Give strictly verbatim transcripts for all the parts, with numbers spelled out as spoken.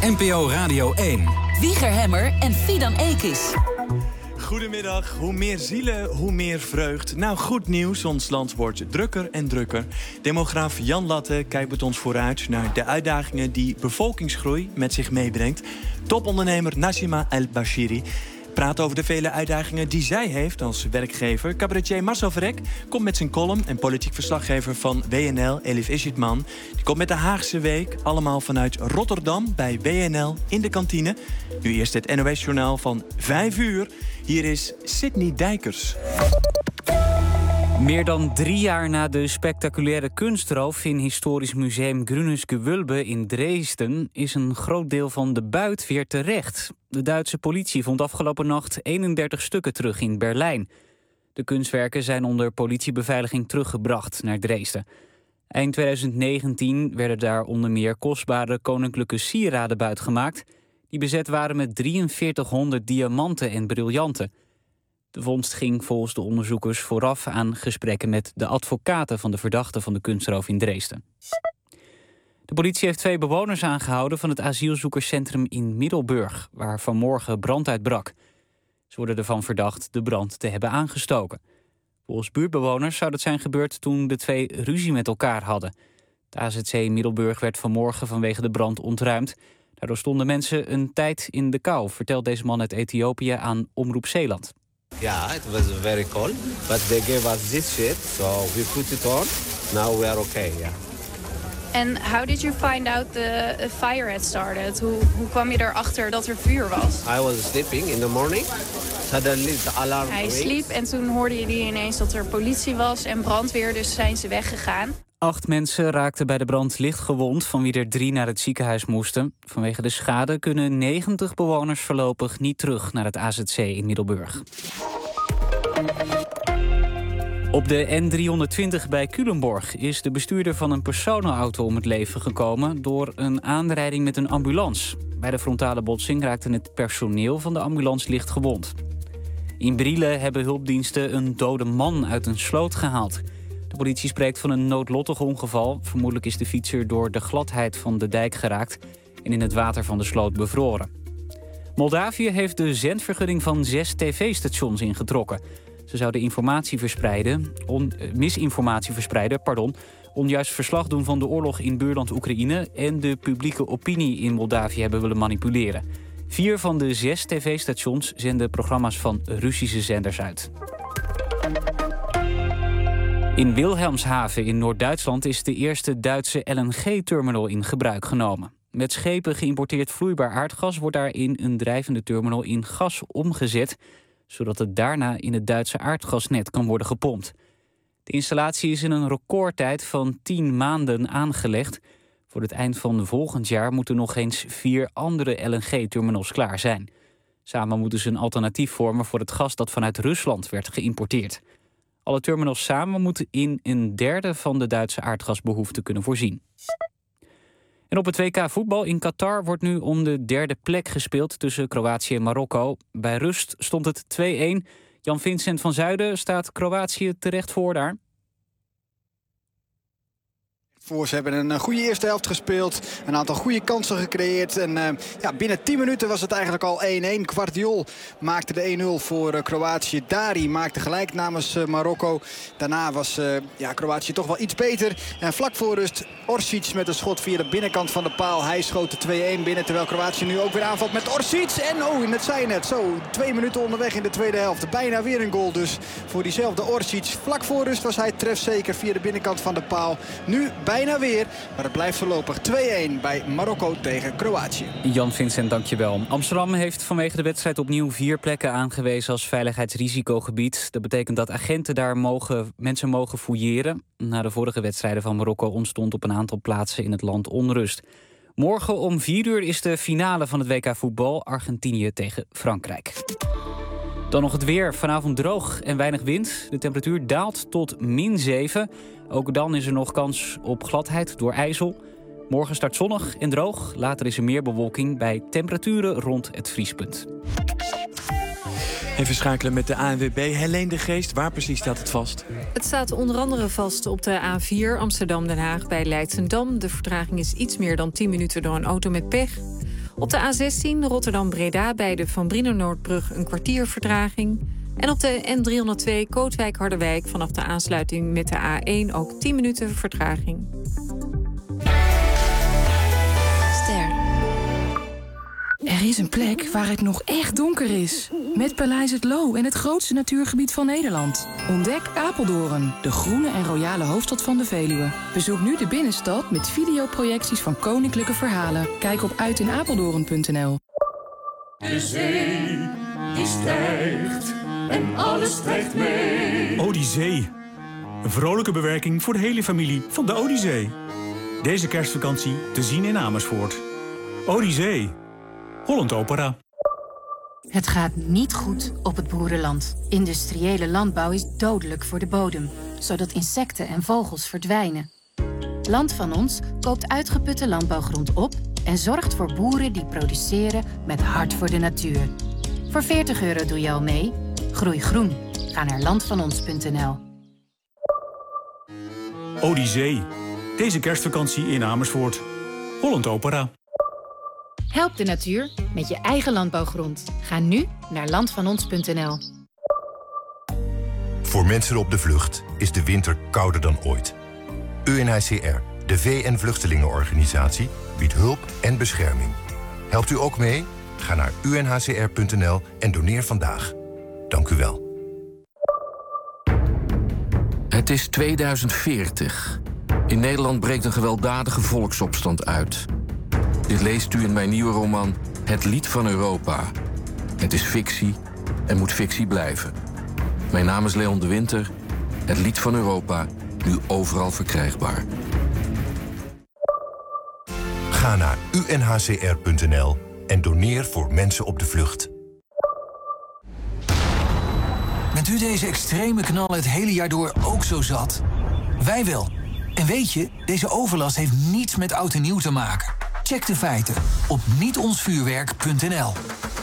N P O Radio één. Wieger Hemmer en Fidan Ekis. Goedemiddag. Hoe meer zielen, hoe meer vreugd. Nou, goed nieuws. Ons land wordt drukker en drukker. Demograaf Jan Latte kijkt met ons vooruit naar de uitdagingen die bevolkingsgroei met zich meebrengt. Topondernemer Nassima El-Bashiri praat over de vele uitdagingen die zij heeft als werkgever. Cabaretier Marcel Verrek komt met zijn column en politiek verslaggever van W N L, Elif Isjitman. Die komt met de Haagse Week, allemaal vanuit Rotterdam bij W N L in de kantine. Nu eerst het N O S-journaal van vijf uur. Hier is Sidney Dijkers. Meer dan drie jaar na de spectaculaire kunstroof in historisch museum Grünes Gewölbe in Dresden is een groot deel van de buit weer terecht. De Duitse politie vond afgelopen nacht eenendertig stukken terug in Berlijn. De kunstwerken zijn onder politiebeveiliging teruggebracht naar Dresden. Eind twintig negentien werden daar onder meer kostbare koninklijke sieraden buitgemaakt die bezet waren met drieënveertighonderd diamanten en briljanten. De vondst ging volgens de onderzoekers vooraf aan gesprekken met de advocaten van de verdachten van de kunstroof in Dresden. De politie heeft twee bewoners aangehouden van het asielzoekerscentrum in Middelburg, waar vanmorgen brand uitbrak. Ze worden ervan verdacht de brand te hebben aangestoken. Volgens buurtbewoners zou dat zijn gebeurd toen de twee ruzie met elkaar hadden. Het A Z C in Middelburg werd vanmorgen vanwege de brand ontruimd. Daardoor stonden mensen een tijd in de kou, vertelt deze man uit Ethiopië aan Omroep Zeeland. Yeah, it was very cold, but they gave us this shit, so we put it on. Now we are okay, yeah. And how did you find out the fire had started? Hoe, hoe kwam je erachter dat er vuur was? I was sleeping in the morning. Suddenly the alarm Hij rings. sliep en toen hoorde je ineens dat er politie was en brandweer, dus zijn ze weggegaan. Acht mensen raakten bij de brand licht gewond, van wie er drie naar het ziekenhuis moesten. Vanwege de schade kunnen negentig bewoners voorlopig niet terug naar het A Z C in Middelburg. Op de N driehonderdtwintig bij Culemborg is de bestuurder van een personenauto om het leven gekomen door een aanrijding met een ambulance. Bij de frontale botsing raakte het personeel van de ambulance licht gewond. In Brielen hebben hulpdiensten een dode man uit een sloot gehaald. De politie spreekt van een noodlottig ongeval. Vermoedelijk is de fietser door de gladheid van de dijk geraakt en in het water van de sloot bevroren. Moldavië heeft de zendvergunning van zes tv-stations ingetrokken. Ze zouden informatie verspreiden, on, misinformatie verspreiden, pardon, onjuist verslag doen van de oorlog in buurland Oekraïne en de publieke opinie in Moldavië hebben willen manipuleren. Vier van de zes tv-stations zenden programma's van Russische zenders uit. In Wilhelmshaven in Noord-Duitsland is de eerste Duitse L N G-terminal in gebruik genomen. Met schepen geïmporteerd vloeibaar aardgas wordt daar in een drijvende terminal in gas omgezet, zodat het daarna in het Duitse aardgasnet kan worden gepompt. De installatie is in een recordtijd van tien maanden aangelegd. Voor het eind van volgend jaar moeten nog eens vier andere L N G-terminals klaar zijn. Samen moeten ze een alternatief vormen voor het gas dat vanuit Rusland werd geïmporteerd. Alle terminals samen moeten in een derde van de Duitse aardgasbehoefte kunnen voorzien. En op het W K voetbal in Qatar wordt nu om de derde plek gespeeld tussen Kroatië en Marokko. Bij rust stond het twee-een. Jan-Vincent van Zuiden, staat Kroatië terecht voor daar? Voor ze hebben een goede eerste helft gespeeld. Een aantal goede kansen gecreëerd. En uh, ja, binnen tien minuten was het eigenlijk al één-één. Guardiol maakte de één nul voor uh, Kroatië. Dari maakte gelijk namens uh, Marokko. Daarna was uh, ja, Kroatië toch wel iets beter. En vlak voor rust Orsic met een schot via de binnenkant van de paal. Hij schoot de twee-één binnen. Terwijl Kroatië nu ook weer aanvalt met Orsic. En oh, in het zijnet. Zo, twee minuten onderweg in de tweede helft. Bijna weer een goal dus voor diezelfde Orsic. Vlak voor rust was hij trefzeker via de binnenkant van de paal. Nu bij Bijna weer, maar het blijft voorlopig twee-één bij Marokko tegen Kroatië. Jan-Vincent, dankjewel. Amsterdam heeft vanwege de wedstrijd opnieuw vier plekken aangewezen als veiligheidsrisicogebied. Dat betekent dat agenten daar mogen, mensen mogen fouilleren. Na de vorige wedstrijden van Marokko ontstond op een aantal plaatsen in het land onrust. Morgen om vier uur is de finale van het W K voetbal, Argentinië tegen Frankrijk. Dan nog het weer. Vanavond droog en weinig wind. De temperatuur daalt tot min zeven. Ook dan is er nog kans op gladheid door ijzel. Morgen start zonnig en droog. Later is er meer bewolking bij temperaturen rond het vriespunt. Even schakelen met de A N W B. Helene de Geest, waar precies staat het vast? Het staat onder andere vast op de A vier Amsterdam-Den Haag bij Leidschendam. De vertraging is iets meer dan tien minuten door een auto met pech. Op de A zestien Rotterdam-Breda bij de Van Brienenoordbrug een kwartier vertraging. En op de N driehonderdtwee Kootwijk-Harderwijk vanaf de aansluiting met de A één ook tien minuten vertraging. Ster. Er is een plek waar het nog echt donker is. Met Paleis het Loo en het grootste natuurgebied van Nederland. Ontdek Apeldoorn, de groene en royale hoofdstad van de Veluwe. Bezoek nu de binnenstad met videoprojecties van koninklijke verhalen. Kijk op uitinapeldoorn punt n l. De zee, die stijgt en alles stijgt mee. Odyssee. Een vrolijke bewerking voor de hele familie van de Odyssee. Deze kerstvakantie te zien in Amersfoort. Odyssee. Holland Opera. Het gaat niet goed op het boerenland. Industriële landbouw is dodelijk voor de bodem, zodat insecten en vogels verdwijnen. Land van Ons koopt uitgeputte landbouwgrond op en zorgt voor boeren die produceren met hart voor de natuur. Voor veertig euro doe je al mee. Groei groen. Ga naar landvanons punt n l. Odyssee. Deze kerstvakantie in Amersfoort. Holland Opera. Help de natuur met je eigen landbouwgrond. Ga nu naar landvanons punt n l. Voor mensen op de vlucht is de winter kouder dan ooit. U N H C R, de V N-vluchtelingenorganisatie, biedt hulp en bescherming. Helpt u ook mee? Ga naar u n h c r punt n l en doneer vandaag. Dank u wel. Het is tweeduizend veertig. In Nederland breekt een gewelddadige volksopstand uit. Dit leest u in mijn nieuwe roman Het Lied van Europa. Het is fictie en moet fictie blijven. Mijn naam is Leon de Winter. Het Lied van Europa, nu overal verkrijgbaar. Ga naar u n h c r punt n l en doneer voor mensen op de vlucht. Bent u deze extreme knallen het hele jaar door ook zo zat? Wij wel. En weet je, deze overlast heeft niets met oud en nieuw te maken. Check de feiten op niet ons vuurwerk punt n l.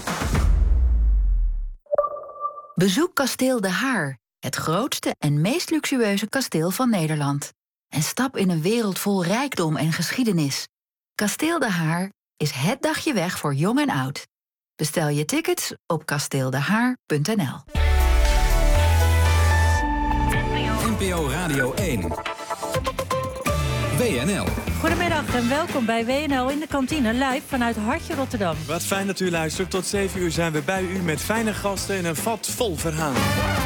Bezoek Kasteel De Haar, het grootste en meest luxueuze kasteel van Nederland. En stap in een wereld vol rijkdom en geschiedenis. Kasteel De Haar is het dagje weg voor jong en oud. Bestel je tickets op kasteel de haar punt n l. N P O Radio één. W N L. Goedemiddag en welkom bij W N L in de kantine, live vanuit Hartje Rotterdam. Wat fijn dat u luistert. Tot zeven uur zijn we bij u met fijne gasten en een vat vol verhalen.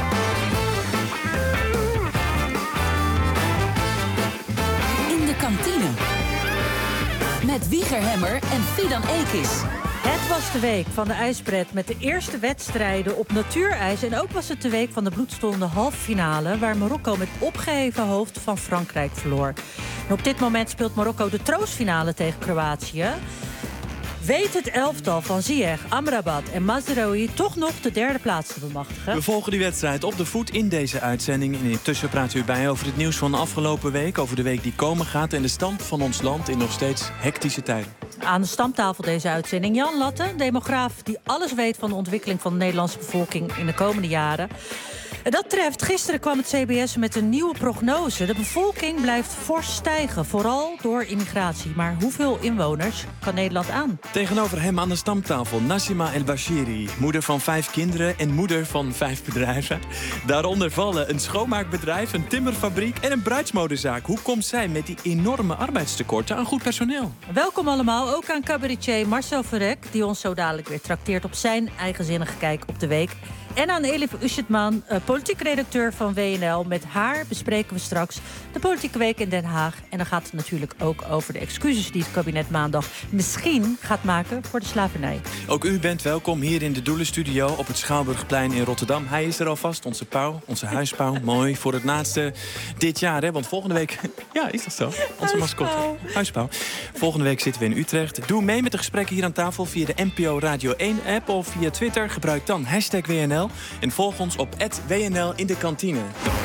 In de kantine. Met Wieger Hemmer en Fidan Ekis. Het was de week van de ijsbret met de eerste wedstrijden op natuurijs. En ook was het de week van de bloedstollende halve finale, waar Marokko met opgeheven hoofd van Frankrijk verloor. En op dit moment speelt Marokko de troostfinale tegen Kroatië. Weet het elftal van Ziyech, Amrabat en Mazraoui toch nog de derde plaats te bemachtigen? We volgen die wedstrijd op de voet in deze uitzending. En intussen praten we bij over het nieuws van de afgelopen week, over de week die komen gaat en de stand van ons land in nog steeds hectische tijden. Aan de stamtafel deze uitzending Jan Latte, demograaf die alles weet van de ontwikkeling van de Nederlandse bevolking in de komende jaren. En dat treft, gisteren kwam het C B S met een nieuwe prognose. De bevolking blijft fors stijgen, vooral door immigratie. Maar hoeveel inwoners kan Nederland aan? Tegenover hem aan de stamtafel Nassima El-Bashiri, moeder van vijf kinderen en moeder van vijf bedrijven. Daaronder vallen een schoonmaakbedrijf, een timmerfabriek en een bruidsmodezaak. Hoe komt zij met die enorme arbeidstekorten aan goed personeel? Welkom allemaal, ook aan cabaretier Marcel Verrek, die ons zo dadelijk weer trakteert op zijn eigenzinnige kijk op de week. En aan Elif Uschetman, politiek redacteur van W N L. Met haar bespreken we straks de politieke week in Den Haag. En dan gaat het natuurlijk ook over de excuses die het kabinet maandag misschien gaat maken voor de slavernij. Ook u bent welkom hier in de Doelenstudio op het Schouwburgplein in Rotterdam. Hij is er alvast, onze pauw, onze huispauw. Mooi voor het laatste dit jaar, hè? Want volgende week... Ja, is dat zo? Onze mascotte. Huispauw. Volgende week zitten we in Utrecht. Doe mee met de gesprekken hier aan tafel via de N P O Radio één app of via Twitter. Gebruik dan hashtag W N L. En volg ons op at W N L in de kantine.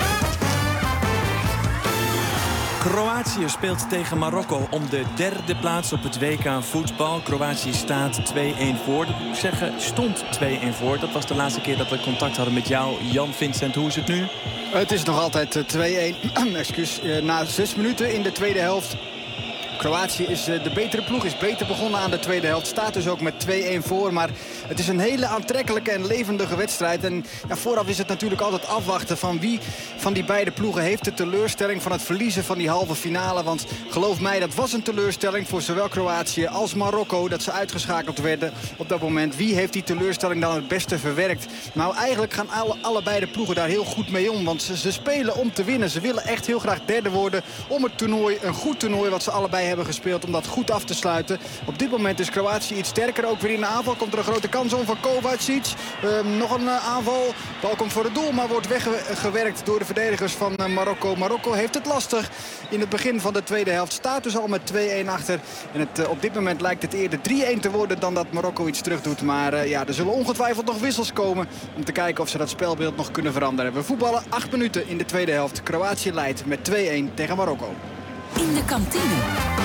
Kroatië speelt tegen Marokko om de derde plaats op het W K voetbal. Kroatië staat twee-een voor. Dat moet ik zeggen, stond twee-een voor. Dat was de laatste keer dat we contact hadden met jou, Jan Vincent. Hoe is het nu? Het is nog altijd twee-een. Excuus. Na zes minuten in de tweede helft Kroatië is uh, de betere ploeg, is beter begonnen aan de tweede helft. Staat dus ook met twee-een voor. Maar het is een hele aantrekkelijke en levendige wedstrijd. En ja, vooraf is het natuurlijk altijd afwachten van wie van die beide ploegen heeft de teleurstelling van het verliezen van die halve finale. Want geloof mij, dat was een teleurstelling voor zowel Kroatië als Marokko. Dat ze uitgeschakeld werden op dat moment. Wie heeft die teleurstelling dan het beste verwerkt? Nou, eigenlijk gaan alle, allebei de ploegen daar heel goed mee om. Want ze, ze spelen om te winnen. Ze willen echt heel graag derde worden om het toernooi, een goed toernooi wat ze allebei hebben gespeeld, om dat goed af te sluiten. Op dit moment is Kroatië iets sterker. Ook weer in de aanval komt er een grote kans om van Kovacic. Uh, nog een uh, aanval. Bal komt voor het doel, maar wordt weggewerkt door de verdedigers van uh, Marokko. Marokko heeft het lastig. In het begin van de tweede helft staat dus al met twee-een achter. En het, uh, op dit moment lijkt het eerder drie-een te worden dan dat Marokko iets terug doet. Maar uh, ja, er zullen ongetwijfeld nog wissels komen om te kijken of ze dat spelbeeld nog kunnen veranderen. We voetballen acht minuten in de tweede helft. Kroatië leidt met twee-een tegen Marokko. In de kantine.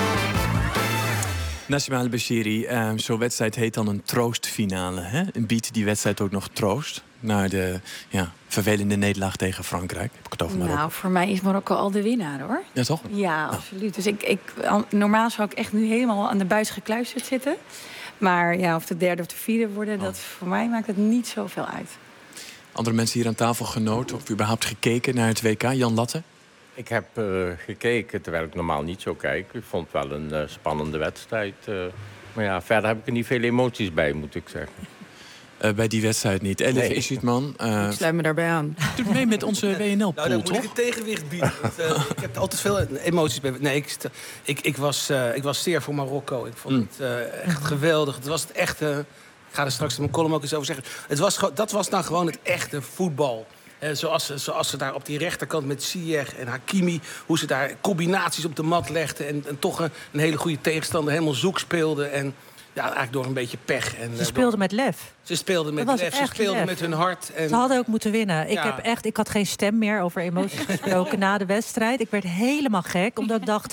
Nassima El-Beshiri, uh, zo'n wedstrijd heet dan een troostfinale. Hè? En biedt die wedstrijd ook nog troost naar de ja, vervelende nederlaag tegen Frankrijk? Heb ik het over Marokko? Nou, voor mij is Marokko al de winnaar, hoor. Ja, toch? Ja, absoluut. Dus ik, ik, normaal zou ik echt nu helemaal aan de buis gekluisterd zitten. Maar ja, of de derde of de vierde worden, oh. dat voor mij maakt het niet zoveel uit. Andere mensen hier aan tafel genoten of überhaupt gekeken naar het W K? Jan Latte? Ik heb uh, gekeken, terwijl ik normaal niet zo kijk. Ik vond het wel een uh, spannende wedstrijd. Uh, maar ja, verder heb ik er niet veel emoties bij, moet ik zeggen. Uh, bij die wedstrijd niet. Elif nee. Issuitman. Uh, ik sluit me daarbij aan. Doet mee met onze W N L-pool, nou, dan moet ik het tegenwicht bieden. Want, uh, ik heb altijd veel emoties bij. Nee, ik, ik, ik, was, uh, ik was zeer voor Marokko. Ik vond mm. het uh, echt geweldig. Het was het echte... Ik ga er straks in mijn column ook eens over zeggen. Het was, dat was nou gewoon het echte voetbal. Uh, zoals, zoals ze daar op die rechterkant met Ziyech en Hakimi... hoe ze daar combinaties op de mat legden... en, en toch een, een hele goede tegenstander helemaal zoek speelden. En ja, eigenlijk door een beetje pech. En, ze speelden door... met lef. Ze speelden met lef, ze speelden lef. met hun hart. En... Ze hadden ook moeten winnen. Ja. Ik, heb echt, ik had geen stem meer over emoties gesproken na de wedstrijd. Ik werd helemaal gek, omdat ik dacht...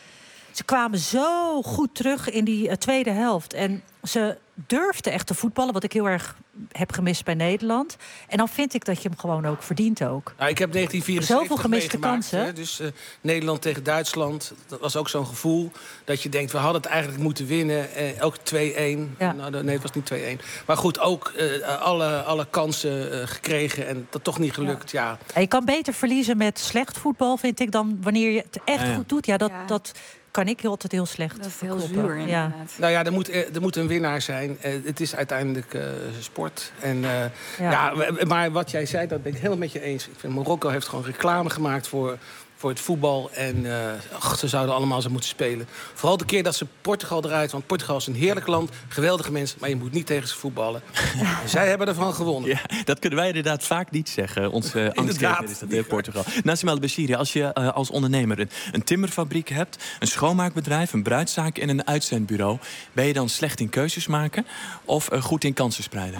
Ze kwamen zo goed terug in die uh, tweede helft. En ze durfden echt te voetballen, wat ik heel erg heb gemist bij Nederland. En dan vind ik dat je hem gewoon ook verdient ook. Nou, ik heb negentien vierenzeventig zoveel gemiste kansen. Hè? Dus uh, Nederland tegen Duitsland, dat was ook zo'n gevoel... dat je denkt, we hadden het eigenlijk moeten winnen. Eh, ook twee-een. Ja. Nou, nee, het was niet twee-een. Maar goed, ook uh, alle, alle kansen uh, gekregen en dat toch niet gelukt. Ja. Ja. En je kan beter verliezen met slecht voetbal, vind ik... dan wanneer je het echt ja, ja. goed doet. Ja, dat... Ja. dat kan ik altijd heel slecht. Dat is heel zuur, ja. Nou ja, er moet, er moet een winnaar zijn. Uh, het is uiteindelijk uh, sport. En, uh, ja. Ja, maar wat jij zei, dat ben ik helemaal met je eens. Ik vind Marokko heeft gewoon reclame gemaakt voor... voor het voetbal. En uh, ach, ze zouden allemaal zo moeten spelen. Vooral de keer dat ze Portugal eruit... want Portugal is een heerlijk land, geweldige mensen... maar je moet niet tegen ze voetballen. En zij hebben ervan gewonnen. Ja, dat kunnen wij inderdaad vaak niet zeggen. Onze angstkeker is dat in Portugal. Nassima El-Beshiri, als je uh, als ondernemer een, een timmerfabriek hebt... een schoonmaakbedrijf, een bruidzaak en een uitzendbureau... ben je dan slecht in keuzes maken of uh, goed in kansen spreiden?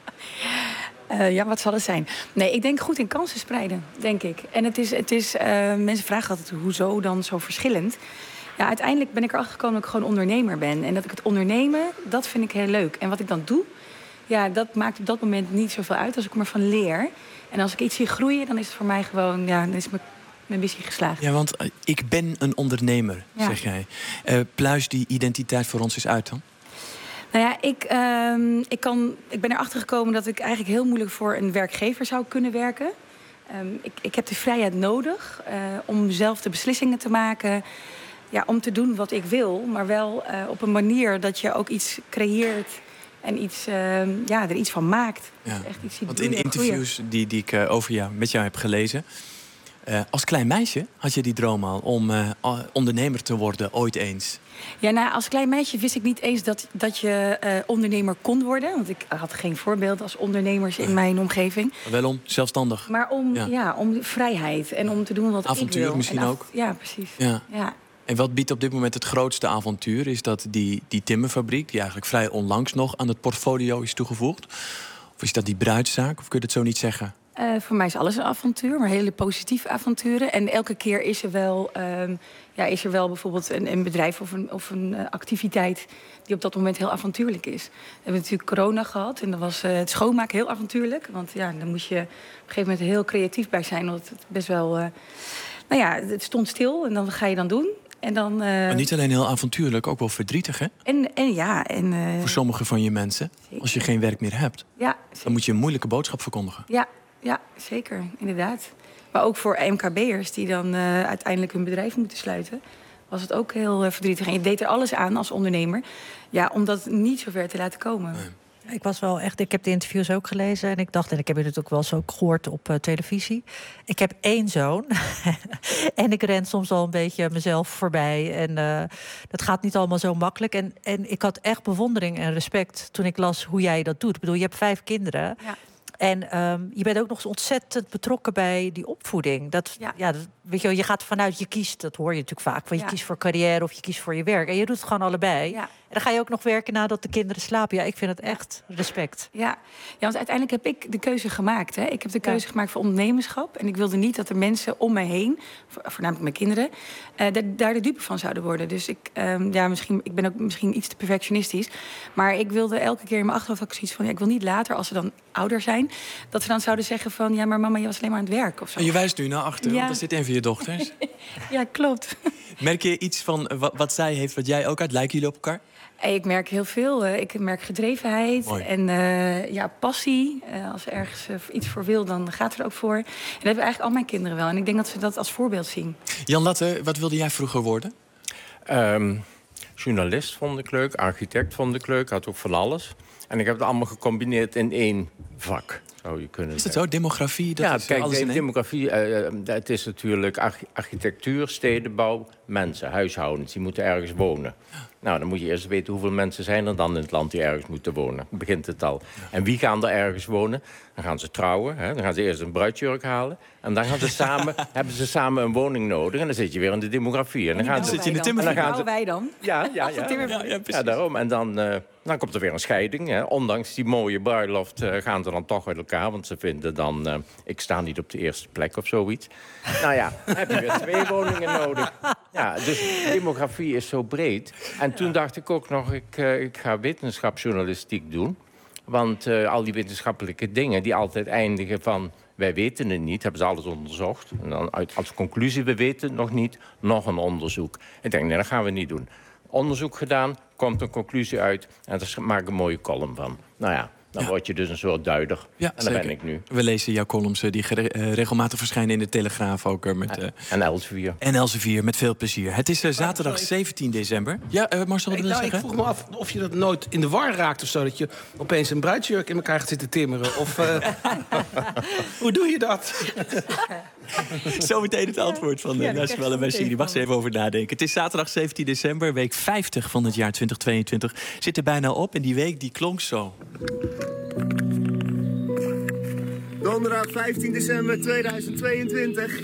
Uh, ja, wat zal het zijn? Nee, ik denk goed in kansen spreiden, denk ik. En het is, het is uh, mensen vragen altijd, hoezo dan zo verschillend? Ja, uiteindelijk ben ik erachter gekomen dat ik gewoon ondernemer ben. En dat ik het ondernemen, dat vind ik heel leuk. En wat ik dan doe, ja, dat maakt op dat moment niet zoveel uit als ik er maar van leer. En als ik iets zie groeien, dan is het voor mij gewoon, ja, dan is mijn, mijn missie geslaagd. Ja, want uh, ik ben een ondernemer, ja. zeg jij. Uh, pluis die identiteit voor ons eens uit dan? Nou ja, ik, uh, ik, kan, ik ben erachter gekomen dat ik eigenlijk heel moeilijk voor een werkgever zou kunnen werken. Um, ik, ik heb de vrijheid nodig uh, om zelf de beslissingen te maken. Ja, om te doen wat ik wil, maar wel uh, op een manier dat je ook iets creëert en iets, uh, ja, er iets van maakt. Ja. Dus echt iets ziet Want in interviews die, die ik uh, over jou, met jou heb gelezen... Uh, als klein meisje had je die droom al om uh, ondernemer te worden ooit eens? Ja, nou, als klein meisje wist ik niet eens dat, dat je uh, ondernemer kon worden. Want ik had geen voorbeeld als ondernemers in mijn omgeving. Wel om zelfstandig. Maar om, ja. Ja, om vrijheid en om te doen wat avontuur, ik wil. Avontuur misschien af, ook? Ja, precies. Ja. Ja. En wat biedt op dit moment het grootste avontuur? Is dat die, die timmerfabriek, die eigenlijk vrij onlangs nog aan het portfolio is toegevoegd? Of is dat die bruidszaak? Of kun je dat zo niet zeggen? Uh, voor mij is alles een avontuur, maar hele positieve avonturen. En elke keer is er wel, um, ja, is er wel bijvoorbeeld een, een bedrijf of een, of een uh, activiteit die op dat moment heel avontuurlijk is. We hebben natuurlijk corona gehad en dan was uh, het schoonmaken heel avontuurlijk. Want ja, dan moest je op een gegeven moment heel creatief bij zijn. Omdat het best wel, uh, nou ja, het stond stil en dan wat ga je dan doen? En dan, uh... Maar niet alleen heel avontuurlijk, ook wel verdrietig, hè? En, en ja, en... Uh... Voor sommige van je mensen, zeker. Als je geen werk meer hebt... Ja, dan moet je een moeilijke boodschap verkondigen. Ja, ja, zeker, inderdaad. Maar ook voor M K B'ers die dan uh, uiteindelijk hun bedrijf moeten sluiten... was het ook heel uh, verdrietig. En je deed er alles aan als ondernemer... Ja, om dat niet zo ver te laten komen. Nee. Ik was wel echt, ik heb de interviews ook gelezen en ik dacht, en ik heb het natuurlijk wel eens ook gehoord op uh, televisie. Ik heb één zoon en ik ren soms al een beetje mezelf voorbij. En uh, dat gaat niet allemaal zo makkelijk. En, en ik had echt bewondering en respect toen ik las hoe jij dat doet. Ik bedoel, je hebt vijf kinderen. Ja. En um, je bent ook nog eens ontzettend betrokken bij die opvoeding. Dat, ja. Ja, dat, weet je, wel, je gaat vanuit, je kiest, dat hoor je natuurlijk vaak. Van je ja. kiest voor carrière of je kiest voor je werk. En je doet het gewoon allebei. Ja. En dan ga je ook nog werken nadat de kinderen slapen. Ja, ik vind het echt respect. Ja, ja, want uiteindelijk heb ik de keuze gemaakt. Hè. Ik heb de keuze ja. gemaakt voor ondernemerschap. En ik wilde niet dat er mensen om me heen, voornamelijk mijn kinderen, uh, daar, daar de dupe van zouden worden. Dus ik, um, ja, misschien, ik ben ook misschien iets te perfectionistisch. Maar ik wilde elke keer in mijn achterhoofd ook zoiets van, ja, ik wil niet later, als ze dan ouder zijn, dat ze dan zouden zeggen van, ja, maar mama, je was alleen maar aan het werk. Of zo. En je wijst nu naar achter, ja. want daar zit een van je dochters. Ja, klopt. Merk je iets van wat, wat zij heeft, wat jij ook uit? Lijken jullie op elkaar? Ik merk heel veel. Ik merk gedrevenheid Mooi. en uh, ja, passie. Uh, als ze ergens uh, iets voor wil, dan gaat ze er ook voor. En dat hebben eigenlijk al mijn kinderen wel. En ik denk dat ze dat als voorbeeld zien. Jan Latte, wat wilde jij vroeger worden? Um, journalist vond ik leuk, architect vond ik leuk, had ook van alles. En ik heb het allemaal gecombineerd in één vak. Zou je kunnen is dat zo? Demografie? Dat ja, is kijk, alles de, in demografie, uh, het is natuurlijk arch architectuur, stedenbouw, mensen, huishoudens. Die moeten ergens wonen. Nou, dan moet je eerst weten hoeveel mensen zijn er dan in het land die ergens moeten wonen. Dan begint het al. Ja. En wie gaan er ergens wonen? Dan gaan ze trouwen. Hè? Dan gaan ze eerst een bruidsjurk halen. En dan gaan ze samen, hebben ze samen een woning nodig. En dan zit je weer in de demografie. En dan, en gaan ze, zit je in de timmerfabriek. En dan gaan ze, wij dan? Ja, ja, ja. ja, ja, ja, ja daarom. En dan, uh, dan komt er weer een scheiding. Hè? Ondanks die mooie bruiloft uh, gaan ze dan toch uit elkaar. Want ze vinden dan, uh, ik sta niet op de eerste plek of zoiets. Nou ja, dan heb je weer twee woningen nodig. Ja, dus demografie is zo breed. En toen dacht ik ook nog, ik, uh, ik ga wetenschapsjournalistiek doen. Want uh, al die wetenschappelijke dingen die altijd eindigen van, wij weten het niet, hebben ze alles onderzocht. En dan uit, als conclusie, we weten het nog niet, nog een onderzoek. Ik denk, nee, dat gaan we niet doen. Onderzoek gedaan, komt een conclusie uit en daar maak ik een mooie column van. Nou ja. Dan ja. word je dus een soort duider. Ja, en daar zeker. ben ik nu. We lezen jouw columns die uh, regelmatig verschijnen in de Telegraaf ook. Uh, met, uh, en Elsevier. En Elsevier, met veel plezier. Het is uh, zaterdag zeventien december. Ja, uh, Marcel, wil je nou, zeggen? Ik vroeg me af of je dat nooit in de war raakt of zo. Dat je opeens een bruidsjurk in elkaar gaat zitten timmeren. Of uh, hoe doe je dat? Zometeen het antwoord van de ja, Nationale Machine. Mag ze even over nadenken. Het is zaterdag zeventien december, week vijftig van het jaar twintig tweeëntwintig. Zit er bijna op en die week die klonk zo. Donderdag vijftien december tweeduizend tweeëntwintig.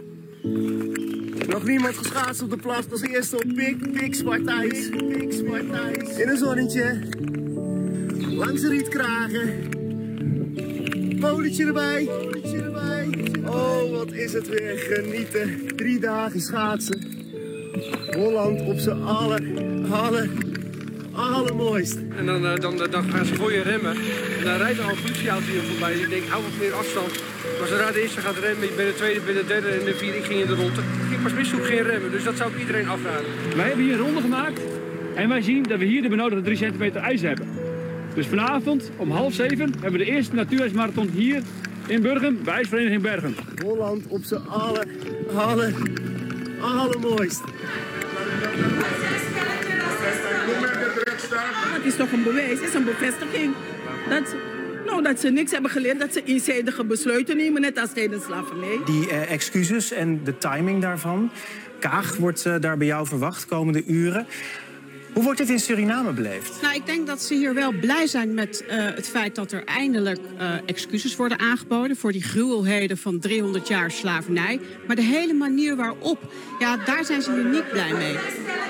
Nog niemand geschaatst op de plas als eerste op pik, pik, zwart ijs. Pik, zwart ijs. In een zonnetje. Langs de rietkragen. Polietje erbij. Polietje erbij. Oh, wat is het weer genieten. Drie dagen schaatsen. Holland op z'n aller, aller, allermooist. En dan, uh, dan, dan gaan ze voor je remmen. En dan rijdt er al een politieauto hier voorbij. Ik denk, hou wat meer afstand. Maar zodra de eerste gaat remmen, ik ben de tweede, ben de derde en de vierde, ik ging in de ronde. Ik ging pas miszoek geen remmen, dus dat zou ik iedereen afraden. Wij hebben hier een ronde gemaakt en wij zien dat we hier de benodigde drie centimeter ijs hebben. Dus vanavond om half zeven hebben we de eerste natuurijsmarathon hier in Burgum, bij IJsvereniging Bergen. Holland op z'n aller, aller, allermooist. Het is toch een bewijs, het is een bevestiging. Dat, nou, dat ze niks hebben geleerd, dat ze eenzijdige besluiten nemen, net als tijdens slavernij. Die uh, excuses en de timing daarvan. Kaag wordt uh, daar bij jou verwacht komende uren. Hoe wordt dit in Suriname beleefd? Nou, ik denk dat ze hier wel blij zijn met uh, het feit dat er eindelijk uh, excuses worden aangeboden voor die gruwelheden van driehonderd jaar slavernij. Maar de hele manier waarop, ja, daar zijn ze hier niet blij mee.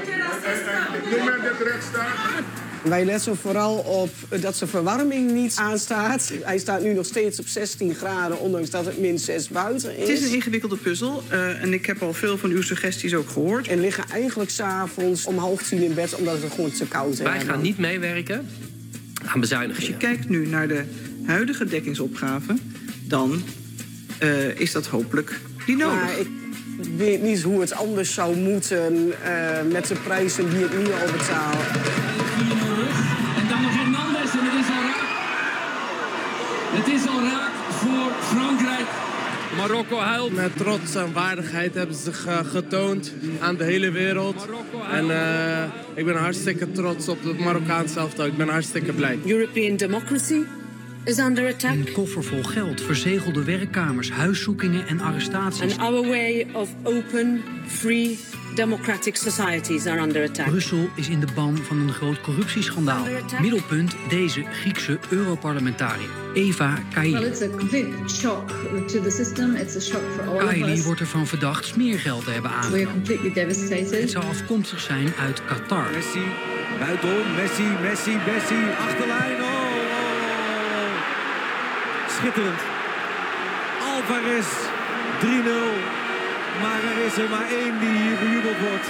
Wij letten vooral op dat zijn verwarming niet aanstaat. Hij staat nu nog steeds op zestien graden, ondanks dat het min zes buiten is. Het is een ingewikkelde puzzel uh, en ik heb al veel van uw suggesties ook gehoord. En liggen eigenlijk 's avonds om half tien in bed, omdat het gewoon te koud is. Wij gaan niet meewerken aan bezuinigen. Als je kijkt nu naar de huidige dekkingsopgave, dan uh, is dat hopelijk die nodig. Maar ik weet niet hoe het anders zou moeten uh, met de prijzen die ik nu al betaal. En dan nog Hernandez en het is al raak. Het is al raak voor Frankrijk. Marokko huilt. Met trots en waardigheid hebben ze zich uh, getoond aan de hele wereld. En uh, ik ben hartstikke trots op het Marokkaanse elftal. Ik ben hartstikke blij. European democracy is under attack. Een koffer vol geld, verzegelde werkkamers, huiszoekingen en arrestaties. And our way of open, free, democratic societies are under attack. Brussel is in de ban van een groot corruptieschandaal. Middelpunt deze Griekse Europarlementariër, Eva Kaili. Well, it's a complete shock to the system. It's a shock for all of us. Kaili wordt ervan verdacht smeergeld te hebben aangenomen. We're completely devastated. Het zou afkomstig zijn uit Qatar. Messi, buitenom, Messi, Messi, Messi, achterlijn. Oh, oh, oh. Schitterend. Alvarez, drie nul. Maar er is er maar één die hier bejubeld wordt.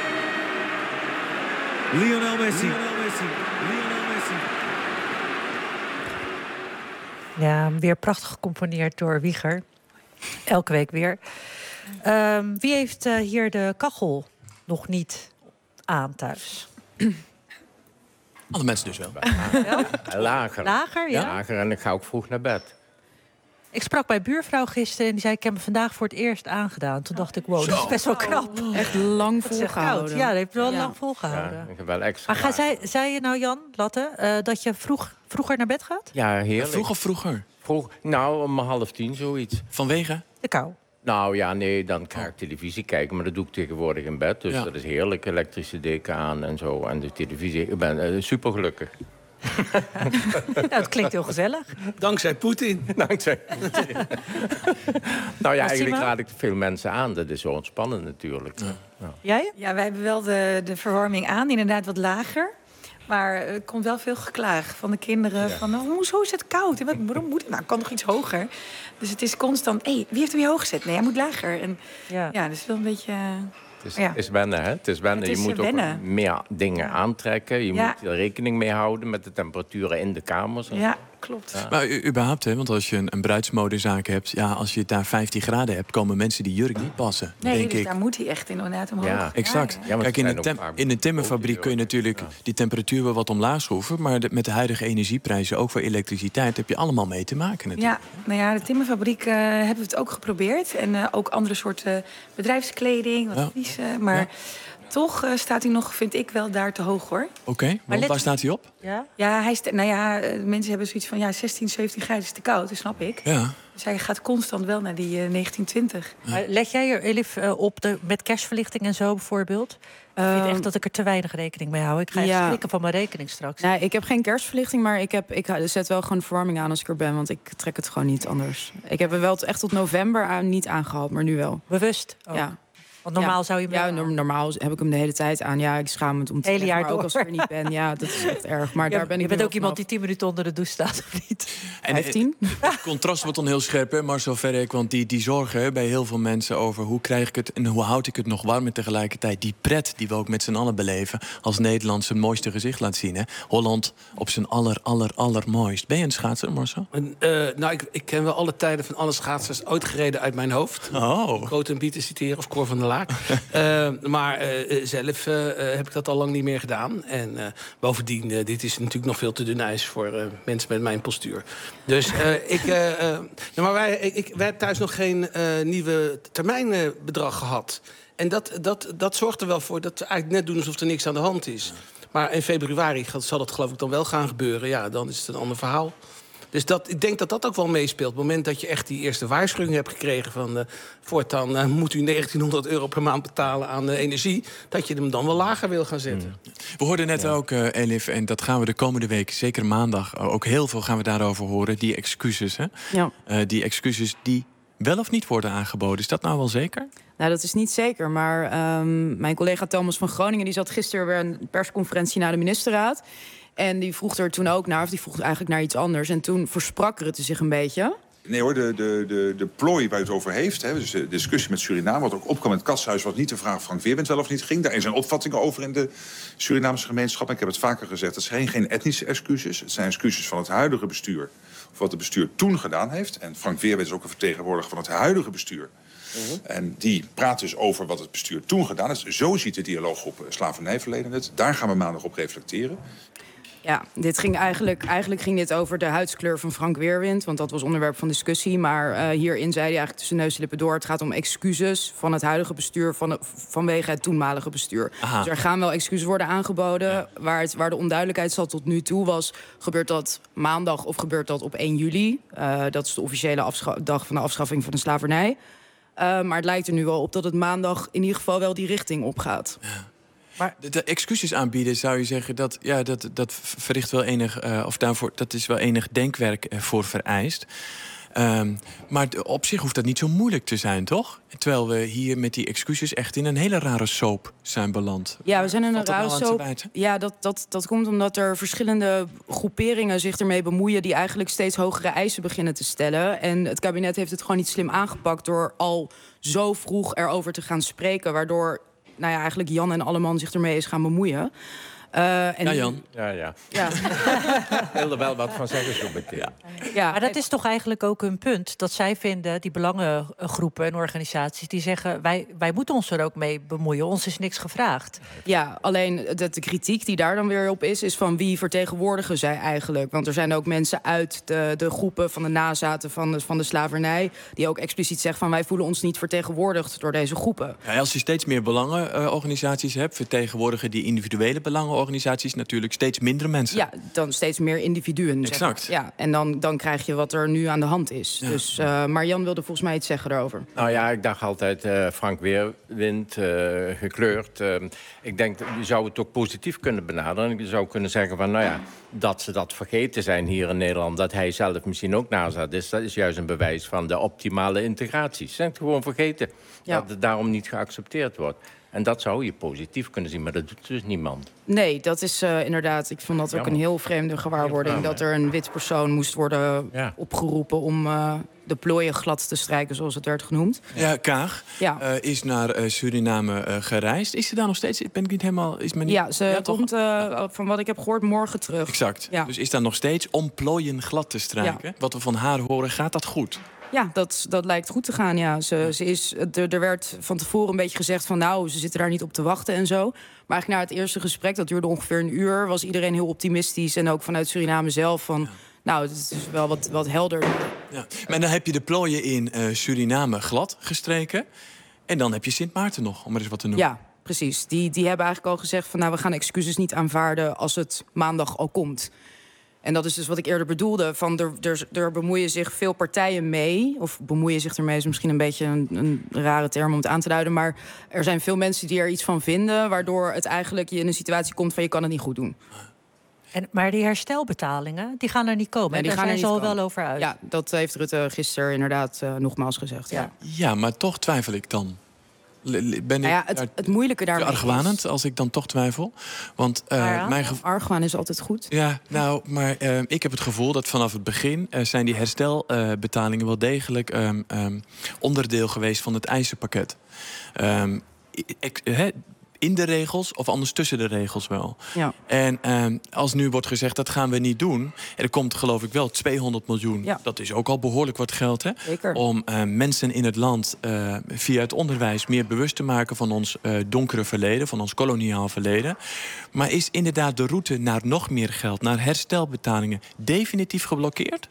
Lionel Messi. Lionel Messi. Lionel Messi. Ja, weer prachtig gecomponeerd door Wieger. Elke week weer. Um, wie heeft uh, hier de kachel nog niet aan thuis? Alle mensen dus wel. Ja? Lager. Lager, ja. Lager en ik ga ook vroeg naar bed. Ik sprak bij buurvrouw gisteren en die zei... ik heb me vandaag voor het eerst aangedaan. Toen dacht ik, wow, dat is best wel knap. Echt lang volgehouden. Ja, dat heeft wel ja. lang volgehouden. Ja, ik heb wel extra. Maar ga, zei, zei je nou, Jan Latte, uh, dat je vroeg, vroeger naar bed gaat? Ja, heerlijk. Vroeg of vroeger? Vroeg, nou, om half tien zoiets. Vanwege? De kou. Nou ja, nee, dan ga ik televisie kijken. Maar dat doe ik tegenwoordig in bed. Dus ja. Dat is heerlijk. Elektrische deken aan en zo. En de televisie. Ik ben uh, super gelukkig. Nou, het klinkt heel gezellig. Dankzij Poetin. Dankzij Poetin. Nou ja, eigenlijk raad ik veel mensen aan. Dat is zo ontspannend natuurlijk. Ja. Ja. Jij? Ja, wij hebben wel de, de verwarming aan. Inderdaad wat lager. Maar er komt wel veel geklaag van de kinderen. Ja. Van, oh, hoezo is het koud? En wat, waarom moet het? Nou, kan nog iets hoger. Dus het is constant, hé, hey, wie heeft hem hier hoog gezet? Nee, hij moet lager. En, ja. ja, dus wel een beetje... Het is, ja. is wennen, hè? Het is wennen. Het is je moet wennen. ook meer dingen ja. aantrekken. Je ja. moet er rekening mee houden met de temperaturen in de kamers. Ja, klopt. Ja. Maar u, überhaupt, hè? Want als je een, een bruidsmodezaak hebt... ja, als je daar vijftien graden hebt, komen mensen die jurk niet passen. Nee, denk dus ik. daar moet hij echt inderdaad omhoog. Ja, exact. Ja, ja. Kijk, in, de tem- in een timmerfabriek kun je natuurlijk ja. die temperatuur wel wat omlaag schroeven... maar de, met de huidige energieprijzen, ook voor elektriciteit... heb je allemaal mee te maken natuurlijk. Ja, nou ja, de timmerfabriek uh, hebben we het ook geprobeerd. En uh, ook andere soorten bedrijfskleding, wat ja. vies, uh, maar... Ja. Toch uh, staat hij nog, vind ik, wel daar te hoog, hoor. Oké, okay, want waar staat hij op? Ja, ja, hij sta- nou ja, mensen hebben zoiets van... ja, zestien, zeventien graden is te koud, dat snap ik. Ja. Dus hij gaat constant wel naar die uh, negentien, twintig. Ja. Maar let jij er, Elif, uh, op de, met kerstverlichting en zo bijvoorbeeld? Ik vind echt dat ik er te weinig rekening mee hou. Ik ga echt ja. schrikken van mijn rekening straks. Nee, ik heb geen kerstverlichting, maar ik, heb, ik zet wel gewoon verwarming aan als ik er ben. Want ik trek het gewoon niet anders. Ik heb er wel echt tot november aan, niet aangehad, maar nu wel. Bewust? Oh. Ja. Want normaal ja. zou je... Ja, normaal heb ik hem de hele tijd aan. Ja, ik schaam me om te hele jaar maar door. ook als ik er niet ben. Ja, dat is echt erg. Maar ja, daar ben ik je bent ook iemand vanaf. die tien minuten onder de douche staat, of niet? En vijftien? Het contrast wordt dan heel scherp, hè, Marcel Verrek. Want die, die zorgen bij heel veel mensen over hoe krijg ik het... en hoe houd ik het nog warm en tegelijkertijd die pret... die we ook met z'n allen beleven als Nederland zijn mooiste gezicht laat zien. Hè? Holland op zijn aller, aller, allermooist. Ben je een schaatser, Marcel? Uh, nou, ik, ik ken wel alle tijden van alle schaatsers ooit gereden uit mijn hoofd. Oh. Coat en Bieten citeren of Cor van der Laak. uh, maar uh, zelf uh, heb ik dat al lang niet meer gedaan. En uh, bovendien, uh, dit is natuurlijk nog veel te dun ijs voor uh, mensen met mijn postuur. Dus uh, ik... Uh, uh, nou, maar wij, ik, ik, wij hebben thuis nog geen uh, nieuwe termijnbedrag gehad. En dat, dat, dat zorgt er wel voor dat we eigenlijk net doen alsof er niks aan de hand is. Maar in februari zal dat geloof ik dan wel gaan gebeuren. Ja, dan is het een ander verhaal. Dus dat, ik denk dat dat ook wel meespeelt. Op het moment dat je echt die eerste waarschuwing hebt gekregen... van uh, voortaan uh, moet u negentienhonderd euro per maand betalen aan uh, energie... dat je hem dan wel lager wil gaan zetten. Mm. We hoorden net ja. ook, uh, Elif, en dat gaan we de komende week... zeker maandag, uh, ook heel veel gaan we daarover horen. Die excuses, hè? Ja. Uh, die excuses die wel of niet worden aangeboden. Is dat nou wel zeker? Nou, dat is niet zeker. Maar um, mijn collega Thomas van Groningen... die zat gisteren weer een persconferentie na de ministerraad... En die vroeg er toen ook naar, of die vroeg eigenlijk naar iets anders. En toen versprak er het zich een beetje. Nee hoor, de, de, de, de plooi waar u het over heeft... Hè, dus de discussie met Suriname, wat ook opkwam in het Katshuis... was niet de vraag of Frank Weerwind wel of niet ging. Daar zijn opvattingen over in de Surinaamse gemeenschap. En ik heb het vaker gezegd, het zijn geen etnische excuses. Het zijn excuses van het huidige bestuur. Of wat het bestuur toen gedaan heeft. En Frank Weerwind is ook een vertegenwoordiger van het huidige bestuur. Uh-huh. En die praat dus over wat het bestuur toen gedaan is. Zo ziet de dialooggroep slavernijverleden het. Daar gaan we maandag op reflecteren. Ja, dit ging eigenlijk, eigenlijk ging dit over de huidskleur van Frank Weerwind. Want dat was onderwerp van discussie. Maar uh, hierin zei hij eigenlijk tussen neus en lippen door... het gaat om excuses van het huidige bestuur van de, vanwege het toenmalige bestuur. Aha. Dus er gaan wel excuses worden aangeboden. Ja. Waar, het, waar de onduidelijkheid zat tot nu toe was... gebeurt dat maandag of gebeurt dat op één juli? Uh, dat is de officiële afscha- dag van de afschaffing van de slavernij. Uh, maar het lijkt er nu wel op dat het maandag in ieder geval wel die richting opgaat. Ja. Maar de, de excuses aanbieden, zou je zeggen, dat, ja, dat, dat verricht wel enig, uh, of daarvoor, dat is wel enig denkwerk uh, voor vereist. Um, maar op zich hoeft dat niet zo moeilijk te zijn, toch? Terwijl we hier met die excuses echt in een hele rare soap zijn beland. Ja, we zijn in een rare soap. Ja, dat, dat, dat komt omdat er verschillende groeperingen zich ermee bemoeien... die eigenlijk steeds hogere eisen beginnen te stellen. En het kabinet heeft het gewoon niet slim aangepakt... door al zo vroeg erover te gaan spreken, waardoor... nou ja, eigenlijk Jan en Alleman zich ermee is gaan bemoeien. Uh, en ja, Jan. Ja, ja. ja. Ik wil er wel wat van zeggen zo meteen. Ja. Ja, maar dat is toch eigenlijk ook hun punt. Dat zij vinden, die belangengroepen en organisaties... die zeggen, wij, wij moeten ons er ook mee bemoeien. Ons is niks gevraagd. Ja, alleen de, de kritiek die daar dan weer op is... is van wie vertegenwoordigen zij eigenlijk? Want er zijn ook mensen uit de, de groepen van de nazaten van de, van de slavernij... die ook expliciet zeggen van wij voelen ons niet vertegenwoordigd door deze groepen. Ja, als je steeds meer belangenorganisaties hebt... vertegenwoordigen die individuele belangen organisaties natuurlijk steeds minder mensen. Ja, dan steeds meer individuen. Exact. Zeg maar. Ja, en dan, dan krijg je wat er nu aan de hand is. Ja. Dus, uh, maar Jan wilde volgens mij iets zeggen daarover. Nou ja, ik dacht altijd uh, Frank Weerwind, uh, gekleurd. Uh, ik denk, je zou het ook positief kunnen benaderen. Je zou kunnen zeggen van, nou ja, dat ze dat vergeten zijn hier in Nederland... dat hij zelf misschien ook nazat is... dat is juist een bewijs van de optimale integratie. Ze zijn het gewoon vergeten ja. dat het daarom niet geaccepteerd wordt. En dat zou je positief kunnen zien, maar dat doet dus niemand. Nee, dat is uh, inderdaad... Ik vond dat ook Jammer. een heel vreemde gewaarwording... Jammer, dat er een wit persoon moest worden ja. opgeroepen... om uh, de plooien glad te strijken, zoals het werd genoemd. Ja, Kaag ja. Uh, is naar uh, Suriname uh, gereisd. Is ze daar nog steeds? Ben ik niet helemaal... Is men niet... Ja, ze ja, komt, uh, van wat ik heb gehoord, morgen terug. Exact. Ja. Dus is daar nog steeds om plooien glad te strijken? Ja. Wat we van haar horen, gaat dat goed? Ja, dat, dat lijkt goed te gaan. Ja. Ze, ze is, er, er werd van tevoren een beetje gezegd van... nou, ze zitten daar niet op te wachten en zo. Maar eigenlijk na het eerste gesprek, dat duurde ongeveer een uur... was iedereen heel optimistisch en ook vanuit Suriname zelf van... Ja. nou, het is wel wat, wat helder. Ja. Maar dan heb je de plooien in uh, Suriname glad gestreken... en dan heb je Sint Maarten nog, om er eens wat te noemen. Ja, precies. Die, die hebben eigenlijk al gezegd van... nou, we gaan excuses niet aanvaarden als het maandag al komt... En dat is dus wat ik eerder bedoelde. Van er, er, er bemoeien zich veel partijen mee. Of bemoeien zich ermee is misschien een beetje een, een rare term om het aan te duiden. Maar er zijn veel mensen die er iets van vinden. Waardoor het eigenlijk je in een situatie komt van je kan het niet goed doen. En, maar die herstelbetalingen, die gaan er niet komen. Nee, die Daar gaan zijn er ze niet al komen. wel over uit. Ja, dat heeft Rutte gisteren inderdaad uh, nogmaals gezegd. Ja. Ja. ja, maar toch twijfel ik dan. Ben ik nou ja, het, het moeilijke daarmee argwanend is... als ik dan toch twijfel. Want uh, mijn gevo- argwaan is altijd goed. Ja, nou, maar uh, ik heb het gevoel dat vanaf het begin uh, zijn die herstelbetalingen uh, wel degelijk um, um, onderdeel geweest van het eisenpakket. Um, ik, he, in de regels of anders tussen de regels wel. Ja. En um, als nu wordt gezegd dat gaan we niet doen... en er komt geloof ik wel tweehonderd miljoen... Ja. dat is ook al behoorlijk wat geld, hè? Zeker. Om uh, mensen in het land uh, via het onderwijs... meer bewust te maken van ons uh, donkere verleden... van ons koloniaal verleden. Maar is inderdaad de route naar nog meer geld... naar herstelbetalingen definitief geblokkeerd?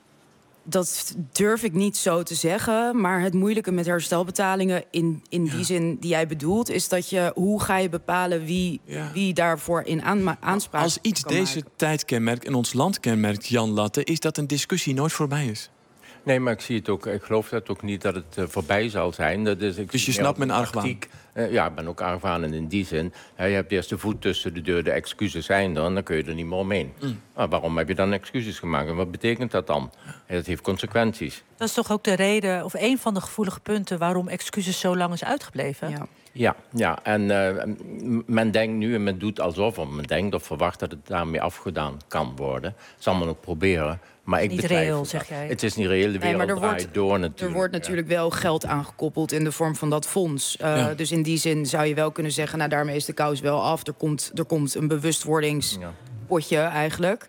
Dat durf ik niet zo te zeggen. Maar het moeilijke met herstelbetalingen in, in die ja. zin die jij bedoelt... is dat je, hoe ga je bepalen wie, ja. wie daarvoor in aanma- aanspraak Als iets kan deze maken. tijd kenmerkt en ons land kenmerkt, Jan Latte... is dat een discussie nooit voorbij is. Nee, maar ik zie het ook. Ik geloof dat ook niet dat het uh, voorbij zal zijn. Dat is, ik dus je snapt mijn argwaan? Uh, ja, ik ben ook argwaan in die zin. Uh, je hebt eerst de voet tussen de deur, de excuses zijn er... en dan kun je er niet meer omheen. Mm. Maar waarom heb je dan excuses gemaakt? En wat betekent dat dan? Ja, dat heeft consequenties. Dat is toch ook de reden, of een van de gevoelige punten... waarom excuses zo lang is uitgebleven? Ja. Ja, ja, en uh, men denkt nu en men doet alsof... of men denkt of verwacht dat het daarmee afgedaan kan worden. Dat zal men ook proberen. Maar ik niet betwijfel reëel, dat. zeg jij. Het is niet reëel, de wereld nee, maar er draait wordt, door natuurlijk. Er wordt natuurlijk ja. wel geld aangekoppeld in de vorm van dat fonds. Uh, Ja. Dus in die zin zou je wel kunnen zeggen... nou, daarmee is de kous wel af. Er komt, er komt een bewustwordingspotje ja. eigenlijk.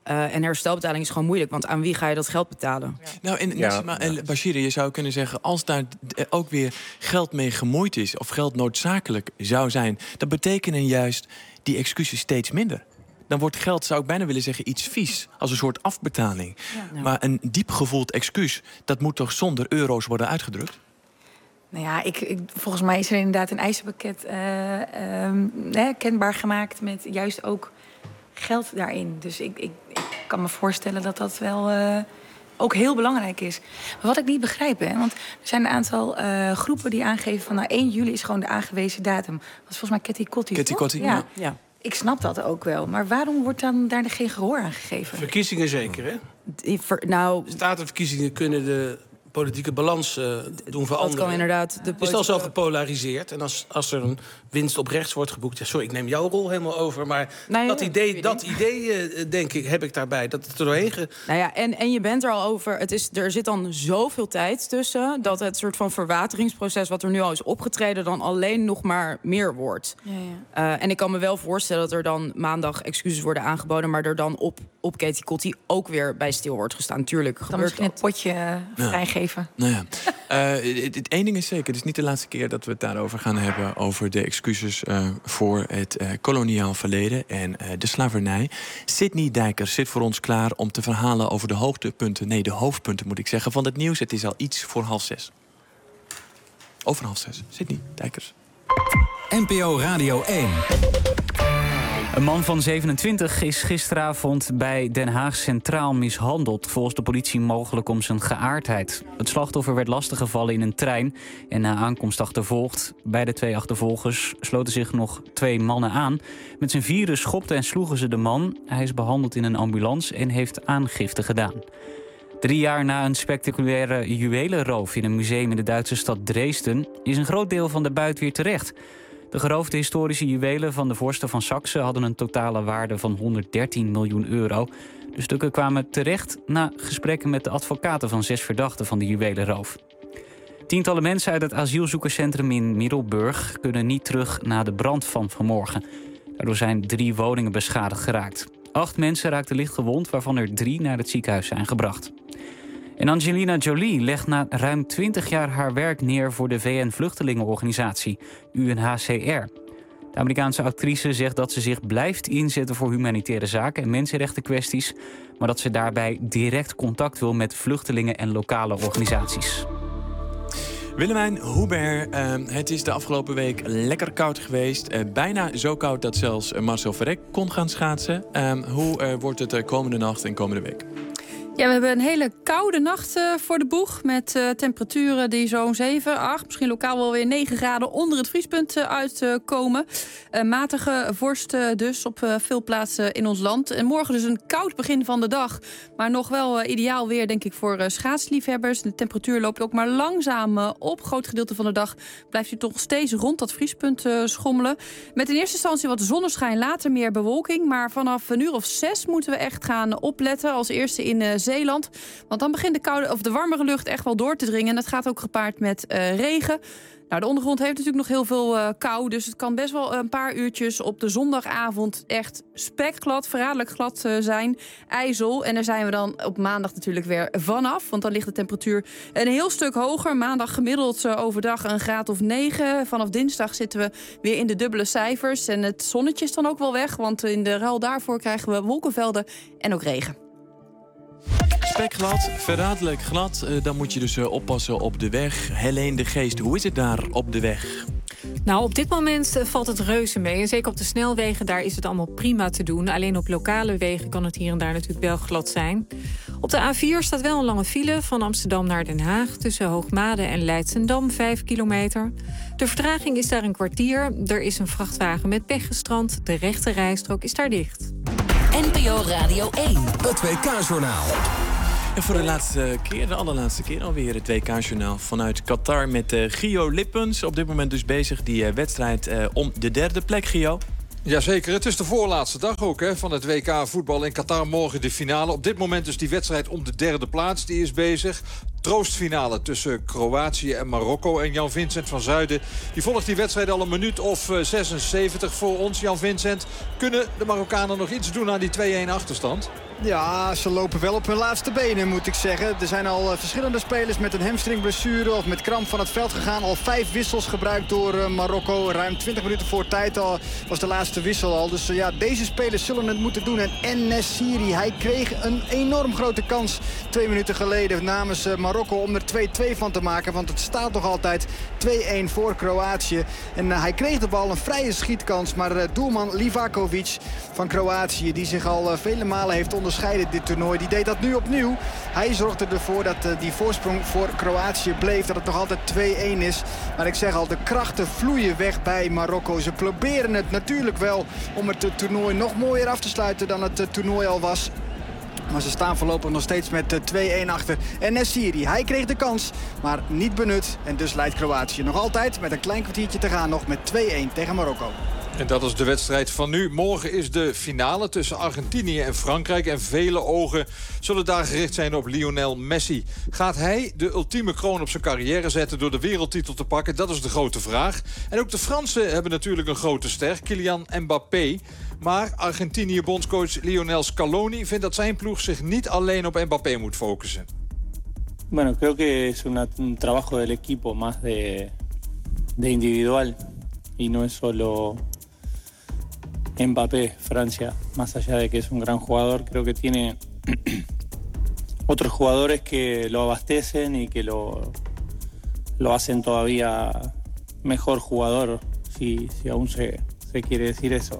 Uh, en herstelbetaling is gewoon moeilijk, want aan wie ga je dat geld betalen? Ja. Nou, en ja, Nassima en Bashir, je zou kunnen zeggen, als daar ook weer geld mee gemoeid is, of geld noodzakelijk zou zijn, dat betekenen juist die excuses steeds minder. Dan wordt geld, zou ik bijna willen zeggen, iets vies. Als een soort afbetaling. Ja, nou. Maar een diep gevoeld excuus, dat moet toch zonder euro's worden uitgedrukt? Nou ja, ik, ik, volgens mij is er inderdaad een eisenpakket uh, um, hè, kenbaar gemaakt met juist ook geld daarin. Dus ik, ik, ik kan me voorstellen dat dat wel uh, ook heel belangrijk is. Maar wat ik niet begrijp, hè, want er zijn een aantal uh, groepen die aangeven van nou, één juli is gewoon de aangewezen datum. Dat is volgens mij Ketty Kotti. Ketty Kotti, ja. ja. ja. Ik snap dat ook wel. Maar waarom wordt dan daar geen gehoor aan gegeven? Verkiezingen zeker, hè? Die ver, nou, Statenverkiezingen kunnen de politieke balans uh, doen veranderen. Dat kan inderdaad. De politieke... Het is al zo gepolariseerd. En als, als er een winst op rechts wordt geboekt... Ja, sorry, ik neem jouw rol helemaal over. Maar nee, dat idee, dat idee uh, denk ik, heb ik daarbij. Dat het er doorheen ge... Nou ja, en, en je bent er al over. Het is, er zit dan zoveel tijd tussen... dat het soort van verwateringsproces... wat er nu al is opgetreden... dan alleen nog maar meer wordt. Ja, ja. Uh, en ik kan me wel voorstellen dat er dan maandag excuses worden aangeboden... maar er dan op, op Ketty Kotti ook weer bij stil wordt gestaan. Tuurlijk dan misschien het potje uh, vrijgeven. Nou ja, uh, het, het één ding is zeker. Het is niet de laatste keer dat we het daarover gaan hebben... over de excuses uh, voor het uh, koloniaal verleden en uh, de slavernij. Sydney Dijkers zit voor ons klaar om te verhalen over de hoogtepunten... nee, de hoofdpunten moet ik zeggen, van het nieuws. Het is al iets voor half zes. Over half zes. Sydney Dijkers. N P O Radio één. Een man van zevenentwintig is gisteravond bij Den Haag Centraal mishandeld. Volgens de politie mogelijk om zijn geaardheid. Het slachtoffer werd lastiggevallen in een trein en na aankomst achtervolgd. Bij de twee achtervolgers sloten zich nog twee mannen aan. Met z'n vieren schopten en sloegen ze de man. Hij is behandeld in een ambulance en heeft aangifte gedaan. Drie jaar na een spectaculaire juwelenroof in een museum in de Duitse stad Dresden... is een groot deel van de buit weer terecht. De geroofde historische juwelen van de vorsten van Saxe hadden een totale waarde van honderddertien miljoen euro. De stukken kwamen terecht na gesprekken met de advocaten van zes verdachten van de juwelenroof. Tientallen mensen uit het asielzoekerscentrum in Middelburg kunnen niet terug na de brand van vanmorgen. Daardoor zijn drie woningen beschadigd geraakt. Acht mensen raakten licht gewond, waarvan er drie naar het ziekenhuis zijn gebracht. En Angelina Jolie legt na ruim twintig jaar haar werk neer voor de V N-vluchtelingenorganisatie, U N H C R. De Amerikaanse actrice zegt dat ze zich blijft inzetten voor humanitaire zaken en mensenrechtenkwesties, maar dat ze daarbij direct contact wil met vluchtelingen en lokale organisaties. Willemijn Hubert, uh, het is de afgelopen week lekker koud geweest. Uh, bijna zo koud dat zelfs Marcel Verrek kon gaan schaatsen. Uh, hoe uh, wordt het uh, komende nacht en komende week? Ja, we hebben een hele koude nacht uh, voor de boeg. Met uh, temperaturen die zo'n zeven, acht, misschien lokaal wel weer negen graden onder het vriespunt uh, uitkomen. Uh, uh, matige vorst uh, dus op uh, veel plaatsen in ons land. En morgen dus een koud begin van de dag. Maar nog wel uh, ideaal weer, denk ik, voor uh, schaatsliefhebbers. De temperatuur loopt ook maar langzaam uh, op. Groot gedeelte van de dag blijft u toch steeds rond dat vriespunt uh, schommelen. Met in eerste instantie wat zonneschijn, later meer bewolking. Maar vanaf een uur of zes moeten we echt gaan opletten. Als eerste in uh, Zeeland. Want dan begint de koude of de warmere lucht echt wel door te dringen. En dat gaat ook gepaard met uh, regen. Nou, de ondergrond heeft natuurlijk nog heel veel uh, kou. Dus het kan best wel een paar uurtjes op de zondagavond echt spekglad, verraderlijk glad uh, zijn. IJssel. En daar zijn we dan op maandag natuurlijk weer vanaf. Want dan ligt de temperatuur een heel stuk hoger. Maandag gemiddeld uh, overdag een graad of negen. Vanaf dinsdag zitten we weer in de dubbele cijfers. En het zonnetje is dan ook wel weg. Want in de ruil daarvoor krijgen we wolkenvelden en ook regen. Spekglad, verraderlijk glad. Uh, dan moet je dus uh, oppassen op de weg. Helene de Geest, hoe is het daar op de weg? Nou, op dit moment uh, valt het reuze mee. En zeker op de snelwegen, daar is het allemaal prima te doen. Alleen op lokale wegen kan het hier en daar natuurlijk wel glad zijn. Op de A vier staat wel een lange file van Amsterdam naar Den Haag. Tussen Hoogmade en Leidschendam, vijf kilometer. De vertraging is daar een kwartier. Er is een vrachtwagen met pech gestrand. De rechte rijstrook is daar dicht. N P O Radio één. Het W K-journaal. En voor de laatste keer, de allerlaatste keer alweer het W K-journaal vanuit Qatar met uh, Gio Lippens. Op dit moment dus bezig die uh, wedstrijd uh, om de derde plek, Gio. Jazeker, het is de voorlaatste dag ook hè, van het W K voetbal in Qatar. Morgen de finale. Op dit moment dus die wedstrijd om de derde plaats. Die is bezig. Troostfinale tussen Kroatië en Marokko. En Jan-Vincent van Zuiden die volgt die wedstrijd al een minuut of uh, zesenzeventig voor ons. Jan-Vincent, kunnen de Marokkanen nog iets doen aan die twee-een achterstand? Ja, ze lopen wel op hun laatste benen, moet ik zeggen. Er zijn al uh, verschillende spelers met een hamstringblessure of met kramp van het veld gegaan. Al vijf wissels gebruikt door uh, Marokko. Ruim twintig minuten voor tijd al was de laatste wissel al. Dus uh, ja, deze spelers zullen het moeten doen. En En-Nesyri, hij kreeg een enorm grote kans twee minuten geleden namens uh, Marokko om er twee-twee van te maken. Want het staat nog altijd twee-een voor Kroatië. En uh, hij kreeg de bal, een vrije schietkans. Maar uh, doelman Livakovic van Kroatië, die zich al uh, vele malen heeft onderscheiden dit toernooi, die deed dat nu opnieuw. Hij zorgde ervoor dat uh, die voorsprong voor Kroatië bleef, dat het nog altijd twee-een is. Maar ik zeg al, de krachten vloeien weg bij Marokko. Ze proberen het natuurlijk wel om het uh, toernooi nog mooier af te sluiten dan het uh, toernooi al was. Maar ze staan voorlopig nog steeds met uh, twee-een achter. En En-Nesyri, hij kreeg de kans, maar niet benut. En dus leidt Kroatië nog altijd met een klein kwartiertje te gaan nog met twee-een tegen Marokko. En dat is de wedstrijd van nu. Morgen is de finale tussen Argentinië en Frankrijk. En vele ogen zullen daar gericht zijn op Lionel Messi. Gaat hij de ultieme kroon op zijn carrière zetten door de wereldtitel te pakken? Dat is de grote vraag. En ook de Fransen hebben natuurlijk een grote ster, Kylian Mbappé. Maar Argentinië-bondscoach Lionel Scaloni vindt dat zijn ploeg zich niet alleen op Mbappé moet focussen. Bueno, creo que es una, un trabajo del equipo más de, de individual. Y no es solo Mbappé, Francia, más allá de que es un gran jugador, creo que tiene otros jugadores que lo abastecen y que lo, lo hacen todavía mejor jugador, si, si aún se, se quiere decir eso.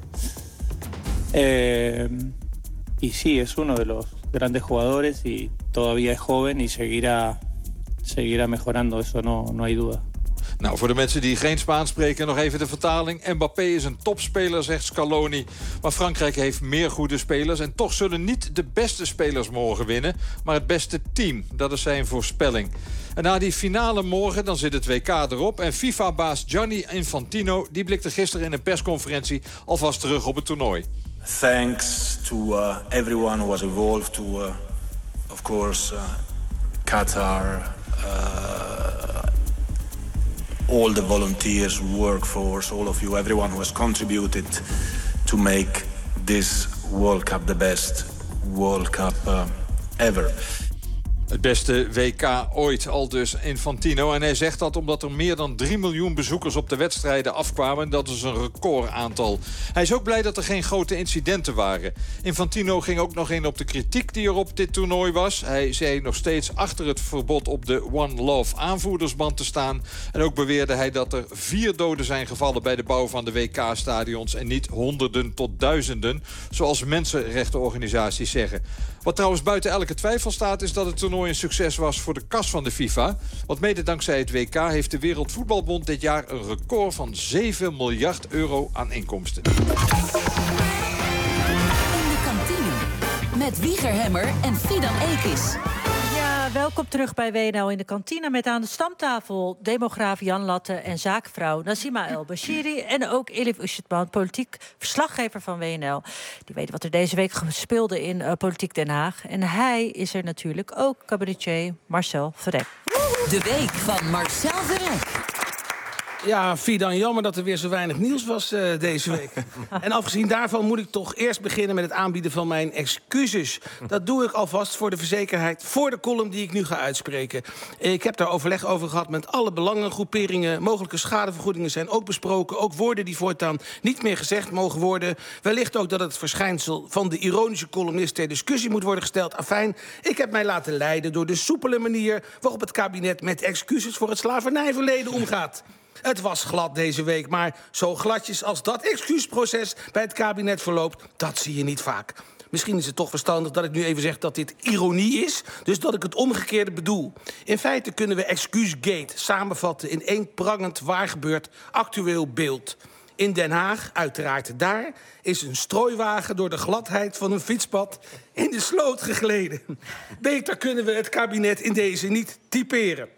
Eh, y sí, es uno de los grandes jugadores y todavía es joven y seguirá, seguirá mejorando, eso no, no hay duda. Nou, voor de mensen die geen Spaans spreken, nog even de vertaling. Mbappé is een topspeler, zegt Scaloni. Maar Frankrijk heeft meer goede spelers. En toch zullen niet de beste spelers morgen winnen, maar het beste team. Dat is zijn voorspelling. En na die finale morgen, dan zit het W K erop. En FIFA-baas Gianni Infantino, die blikte gisteren in een persconferentie alvast terug op het toernooi. Thanks to uh, everyone who was involved, to uh, of course uh, Qatar, uh, all the volunteers, workforce, all of you, everyone who has contributed to make this World Cup the best World Cup uh, ever. Het beste W K ooit, al dus Infantino. En hij zegt dat omdat er meer dan drie miljoen bezoekers op de wedstrijden afkwamen. Dat is een recordaantal. Hij is ook blij dat er geen grote incidenten waren. Infantino ging ook nog in op de kritiek die er op dit toernooi was. Hij zei nog steeds achter het verbod op de One Love aanvoerdersband te staan. En ook beweerde hij dat er vier doden zijn gevallen bij de bouw van de W K-stadions. En niet honderden tot duizenden, zoals mensenrechtenorganisaties zeggen. Wat trouwens buiten elke twijfel staat, is dat het toernooi een succes was voor de kas van de FIFA. Want mede dankzij het W K heeft de Wereldvoetbalbond dit jaar een record van zeven miljard euro aan inkomsten. In de kantine met Wieger Hemmer en Fidan Ekis. Ja, welkom terug bij W N L in de kantine met aan de stamtafel demograaf Jan Latte en zaakvrouw Nazima El Bashiri en ook Elif Usjetman, politiek verslaggever van W N L. Die weet wat er deze week speelde in uh, Politiek Den Haag. En hij is er natuurlijk ook, cabaretier Marcel Verrek. De week van Marcel Verrek. Ja, Fidan, jammer dat er weer zo weinig nieuws was uh, deze week. En afgezien daarvan moet ik toch eerst beginnen met het aanbieden van mijn excuses. Dat doe ik alvast voor de verzekerheid, voor de column die ik nu ga uitspreken. Ik heb daar overleg over gehad met alle belangengroeperingen. Mogelijke schadevergoedingen zijn ook besproken. Ook woorden die voortaan niet meer gezegd mogen worden. Wellicht ook dat het verschijnsel van de ironische columnist ter discussie moet worden gesteld. Afijn, ik heb mij laten leiden door de soepele manier waarop het kabinet met excuses voor het slavernijverleden omgaat. Het was glad deze week, maar zo gladjes als dat excuusproces bij het kabinet verloopt, dat zie je niet vaak. Misschien is het toch verstandig dat ik nu even zeg dat dit ironie is, dus dat ik het omgekeerde bedoel. In feite kunnen we Excusegate samenvatten in één prangend waargebeurd actueel beeld. In Den Haag, uiteraard daar, is een strooiwagen door de gladheid van een fietspad in de sloot gegleden. Beter kunnen we het kabinet in deze niet typeren.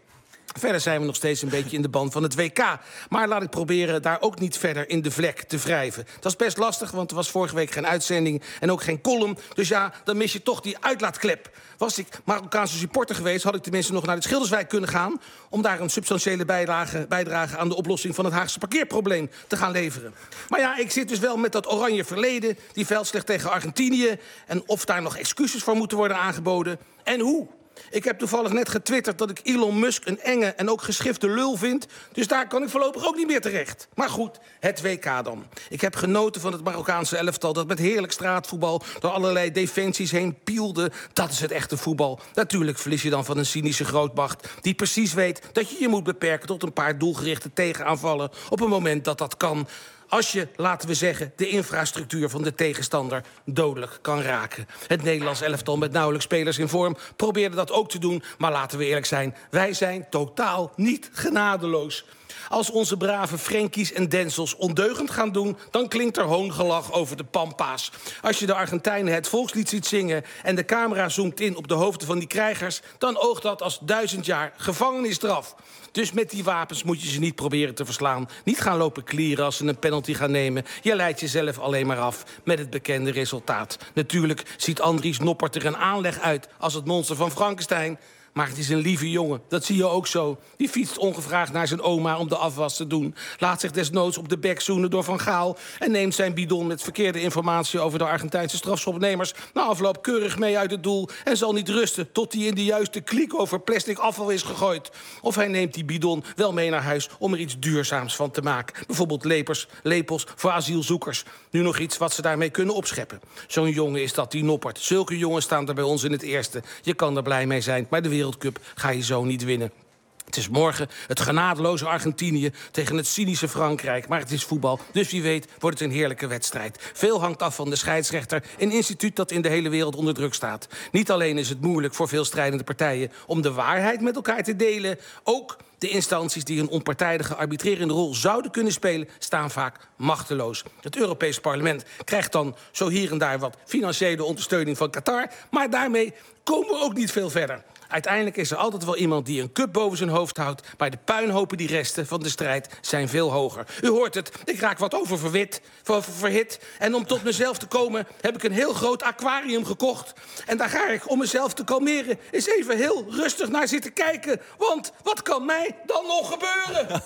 Verder zijn we nog steeds een beetje in de band van het W K. Maar laat ik proberen daar ook niet verder in de vlek te wrijven. Dat is best lastig, want er was vorige week geen uitzending en ook geen column. Dus ja, dan mis je toch die uitlaatklep. Was ik Marokkaanse supporter geweest, had ik tenminste nog naar de Schilderswijk kunnen gaan... om daar een substantiële bijdrage, bijdrage aan de oplossing van het Haagse parkeerprobleem te gaan leveren. Maar ja, ik zit dus wel met dat oranje verleden, die veldsleg tegen Argentinië... en of daar nog excuses voor moeten worden aangeboden. En hoe? Ik heb toevallig net getwitterd dat ik Elon Musk een enge en ook geschifte lul vind. Dus daar kan ik voorlopig ook niet meer terecht. Maar goed, het W K dan. Ik heb genoten van het Marokkaanse elftal dat met heerlijk straatvoetbal door allerlei defensies heen pielde. Dat is het echte voetbal. Natuurlijk verlies je dan van een cynische grootmacht die precies weet dat je je moet beperken tot een paar doelgerichte tegenaanvallen op een moment dat dat kan. Als je, laten we zeggen, de infrastructuur van de tegenstander dodelijk kan raken. Het Nederlands elftal met nauwelijks spelers in vorm probeerde dat ook te doen. Maar laten we eerlijk zijn, wij zijn totaal niet genadeloos. Als onze brave Frenkies en Denzels ondeugend gaan doen, dan klinkt er hoongelach over de Pampa's. Als je de Argentijnen het volkslied ziet zingen en de camera zoomt in op de hoofden van die krijgers, dan oogt dat als duizend jaar gevangenisstraf. Dus met die wapens moet je ze niet proberen te verslaan. Niet gaan lopen klieren als ze een penalty gaan nemen. Je leidt jezelf alleen maar af met het bekende resultaat. Natuurlijk ziet Andries Noppert er een aanleg uit als het monster van Frankenstein. Maar het is een lieve jongen, dat zie je ook zo. Die fietst ongevraagd naar zijn oma om de afwas te doen. Laat zich desnoods op de bek zoenen door Van Gaal en neemt zijn bidon met verkeerde informatie over de Argentijnse strafschopnemers na afloop keurig mee uit het doel en zal niet rusten tot hij in de juiste kliek over plastic afval is gegooid. Of hij neemt die bidon wel mee naar huis om er iets duurzaams van te maken. Bijvoorbeeld lepers, lepels voor asielzoekers. Nu nog iets wat ze daarmee kunnen opscheppen. Zo'n jongen is dat, die Noppert. Zulke jongens staan er bij ons in het eerste. Je kan er blij mee zijn, maar de Wereldcup ga je zo niet winnen. Het is morgen het genadeloze Argentinië tegen het cynische Frankrijk. Maar het is voetbal, dus wie weet wordt het een heerlijke wedstrijd. Veel hangt af van de scheidsrechter, een instituut dat in de hele wereld onder druk staat. Niet alleen is het moeilijk voor veel strijdende partijen om de waarheid met elkaar te delen, ook de instanties die een onpartijdige arbitrerende rol zouden kunnen spelen, staan vaak machteloos. Het Europees Parlement krijgt dan zo hier en daar wat financiële ondersteuning van Qatar, maar daarmee komen we ook niet veel verder. Uiteindelijk is er altijd wel iemand die een cup boven zijn hoofd houdt, maar de puinhopen die resten van de strijd zijn veel hoger. U hoort het, ik raak wat over verwit, ver, verhit. En om tot mezelf te komen heb ik een heel groot aquarium gekocht. En daar ga ik, om mezelf te kalmeren, eens even heel rustig naar zitten kijken. Want wat kan mij dan nog gebeuren?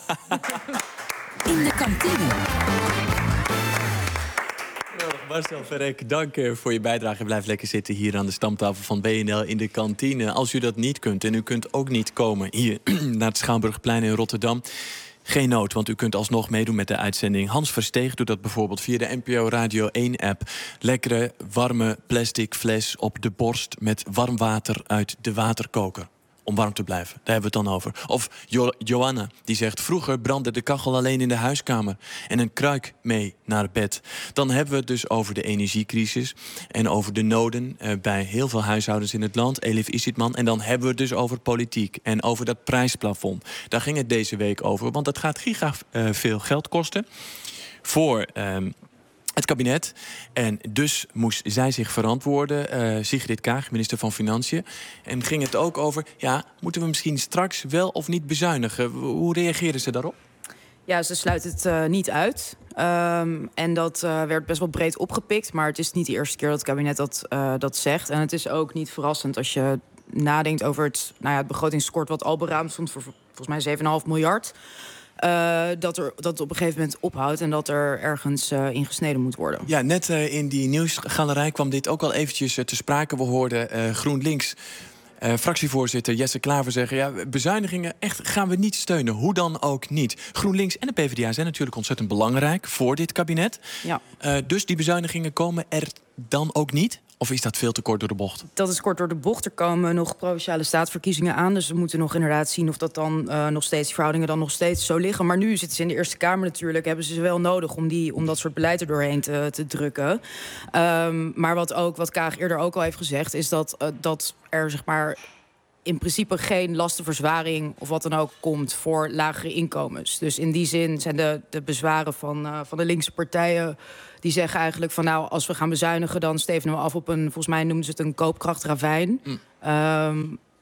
In de kantine. Marcel Verrek, dank voor je bijdrage. Blijf lekker zitten hier aan de stamtafel van B N L in de kantine. Als u dat niet kunt en u kunt ook niet komen hier naar het Schouwburgplein in Rotterdam, geen nood, want u kunt alsnog meedoen met de uitzending. Hans Versteeg doet dat bijvoorbeeld via de N P O Radio één-app. Lekkere, warme plastic fles op de borst met warm water uit de waterkoker. Om warm te blijven, daar hebben we het dan over. Of jo- Johanna, die zegt, vroeger brandde de kachel alleen in de huiskamer en een kruik mee naar bed. Dan hebben we het dus over de energiecrisis en over de noden eh, bij heel veel huishoudens in het land. Elif Isitman. En dan hebben we het dus over politiek en over dat prijsplafond. Daar ging het deze week over, want dat gaat giga uh, veel geld kosten voor Uh, het kabinet. En dus moest zij zich verantwoorden, uh, Sigrid Kaag, minister van Financiën. En ging het ook over, ja, moeten we misschien straks wel of niet bezuinigen? Hoe reageren ze daarop? Ja, ze sluit het uh, niet uit. Um, en dat uh, werd best wel breed opgepikt. Maar het is niet de eerste keer dat het kabinet dat, uh, dat zegt. En het is ook niet verrassend als je nadenkt over het, nou ja, het begrotingstekort wat al beraamd stond voor volgens mij zeven komma vijf miljard. Uh, dat, er, dat het op een gegeven moment ophoudt en dat er ergens uh, in gesneden moet worden. Ja, net uh, in die nieuwsgalerij kwam dit ook al eventjes uh, te sprake. We hoorden uh, GroenLinks uh, fractievoorzitter Jesse Klaver zeggen, ja, bezuinigingen echt gaan we niet steunen, hoe dan ook niet. GroenLinks en de P v d A zijn natuurlijk ontzettend belangrijk voor dit kabinet. Ja. Uh, dus die bezuinigingen komen er dan ook niet? Of is dat veel te kort door de bocht? Dat is kort door de bocht. Er komen nog provinciale staatsverkiezingen aan. Dus we moeten nog inderdaad zien of dat dan uh, nog steeds, die verhoudingen dan nog steeds zo liggen. Maar nu zitten ze in de Eerste Kamer natuurlijk. Hebben ze ze wel nodig om, die, om dat soort beleid er doorheen te, te drukken. Um, maar wat ook, wat Kaag eerder ook al heeft gezegd, is dat, uh, dat er zeg maar in principe geen lastenverzwaring of wat dan ook komt voor lagere inkomens. Dus in die zin zijn de, de bezwaren van, uh, van de linkse partijen, die zeggen eigenlijk van nou, als we gaan bezuinigen, dan stevenen we af op een, volgens mij noemen ze het een koopkrachtravijn. Mm. Um,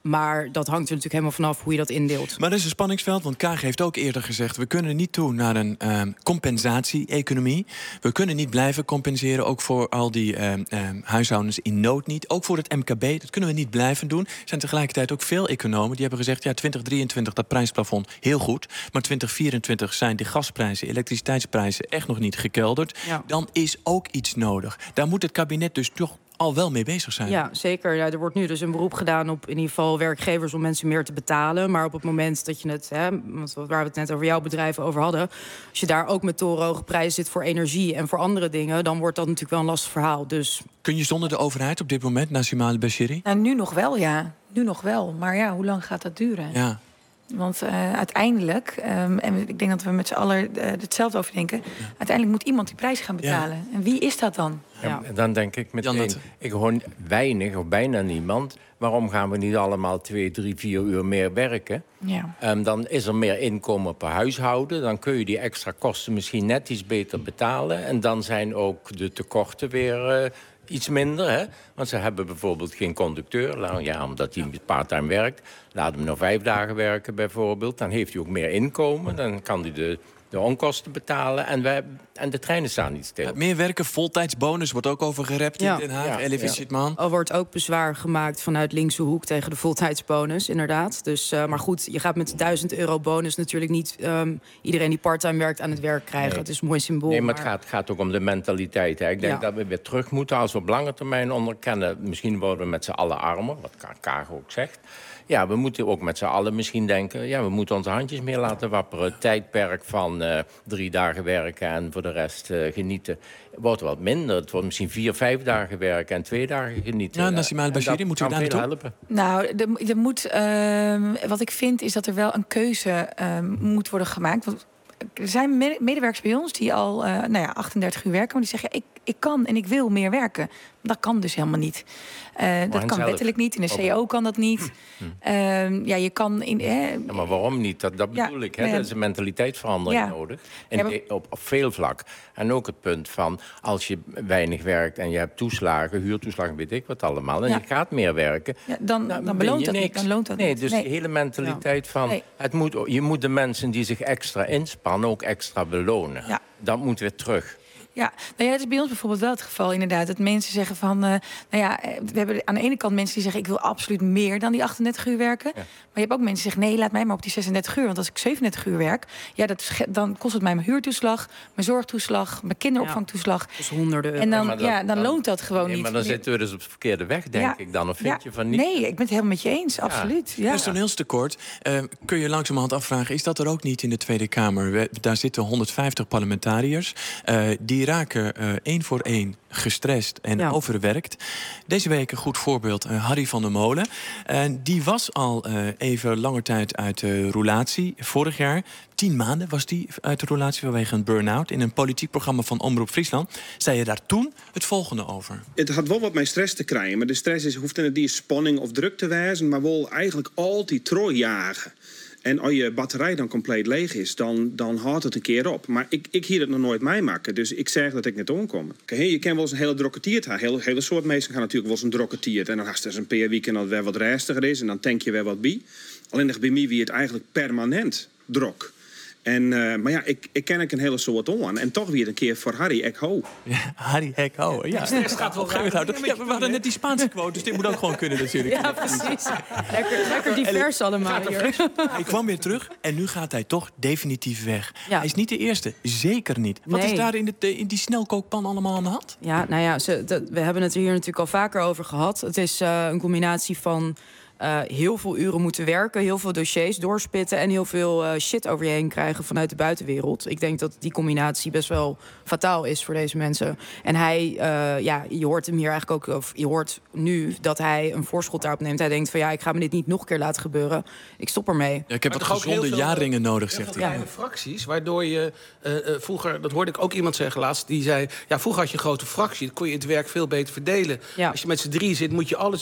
Maar dat hangt er natuurlijk helemaal vanaf hoe je dat indeelt. Maar er is een spanningsveld, want Kaag heeft ook eerder gezegd... we kunnen niet toe naar een uh, compensatie-economie. We kunnen niet blijven compenseren, ook voor al die uh, uh, huishoudens in nood niet. Ook voor het M K B, dat kunnen we niet blijven doen. Er zijn tegelijkertijd ook veel economen die hebben gezegd... ja, twintig drieëntwintig, dat prijsplafond, heel goed. Maar twintig vierentwintig zijn de gasprijzen, elektriciteitsprijzen... echt nog niet gekelderd. Ja. Dan is ook iets nodig. Daar moet het kabinet dus toch al wel mee bezig zijn. Ja, zeker. Ja, er wordt nu dus een beroep gedaan op in ieder geval werkgevers om mensen meer te betalen. Maar op het moment dat je het, hè, waar we het net over jouw bedrijf over hadden, als je daar ook met torenhoge prijzen zit voor energie en voor andere dingen, dan wordt dat natuurlijk wel een lastig verhaal. Dus kun je zonder de overheid op dit moment, Nassima El-Bashiri? Nou, nu nog wel, ja. Nu nog wel. Maar ja, hoe lang gaat dat duren? Ja. Want uh, uiteindelijk, um, en ik denk dat we met z'n allen uh, hetzelfde over denken, ja. uiteindelijk moet iemand die prijs gaan betalen. Ja. En wie is dat dan? Ja, ja. Dan denk ik meteen, ik hoor weinig of bijna niemand. Waarom gaan we niet allemaal twee, drie, vier uur meer werken? Ja. Um, dan is er meer inkomen per huishouden. Dan kun je die extra kosten misschien net iets beter betalen. En dan zijn ook de tekorten weer... Uh, iets minder, hè? Want ze hebben bijvoorbeeld geen conducteur. Ja, omdat hij part-time werkt. Laat hem nog vijf dagen werken bijvoorbeeld. Dan heeft hij ook meer inkomen. Dan kan hij de, de onkosten betalen. En, wij, en de treinen staan niet stil. Ja, meer werken, voltijdsbonus wordt ook over gerept ja. in Den Haag. Ja. Elif Isitman. Er wordt ook bezwaar gemaakt vanuit linkse hoek tegen de voltijdsbonus, inderdaad. Dus, uh, maar goed, je gaat met duizend euro bonus natuurlijk niet um, iedereen die parttime werkt aan het werk krijgen. Nee. Het is een mooi symbool. Nee, maar, maar... het gaat, gaat ook om de mentaliteit. Hè. Ik denk ja. dat we weer terug moeten als we op lange termijn onderkennen. Misschien worden we met z'n allen armer, wat Kaag ook zegt. Ja, we moeten ook met z'n allen misschien denken, ja, we moeten onze handjes meer laten wapperen. Het tijdperk van uh, drie dagen werken en voor de rest uh, genieten wordt wat minder. Het wordt misschien vier, vijf dagen werken en twee dagen genieten. Ja, Nassima El-Bashiri, moet u daar naartoe helpen? Nou, er, er moet, uh, wat ik vind is dat er wel een keuze uh, moet worden gemaakt. Want er zijn medewerkers bij ons die al uh, nou ja, achtendertig uur werken, maar die zeggen, ja, ik, ik kan en ik wil meer werken. Dat kan dus helemaal niet. Uh, dat kan zelf. Wettelijk niet. In de C O kan dat niet. Hm. Uh, ja, je kan in. Eh, ja, maar waarom niet? Dat, dat bedoel ja, ik. Hè? Uh, er is een mentaliteitsverandering ja. nodig. En ja, maar... op, op veel vlak. En ook het punt van als je weinig werkt en je hebt toeslagen, huurtoeslagen, weet ik wat allemaal, en ja. je gaat meer werken, ja, dan, dan, dan beloont dat niet. Dan loont dat nee, niet. Dus nee. de hele mentaliteit ja. van nee. het moet, je moet de mensen die zich extra inspannen ook extra belonen. Ja. Dat moet weer terug. Ja, nou ja, dat is bij ons bijvoorbeeld wel het geval inderdaad. Dat mensen zeggen van, uh, nou ja, we hebben aan de ene kant mensen die zeggen, ik wil absoluut meer dan die achtendertig uur werken. Ja. Maar je hebt ook mensen die zeggen, nee, laat mij maar op die zesendertig uur. Want als ik zevenendertig uur werk, ja, dat, dan kost het mij mijn huurtoeslag, mijn zorgtoeslag, mijn kinderopvangtoeslag. Ja, dus honderden euro. En dan, ja, dan, dan loont dat gewoon nee, niet. Maar dan zitten we dus op de verkeerde weg, denk ja. ik dan. Of vind ja. je van niet? Nee, ik ben het helemaal met je eens, ja. absoluut. Ja. Personeelstekort, uh, kun je langzamerhand afvragen, is dat er ook niet in de Tweede Kamer? We, daar zitten honderdvijftig parlementariërs. Uh, die raken uh, één voor één gestrest en ja. overwerkt. Deze week een goed voorbeeld, uh, Harry van der Molen. Uh, die was al uh, even langer tijd uit de roulatie. Vorig jaar, tien maanden was die uit de roulatie vanwege een burn-out. In een politiek programma van Omroep Friesland zei je daar toen het volgende over. Het had wel wat met stress te krijgen. Maar de stress is, hoeft niet die spanning of druk te wijzen, maar wel eigenlijk altijd trooijagen. En als je batterij dan compleet leeg is, dan, dan houdt het een keer op. Maar ik, ik hier het nog nooit meemaken, dus ik zeg dat ik niet omkom. Kijk, je kan wel eens een hele drokketiert hebben. Hele, hele soort mensen gaan natuurlijk wel eens een drokketiert. En dan has er een paar weken dat het weer wat rustiger is. En dan tank je weer wat bij. Alleen bij mij wie het eigenlijk permanent drok. En, uh, maar ja, ik, ik ken ik een hele soort on. En toch weer een keer voor Harry Ekho. Ja, Harry Ekho, ja. ja. Het gaat wel graag. Ja, we hadden net die Spaanse quote, dus dit moet ook gewoon kunnen natuurlijk. Ja, precies. Lekker, lekker divers allemaal hier. Hij kwam weer terug en nu gaat hij toch definitief weg. Ja. Hij is niet de eerste, zeker niet. Wat nee. is daar in, de, in die snelkookpan allemaal aan de hand? Ja, nou ja, ze, de, we hebben het hier natuurlijk al vaker over gehad. Het is uh, een combinatie van Uh, heel veel uren moeten werken, heel veel dossiers doorspitten en heel veel uh, shit over je heen krijgen vanuit de buitenwereld. Ik denk dat die combinatie best wel fataal is voor deze mensen. En hij, uh, ja, je hoort hem hier eigenlijk ook, of je hoort nu dat hij een voorschot daarop neemt. Hij denkt van ja, ik ga me dit niet nog een keer laten gebeuren. Ik stop ermee. Ja, ik heb wat gezonde veel, jaarringen nodig, zegt hij. Ja, ja. fracties, waardoor je uh, uh, vroeger, dat hoorde ik ook iemand zeggen laatst, die zei, ja, vroeger had je een grote fractie, dan kon je het werk veel beter verdelen. Ja. Als je met z'n drie zit, moet je alles doen.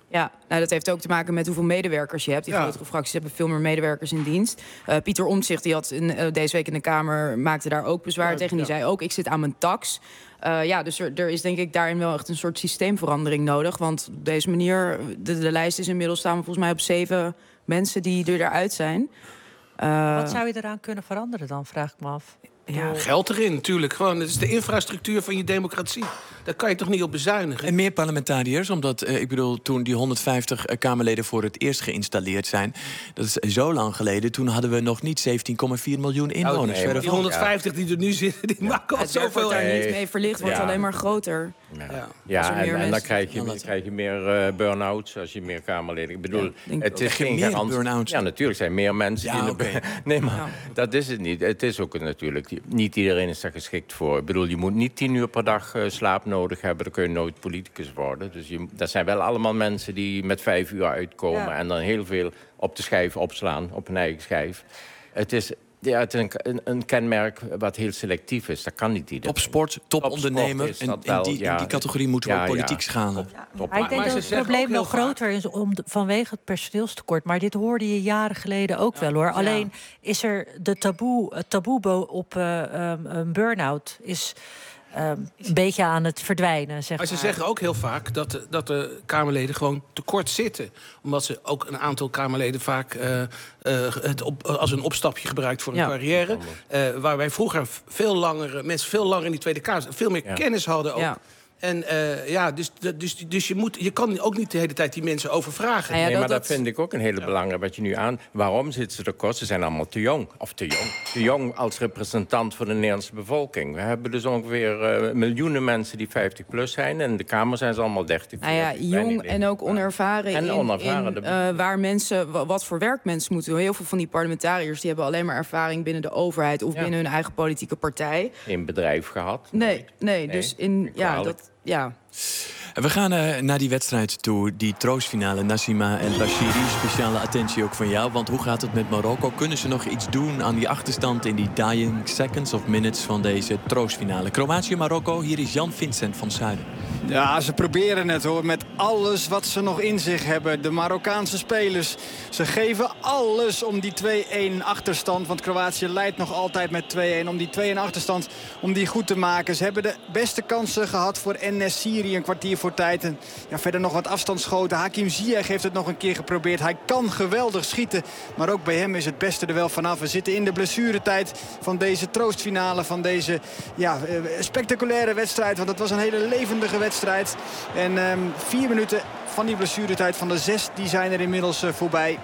Ja, nou, dat heeft ook te maken met hoeveel medewerkers je hebt. Die Ja. grotere fracties hebben veel meer medewerkers in dienst. Uh, Pieter Omtzigt, die had in, uh, deze week in de Kamer, maakte daar ook bezwaar Ja, tegen. Die ja. zei ook, ik zit aan mijn tax. Uh, ja, dus er, er is denk ik daarin wel echt een soort systeemverandering nodig. Want op deze manier, de, de lijst is inmiddels, staan we volgens mij op zeven mensen die er eruit zijn. Uh, Wat zou je eraan kunnen veranderen dan, vraag ik me af. Ja, geld erin, natuurlijk. Gewoon, het is de infrastructuur van je democratie. Daar kan je toch niet op bezuinigen? En meer parlementariërs, omdat, uh, ik bedoel, toen die honderdvijftig Kamerleden voor het eerst geïnstalleerd zijn, dat is zo lang geleden, toen hadden we nog niet zeventien komma vier miljoen inwoners. Nou, nee, die honderdvijftig die er nu zitten, die maken al het werk wordt zoveel. daar niet mee verlicht, wordt Ja. alleen maar groter. Ja, Als ja er en, meer en dan mensen- krijg je, dan dan dat- krijg je meer uh, burn-outs als je meer Kamerleden... Ik bedoel, Ja, denk het ook. is Krijg je geen meer garantie. burn-outs? Ja, natuurlijk zijn meer mensen Ja, die... in de oké. bur- Nee, maar dat is het niet. Het is ook natuurlijk... Niet iedereen is daar geschikt voor. Ik bedoel, je moet niet tien uur per dag uh, slaap nodig hebben. Dan kun je nooit politicus worden. Dus je, dat zijn wel allemaal mensen die met vijf uur uitkomen... Ja. en dan heel veel op de schijf opslaan, op hun eigen schijf. Het is... Ja, het is een, een, een kenmerk wat heel selectief is. Dat kan niet iedereen. Top sport, top Op ondernemer. sport is En dat in wel, die, in ja. die categorie moeten we Ja, ook politiek ja. schalen. Top. Maar ik denk maar dat ze het zeggen probleem ook heel nog groter is om de- vanwege het personeelstekort. Maar dit hoorde je jaren geleden ook wel, hoor. Alleen is er de taboe, het taboe bo- op uh, um, een burn-out is um, een beetje aan het verdwijnen, zeg Maar maar. ze zeggen ook heel vaak dat de, dat de Kamerleden gewoon tekort zitten. Omdat ze ook een aantal Kamerleden vaak uh, uh, het op, als een opstapje gebruikt voor een Ja. carrière. Uh, waar wij vroeger veel langer, mensen veel langer in die Tweede Kamer, veel meer Ja. kennis hadden ook. Ja. En uh, ja, dus, dus, dus je, moet, je kan ook niet de hele tijd die mensen overvragen. Nou ja, Nee, dat- maar dat, dat- vind ik ook een hele belangrijke wat je nu aan... Waarom zitten ze er kort? Ze zijn allemaal te jong. Of te jong. Te jong als representant voor de Nederlandse bevolking. We hebben dus ongeveer uh, miljoenen mensen die vijftig plus zijn. En in de Kamer zijn ze allemaal dertig. Nou ja, veertig, jong weinig en ook onervaren. En in, onervaren, in, dat uh, waar mensen, wa- wat voor werk mensen moeten doen. Heel veel van die parlementariërs die hebben alleen maar ervaring binnen de overheid of Ja. binnen hun eigen politieke partij. in bedrijf gehad. Nee, nee, Nee, dus in ja, kwalijk. dat ja. En we gaan uh, naar die wedstrijd toe, die troostfinale. Nassima en Bashiri, speciale attentie ook van jou. Want hoe gaat het met Marokko? Kunnen ze nog iets doen aan die achterstand in die dying seconds of minutes van deze troostfinale? Kroatië-Marokko, hier is Jan Vincent van Zuiden. Ja, ze proberen het hoor, met alles wat ze nog in zich hebben. De Marokkaanse spelers, ze geven alles om die twee-een achterstand. Want Kroatië leidt nog altijd met twee-een. Om die twee-een achterstand, om die goed te maken. Ze hebben de beste kansen gehad voor En-Nesyri, een kwartier voor tijd. En ja, verder nog wat afstandsschoten. Hakim Ziyech heeft het nog een keer geprobeerd. Hij kan geweldig schieten, maar ook bij hem is het beste er wel vanaf. We zitten in de blessuretijd van deze troostfinale, van deze ja, eh, spectaculaire wedstrijd. Want het was een hele levendige wedstrijd. En ehm, vier minuten van die blessuretijd van de zes, die zijn er inmiddels uh, voorbij.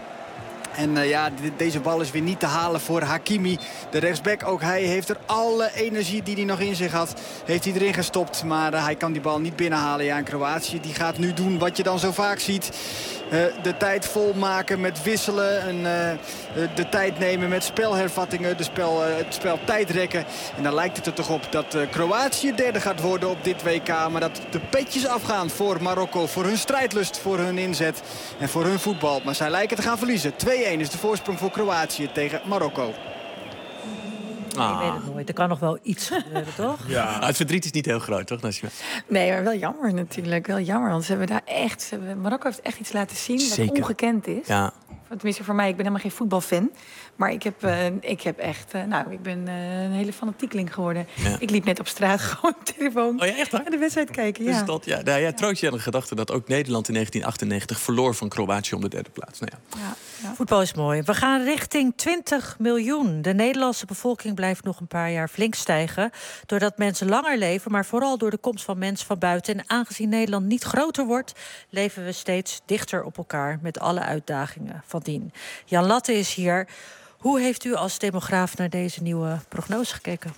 En uh, ja, de, deze bal is weer niet te halen voor Hakimi. De rechtsback, ook hij heeft er alle energie die hij nog in zich had, heeft hij erin gestopt. Maar uh, hij kan die bal niet binnenhalen. Ja, en Kroatië die gaat nu doen wat je dan zo vaak ziet. Uh, de tijd volmaken met wisselen. En, uh, de tijd nemen met spelhervattingen. De spel, uh, het spel tijdrekken. En dan lijkt het er toch op dat uh, Kroatië derde gaat worden op dit W K. Maar dat de petjes afgaan voor Marokko. Voor hun strijdlust, voor hun inzet en voor hun voetbal. Maar zij lijken te gaan verliezen. twee-een is de voorsprong voor Kroatië tegen Marokko. Je weet het nooit. Er kan nog wel iets gebeuren, toch? Ja. Het verdriet is niet heel groot, toch, Nassima? Nee, maar wel jammer natuurlijk. Wel jammer, want ze hebben daar echt... Ze hebben, Marokko heeft echt iets laten zien wat Zeker. ongekend is. Ja. Tenminste voor mij, ik ben helemaal geen voetbalfan. Maar ik heb, uh, ik heb echt... Uh, nou, ik ben uh, een hele fanatiekeling geworden. Ja. Ik liep net op straat gewoon op telefoon. Oh ja, echt waar? Naar de wedstrijd kijken, ja. Dus dat, ja. Nou, ja, troostje aan de gedachte dat ook Nederland in negentien achtennegentig verloor van Kroatië om de derde plaats. Nou ja. Ja, ja. Voetbal is mooi. We gaan richting twintig miljoen. De Nederlandse bevolking blijft nog een paar jaar flink stijgen. Doordat mensen langer leven, maar vooral door de komst van mensen van buiten. En aangezien Nederland niet groter wordt, leven we steeds dichter op elkaar met alle uitdagingen van dien. Jan Latte is hier. Hoe heeft u als demograaf naar deze nieuwe prognose gekeken?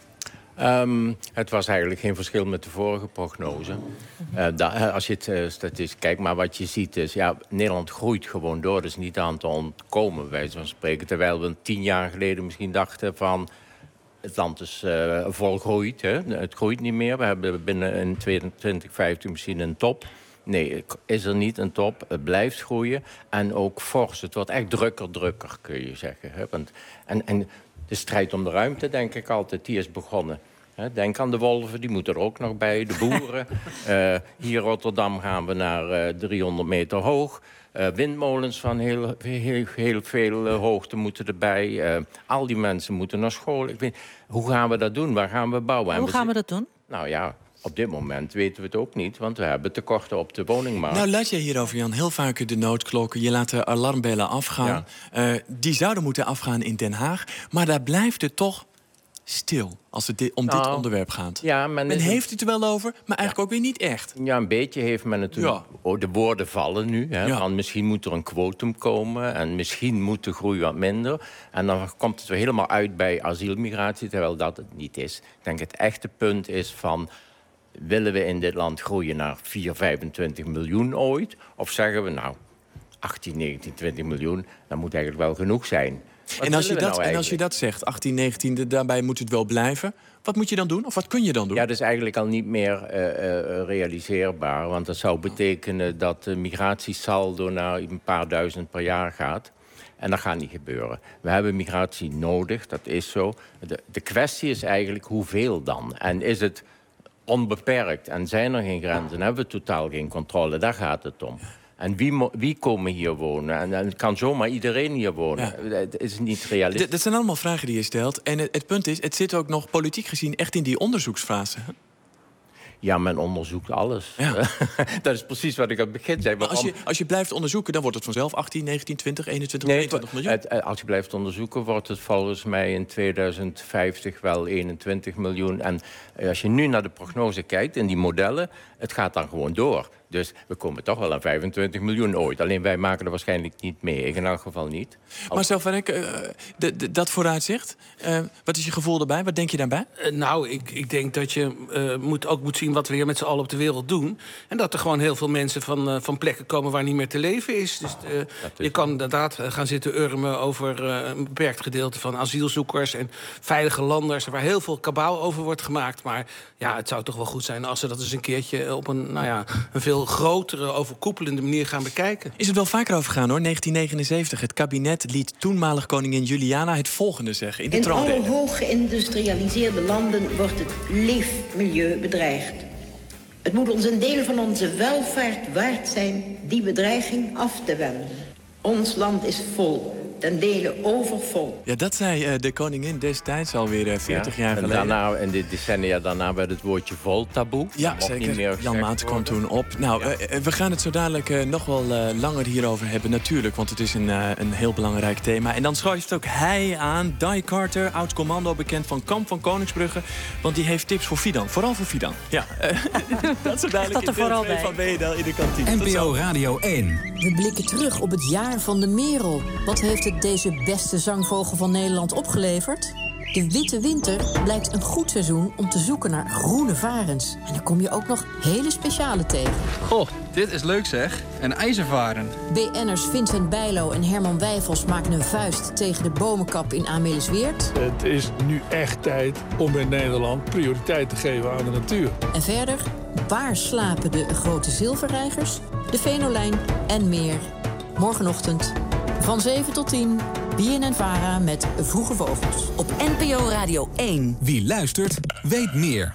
Um, het was eigenlijk geen verschil met de vorige prognose. Uh, da, als je het uh, statistisch kijkt, maar wat je ziet is... ja, Nederland groeit gewoon door, dus niet aan te ontkomen, bij wijze van spreken. Terwijl we tien jaar geleden misschien dachten van... het land is uh, volgroeid, hè? Het groeit niet meer. We hebben binnen in tweeëntwintig vijftien misschien een top... Nee, is er niet een top. Het blijft groeien. En ook fors. Het wordt echt drukker, drukker, kun je zeggen. Hè? Want, en, en de strijd om de ruimte, denk ik altijd, die is begonnen. Denk aan de wolven, die moeten er ook nog bij, de boeren. uh, hier in Rotterdam gaan we naar uh, driehonderd meter hoog. Uh, windmolens van heel, heel, heel veel uh, hoogte moeten erbij. Uh, al die mensen moeten naar school. Ik weet, hoe gaan we dat doen? Waar gaan we bouwen? Hoe en we gaan we dat doen? Nou ja, op dit moment weten we het ook niet, want we hebben tekorten op de woningmarkt. Nou, laat jij hierover, Jan, heel vaak de noodklokken. Je laat de alarmbellen afgaan. Ja. Uh, die zouden moeten afgaan in Den Haag. Maar daar blijft het toch stil als het om nou, dit onderwerp gaat. Ja, men men is heeft het er wel over, maar eigenlijk ja. ook weer niet echt. Ja, een beetje heeft men natuurlijk... Ja. Oh, de woorden vallen nu. Hè, ja. Van misschien moet er een quotum komen en misschien moet de groei wat minder. En dan komt het weer helemaal uit bij asielmigratie, terwijl dat het niet is. Ik denk het echte punt is van... willen we in dit land groeien naar vier, vijfentwintig miljoen ooit? Of zeggen we nou achttien, negentien, twintig miljoen, dat moet eigenlijk wel genoeg zijn. En als, je dat, nou en als je dat zegt, achttien, negentien, daarbij moet het wel blijven. Wat moet je dan doen? Of wat kun je dan doen? Ja, dat is eigenlijk al niet meer uh, uh, realiseerbaar. Want dat zou betekenen dat de migratiesaldo naar een paar duizend per jaar gaat. En dat gaat niet gebeuren. We hebben migratie nodig, dat is zo. De, de kwestie is eigenlijk hoeveel dan? En is het onbeperkt en zijn er geen grenzen? Hebben we totaal geen controle? Daar gaat het om. En wie, wie komen hier wonen? En het kan zomaar iedereen hier wonen. Ja. Het is niet realistisch. D- dat zijn allemaal vragen die je stelt. En het, het punt is, het zit ook nog politiek gezien echt in die onderzoeksfase. Ja, men onderzoekt alles. Ja. Dat is precies wat ik aan het begin zei. Maar als je, als je blijft onderzoeken, dan wordt het vanzelf achttien, negentien, twintig, eenentwintig, nee, tweeëntwintig miljoen. Het, als je blijft onderzoeken, wordt het volgens mij in tweeduizend vijftig wel eenentwintig miljoen. En als je nu naar de prognose kijkt, in die modellen, het gaat dan gewoon door. Dus we komen toch wel aan vijfentwintig miljoen ooit. Alleen wij maken er waarschijnlijk niet mee. Ik in elk geval niet. Als... Marcel van Eck, uh, de, de, dat vooruitzicht, uh, wat is je gevoel daarbij? Wat denk je daarbij? Uh, nou, ik, ik denk dat je uh, moet, ook moet zien wat we hier met z'n allen op de wereld doen. En dat er gewoon heel veel mensen van, uh, van plekken komen waar niet meer te leven is. Dus uh, is je kan inderdaad gaan zitten urmen over uh, een beperkt gedeelte van asielzoekers en veilige landers, waar heel veel kabaal over wordt gemaakt. Maar ja, het zou toch wel goed zijn als ze dat eens een keertje op een, nou ja, een veel grotere, overkoepelende manier gaan bekijken. Is het wel vaker overgegaan, hoor. negentien negenenzeventig. Het kabinet liet toenmalig koningin Juliana het volgende zeggen in de troonrede. In alle hoog geïndustrialiseerde landen wordt het leefmilieu bedreigd. Het moet ons een deel van onze welvaart waard zijn die bedreiging af te wenden. Ons land is vol, ten dele overvol. Ja, dat zei uh, de koningin destijds alweer uh, veertig ja, jaar en geleden. Daarna, en de decennia daarna werd het woordje vol taboe. Ja, zeker. Niet meer Jan Maat kwam toen op. Nou, ja. uh, we gaan het zo dadelijk uh, nog wel uh, langer hierover hebben, natuurlijk. Want het is een, uh, een heel belangrijk thema. En dan schuift ook hij aan. Di Carter, oud-commando, bekend van Kamp van Koningsbrugge. Want die heeft tips voor Fidan. Vooral voor Fidan. Ja, uh, dat zo dadelijk dat er in deel twee van B N L in de kantine. N P O Radio één. We blikken terug op het jaar van de merel. Wat heeft het deze beste zangvogel van Nederland opgeleverd? De witte winter blijkt een goed seizoen om te zoeken naar groene varens. En dan kom je ook nog hele speciale tegen. Oh, dit is leuk zeg. Een ijzervaren. B N'ers Vincent Bijlo en Herman Wijfels maken een vuist tegen de bomenkap in Amelisweert. Het is nu echt tijd om in Nederland prioriteit te geven aan de natuur. En verder, waar slapen de grote zilverreigers, de venolijn en meer. Morgenochtend van zeven tot tien, B N N-Vara met Vroege Vogels. Op N P O Radio één. Wie luistert, weet meer.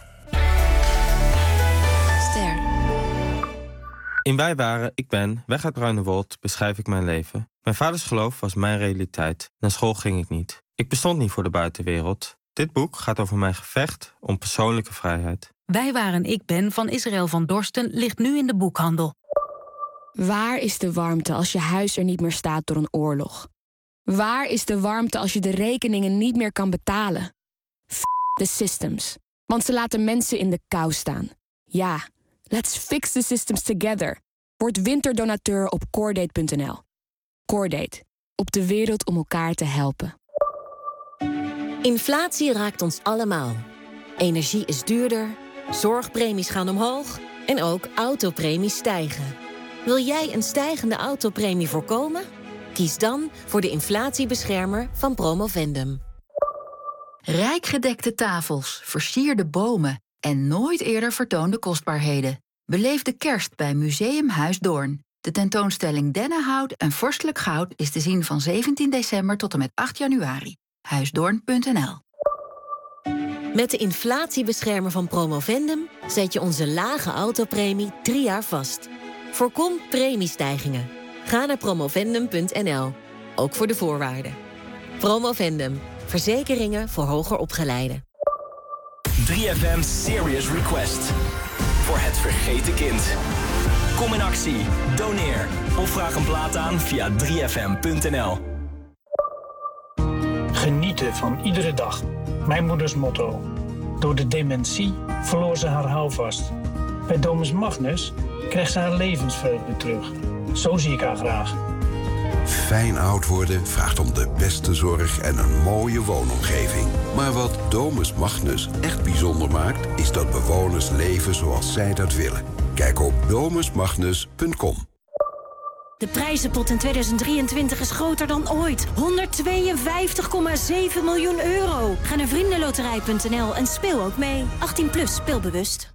Ster. In Wij waren, ik ben, weg uit Bruinewold, beschrijf ik mijn leven. Mijn vaders geloof was mijn realiteit. Naar school ging ik niet. Ik bestond niet voor de buitenwereld. Dit boek gaat over mijn gevecht om persoonlijke vrijheid. Wij waren, ik ben van Israël van Dorsten ligt nu in de boekhandel. Waar is de warmte als je huis er niet meer staat door een oorlog? Waar is de warmte als je de rekeningen niet meer kan betalen? F*** the systems. Want ze laten mensen in de kou staan. Ja, let's fix the systems together. Word winterdonateur op Cordate punt n l. Cordate. Op de wereld om elkaar te helpen. Inflatie raakt ons allemaal. Energie is duurder, zorgpremies gaan omhoog en ook autopremies stijgen. Wil jij een stijgende autopremie voorkomen? Kies dan voor de inflatiebeschermer van Promovendum. Rijk gedekte tafels, versierde bomen en nooit eerder vertoonde kostbaarheden. Beleef de kerst bij Museum Huis Doorn. De tentoonstelling Dennenhout en Vorstelijk Goud is te zien van zeventien december tot en met acht januari. huisdoorn punt n l Met de inflatiebeschermer van Promovendum zet je onze lage autopremie drie jaar vast. Voorkom premiestijgingen. Ga naar promovendum punt n l, ook voor de voorwaarden. Promovendum, verzekeringen voor hoger opgeleiden. drie F M Serious Request. Voor het vergeten kind. Kom in actie, doneer of vraag een plaat aan via drie f m punt n l. Genieten van iedere dag. Mijn moeders motto. Door de dementie verloor ze haar houvast. Bij Domus Magnus kreeg ze haar levensvreugde terug. Zo zie ik haar graag. Fijn oud worden vraagt om de beste zorg en een mooie woonomgeving. Maar wat Domus Magnus echt bijzonder maakt, is dat bewoners leven zoals zij dat willen. Kijk op domus magnus punt com. De prijzenpot in tweeduizend drieëntwintig is groter dan ooit. honderdtweeënvijftig komma zeven miljoen euro. Ga naar vriendenloterij punt n l en speel ook mee. achttien plus, speelbewust.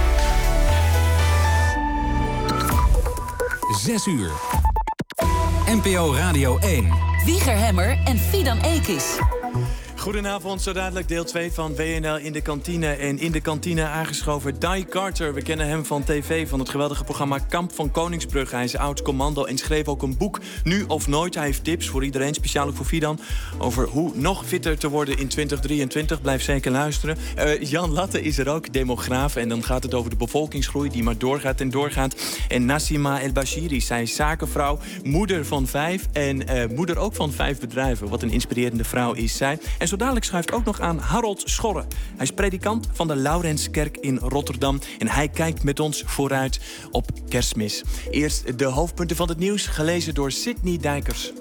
Zes uur. N P O Radio één. Wieger Hemmer en Fidan Ekis. Goedenavond, zo dadelijk deel twee van W N L in de kantine. En in de kantine aangeschoven Di Carter. We kennen hem van tv, van het geweldige programma Kamp van Koningsbrugge. Hij is oud-commando en schreef ook een boek, Nu of Nooit. Hij heeft tips voor iedereen, speciaal ook voor Fidan, over hoe nog fitter te worden in twintig drieëntwintig. Blijf zeker luisteren. Uh, Jan Latte is er ook, demograaf. En dan gaat het over de bevolkingsgroei die maar doorgaat en doorgaat. En Nassima El Bashiri, zij is zakenvrouw, moeder van vijf en uh, moeder ook van vijf bedrijven. Wat een inspirerende vrouw is zij. En zo dadelijk schuift ook nog aan Harold Schorre. Hij is predikant van de Laurenskerk in Rotterdam. En hij kijkt met ons vooruit op Kerstmis. Eerst de hoofdpunten van het nieuws, gelezen door Sidney Dijkers.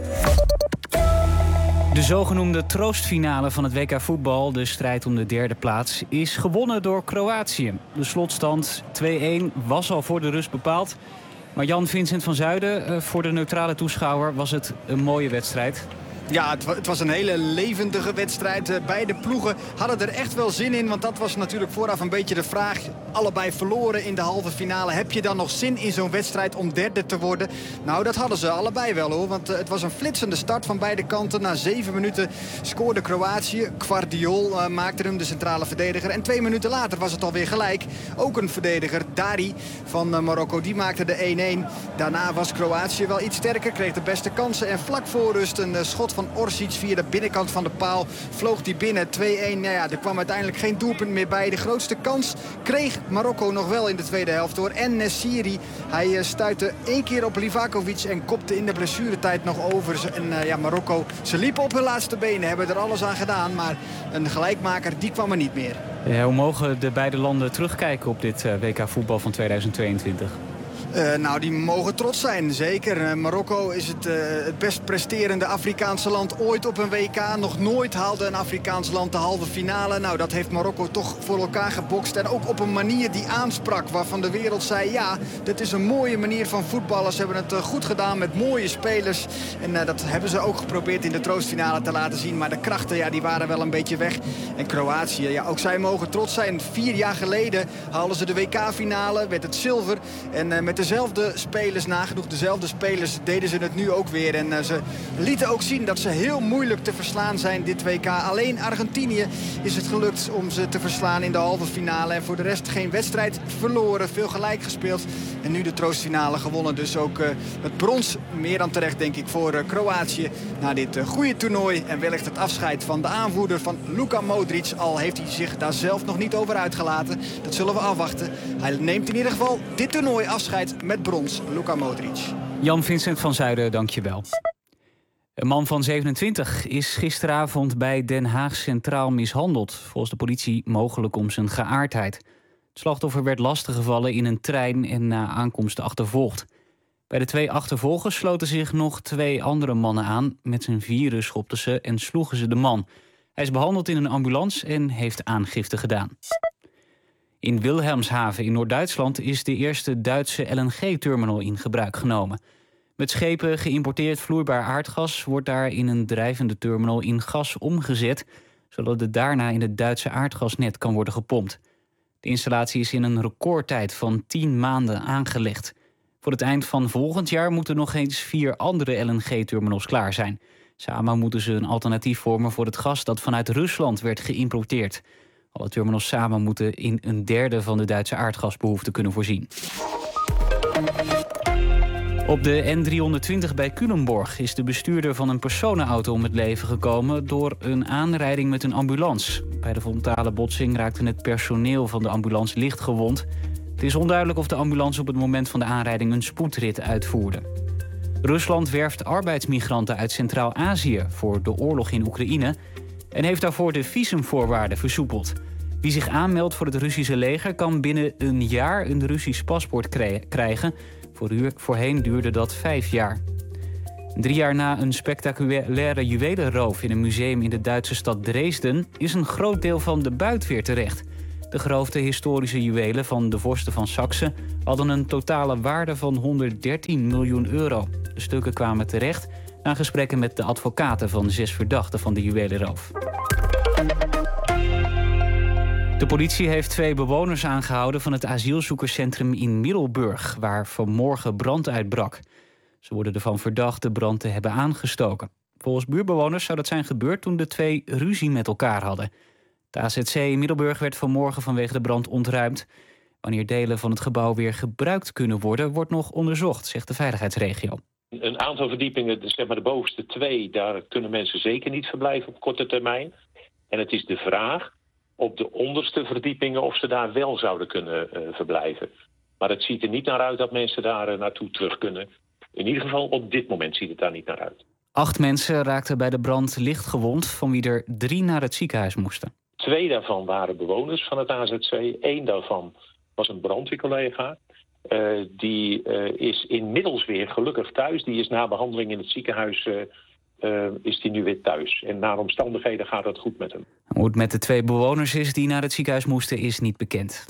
De zogenoemde troostfinale van het W K voetbal, de strijd om de derde plaats, is gewonnen door Kroatië. De slotstand twee-een was al voor de rust bepaald. Maar Jan Vincent van Zuiden, voor de neutrale toeschouwer was het een mooie wedstrijd. Ja, het, het was een hele levendige wedstrijd. Beide ploegen hadden er echt wel zin in. Want dat was natuurlijk vooraf een beetje de vraag. Allebei verloren in de halve finale. Heb je dan nog zin in zo'n wedstrijd om derde te worden? Nou, dat hadden ze allebei wel hoor. Want uh, het was een flitsende start van beide kanten. Na zeven minuten scoorde Kroatië. Gvardiol uh, maakte hem, de centrale verdediger. En twee minuten later was het alweer gelijk. Ook een verdediger, Dari van uh, Marokko. Die maakte de een-een. Daarna was Kroatië wel iets sterker. Kreeg de beste kansen. En vlak voor rust een uh, schot van Orsic via de binnenkant van de paal. Vloog die binnen, twee-een. Nou ja, er kwam uiteindelijk geen doelpunt meer bij. De grootste kans kreeg Marokko nog wel in de tweede helft door. En Nessiri, hij uh, stuitte één keer op Livakovic en kopte in de blessuretijd nog over. En uh, ja, Marokko, ze liepen op hun laatste benen, hebben er alles aan gedaan. Maar een gelijkmaker, die kwam er niet meer. Ja, hoe mogen de beide landen terugkijken op dit uh, W K voetbal van tweeduizend tweeëntwintig? Uh, nou, die mogen trots zijn, zeker. Uh, Marokko is het, uh, het best presterende Afrikaanse land ooit op een W K. Nog nooit haalde een Afrikaans land de halve finale. Nou, dat heeft Marokko toch voor elkaar gebokst. En ook op een manier die aansprak, waarvan de wereld zei... ja, dit is een mooie manier van voetballen. Ze hebben het uh, goed gedaan met mooie spelers. En uh, dat hebben ze ook geprobeerd in de troostfinale te laten zien. Maar de krachten, ja, die waren wel een beetje weg. En Kroatië, ja, ook zij mogen trots zijn. Vier jaar geleden haalden ze de W K-finale, werd het zilver. En uh, met de dezelfde spelers, nagenoeg dezelfde spelers, deden ze het nu ook weer. En uh, ze lieten ook zien dat ze heel moeilijk te verslaan zijn dit W K. Alleen Argentinië is het gelukt om ze te verslaan in de halve finale. En voor de rest geen wedstrijd verloren, veel gelijk gespeeld. En nu de troostfinale gewonnen. Dus ook uh, het brons, meer dan terecht denk ik, voor uh, Kroatië. Na dit uh, goede toernooi en wellicht het afscheid van de aanvoerder van Luka Modric. Al heeft hij zich daar zelf nog niet over uitgelaten. Dat zullen we afwachten. Hij neemt in ieder geval dit toernooi afscheid met brons, Luka Modric. Jan Vincent van Zuiden, dank je wel. Een man van zevenentwintig is gisteravond bij Den Haag Centraal mishandeld. Volgens de politie mogelijk om zijn geaardheid. Het slachtoffer werd lastiggevallen in een trein en na aankomst achtervolgd. Bij de twee achtervolgers sloten zich nog twee andere mannen aan. Met zijn vieren schopten ze en sloegen ze de man. Hij is behandeld in een ambulance en heeft aangifte gedaan. In Wilhelmshaven in Noord-Duitsland is de eerste Duitse L N G-terminal in gebruik genomen. Met schepen geïmporteerd vloeibaar aardgas wordt daar in een drijvende terminal in gas omgezet, zodat het daarna in het Duitse aardgasnet kan worden gepompt. De installatie is in een recordtijd van tien maanden aangelegd. Voor het eind van volgend jaar moeten nog eens vier andere L N G-terminals klaar zijn. Samen moeten ze een alternatief vormen voor het gas dat vanuit Rusland werd geïmporteerd. Alle terminals samen moeten in een derde van de Duitse aardgasbehoefte kunnen voorzien. Op de N driehonderdtwintig bij Culemborg is de bestuurder van een personenauto om het leven gekomen door een aanrijding met een ambulance. Bij de frontale botsing raakte het personeel van de ambulance licht gewond. Het is onduidelijk of de ambulance op het moment van de aanrijding een spoedrit uitvoerde. Rusland werft arbeidsmigranten uit Centraal-Azië voor de oorlog in Oekraïne en heeft daarvoor de visumvoorwaarden versoepeld. Wie zich aanmeldt voor het Russische leger kan binnen een jaar een Russisch paspoort krijgen. Voorheen duurde dat vijf jaar. Drie jaar na een spectaculaire juwelenroof in een museum in de Duitse stad Dresden is een groot deel van de buit weer terecht. De geroofde historische juwelen van de vorsten van Saxe hadden een totale waarde van honderddertien miljoen euro. De stukken kwamen terecht na gesprekken met de advocaten van zes verdachten van de juwelenroof. De politie heeft twee bewoners aangehouden van het asielzoekerscentrum in Middelburg, waar vanmorgen brand uitbrak. Ze worden ervan verdacht de brand te hebben aangestoken. Volgens buurtbewoners zou dat zijn gebeurd toen de twee ruzie met elkaar hadden. De A Z C in Middelburg werd vanmorgen vanwege de brand ontruimd. Wanneer delen van het gebouw weer gebruikt kunnen worden, wordt nog onderzocht, zegt de veiligheidsregio. Een aantal verdiepingen, zeg maar de bovenste twee, daar kunnen mensen zeker niet verblijven op korte termijn. En het is de vraag op de onderste verdiepingen of ze daar wel zouden kunnen uh, verblijven. Maar het ziet er niet naar uit dat mensen daar uh, naartoe terug kunnen. In ieder geval op dit moment ziet het daar niet naar uit. Acht mensen raakten bij de brand licht gewond, van wie er drie naar het ziekenhuis moesten. Twee daarvan waren bewoners van het A Z C. Eén daarvan was een brandweercollega. Uh, die uh, is inmiddels weer gelukkig thuis. Die is na behandeling in het ziekenhuis uh, uh, is die nu weer thuis. En naar omstandigheden gaat het goed met hem. Hoe het met de twee bewoners is die naar het ziekenhuis moesten, is niet bekend.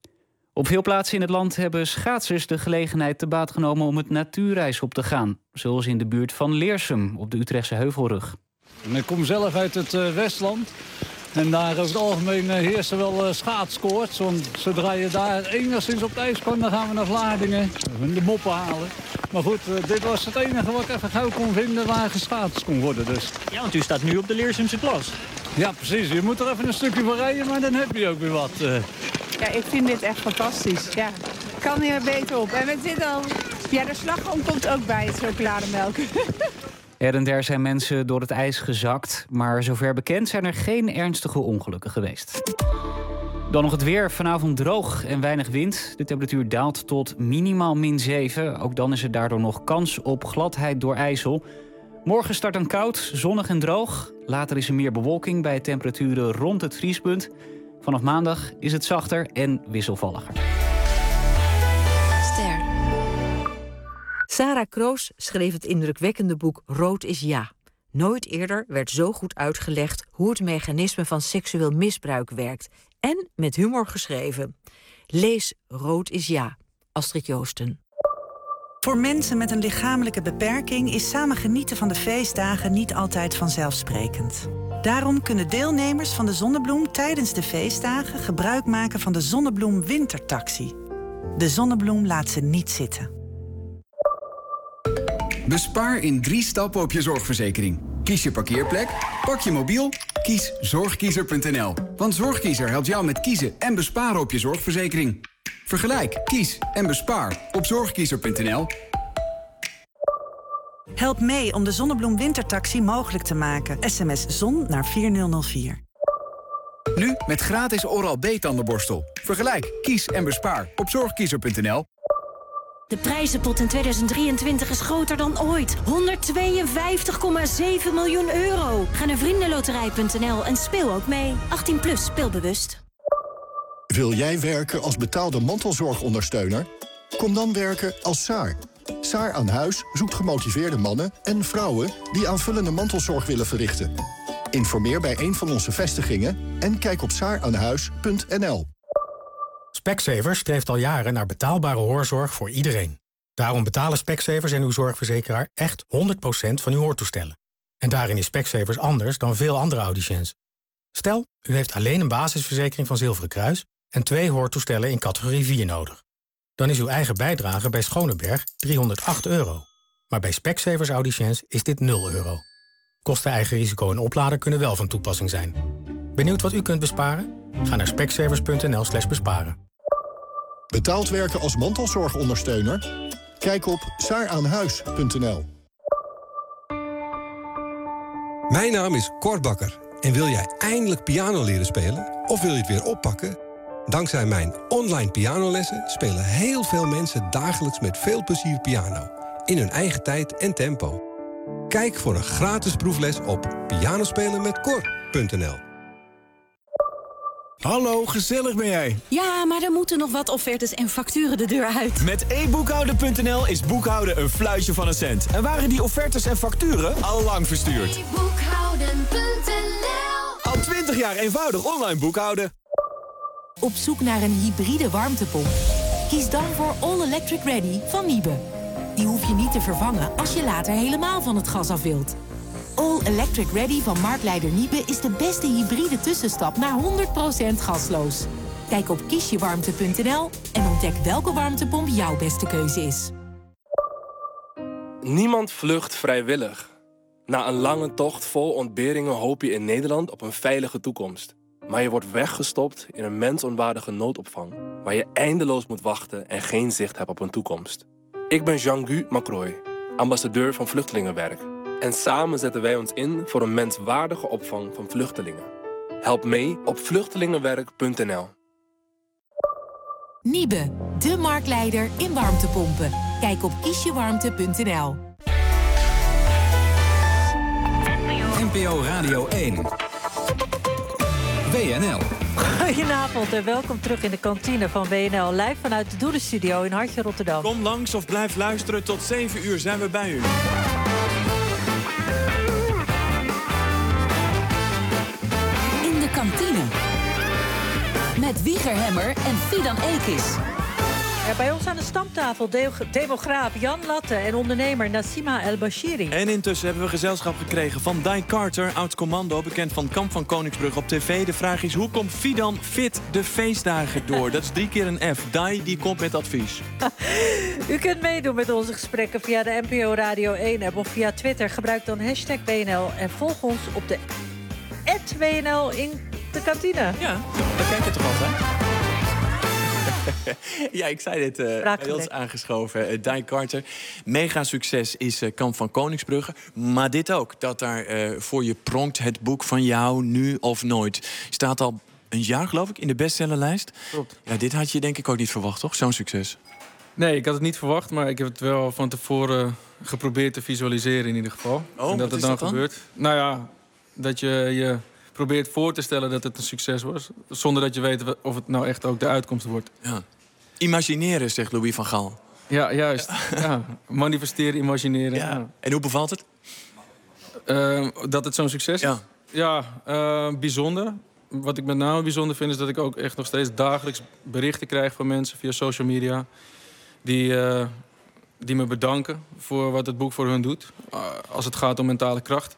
Op veel plaatsen in het land hebben schaatsers de gelegenheid te baat genomen om het natuurreis op te gaan. Zoals in de buurt van Leersum op de Utrechtse Heuvelrug. Ik kom zelf uit het uh, Westland. En daar over het algemeen uh, heerst er wel uh, schaatskoorts. Want zodra je daar enigszins op het ijs kwam, dan gaan we naar Vlaardingen. De moppen halen. Maar goed, uh, dit was het enige wat ik even gauw kon vinden waar geschaatst kon worden. Dus. Ja, want u staat nu op de Leersumse plas. Ja, precies. Je moet er even een stukje voor rijden, maar dan heb je ook weer wat. Uh. Ja, ik vind dit echt fantastisch. Ja, kan hier beter op. En we zitten al... Ja, de slagroom komt ook bij het chocolademelk. Her en der zijn mensen door het ijs gezakt, maar zover bekend zijn er geen ernstige ongelukken geweest. Dan nog het weer. Vanavond droog en weinig wind. De temperatuur daalt tot minimaal min zeven. Ook dan is er daardoor nog kans op gladheid door ijzel. Morgen start dan koud, zonnig en droog. Later is er meer bewolking bij temperaturen rond het vriespunt. Vanaf maandag is het zachter en wisselvalliger. Ster. Sarah Kroos schreef het indrukwekkende boek Rood is ja. Nooit eerder werd zo goed uitgelegd hoe het mechanisme van seksueel misbruik werkt. En met humor geschreven. Lees Rood is ja. Astrid Joosten. Voor mensen met een lichamelijke beperking is samen genieten van de feestdagen niet altijd vanzelfsprekend. Daarom kunnen deelnemers van de Zonnebloem tijdens de feestdagen gebruik maken van de Zonnebloem Wintertaxi. De Zonnebloem laat ze niet zitten. Bespaar in drie stappen op je zorgverzekering. Kies je parkeerplek, pak je mobiel, kies zorgkiezer punt n l. Want Zorgkiezer helpt jou met kiezen en besparen op je zorgverzekering. Vergelijk, kies en bespaar op zorgkiezer punt n l. Help mee om de Zonnebloem Wintertaxi mogelijk te maken. S M S zon naar vier nul nul vier. Nu met gratis Oral-B tandenborstel. Vergelijk, kies en bespaar op zorgkiezer punt n l. De prijzenpot in tweeduizend drieëntwintig is groter dan ooit. honderdtweeënvijftig komma zeven miljoen euro. Ga naar vriendenloterij punt n l en speel ook mee. achttien plus, speelbewust. Wil jij werken als betaalde mantelzorgondersteuner? Kom dan werken als Saar. Saar aan Huis zoekt gemotiveerde mannen en vrouwen die aanvullende mantelzorg willen verrichten. Informeer bij een van onze vestigingen en kijk op saar aan huis punt n l. Specsavers streeft al jaren naar betaalbare hoorzorg voor iedereen. Daarom betalen Specsavers en uw zorgverzekeraar echt honderd procent van uw hoortoestellen. En daarin is Specsavers anders dan veel andere audiciëns. Stel, u heeft alleen een basisverzekering van Zilveren Kruis en twee hoortoestellen in categorie vier nodig. Dan is uw eigen bijdrage bij Schoneberg driehonderdacht euro. Maar bij Specsavers audiciëns is dit nul euro. Kosten eigen risico en oplader kunnen wel van toepassing zijn. Benieuwd wat u kunt besparen? Ga naar specsavers.nl slash besparen. Betaald werken als mantelzorgondersteuner? Kijk op saaraanhuis punt n l. Mijn naam is Cor Bakker. En wil jij eindelijk piano leren spelen? Of wil je het weer oppakken? Dankzij mijn online pianolessen spelen heel veel mensen dagelijks met veel plezier piano. In hun eigen tijd en tempo. Kijk voor een gratis proefles op pianospelenmetcor punt n l. Hallo, gezellig ben jij? Ja, maar er moeten nog wat offertes en facturen de deur uit. Met e boekhouden punt n l is boekhouden een fluitje van een cent. En waren die offertes en facturen al lang verstuurd. e boekhouden punt n l. Al twintig jaar eenvoudig online boekhouden. Op zoek naar een hybride warmtepomp? Kies dan voor All Electric Ready van Niebe. Die hoef je niet te vervangen als je later helemaal van het gas af wilt. All Electric Ready van marktleider Niebe is de beste hybride tussenstap naar honderd procent gasloos. Kijk op kiesjewarmte punt n l en ontdek welke warmtepomp jouw beste keuze is. Niemand vlucht vrijwillig. Na een lange tocht vol ontberingen hoop je in Nederland op een veilige toekomst. Maar je wordt weggestopt in een mensonwaardige noodopvang, waar je eindeloos moet wachten en geen zicht hebt op een toekomst. Ik ben Jean-Gu Macroy, ambassadeur van Vluchtelingenwerk. En samen zetten wij ons in voor een menswaardige opvang van vluchtelingen. Help mee op vluchtelingenwerk punt n l. Niebe, de marktleider in warmtepompen. Kijk op kiesjewarmte punt n l. N P O Radio één. W N L. Goedenavond en welkom terug in de kantine van W N L. Live vanuit de Doelenstudio in Hartje, Rotterdam. Kom langs of blijf luisteren. Tot zeven uur zijn we bij u. In de kantine. Met Wieger Hemmer en Fidan Ekis. Ja, bij ons aan de stamtafel de- demograaf Jan Latte en ondernemer Nassima El-Bashiri. En intussen hebben we gezelschap gekregen van Di Carter, oud-commando, bekend van Kamp van Koningsbrug op tv. De vraag is, hoe komt Fidan fit de feestdagen door? Dat is drie keer een F. Di, die komt met advies. U kunt meedoen met onze gesprekken via de N P O Radio één-app of via Twitter. Gebruik dan hashtag W N L en volg ons op de at W N L in de kantine. Ja, daar kijk je toch altijd? Ja, ik zei dit uh, bij ons aangeschoven. Uh, Di Carter, mega succes is uh, Kamp van Koningsbrugge. Maar dit ook, dat daar uh, voor je pronkt het boek van jou, Nu of Nooit. Staat al een jaar, geloof ik, in de bestsellerlijst. Klopt. Ja, dit had je denk ik ook niet verwacht, toch? Zo'n succes. Nee, ik had het niet verwacht, maar ik heb het wel van tevoren geprobeerd te visualiseren in ieder geval. Oh, en dat wat het is dan, dat dan gebeurt. Nou ja, dat je je probeert voor te stellen dat het een succes was, zonder dat je weet of het nou echt ook de uitkomst wordt. Ja. Imagineren, zegt Louis van Gaal. Ja, juist. Ja. Manifesteren, imagineren. Ja. Ja. En hoe bevalt het? Uh, dat het zo'n succes is? Ja, ja uh, bijzonder. Wat ik met name bijzonder vind is dat ik ook echt nog steeds dagelijks berichten krijg van mensen via social media die, uh, die me bedanken voor wat het boek voor hun doet. Uh, als het gaat om mentale kracht.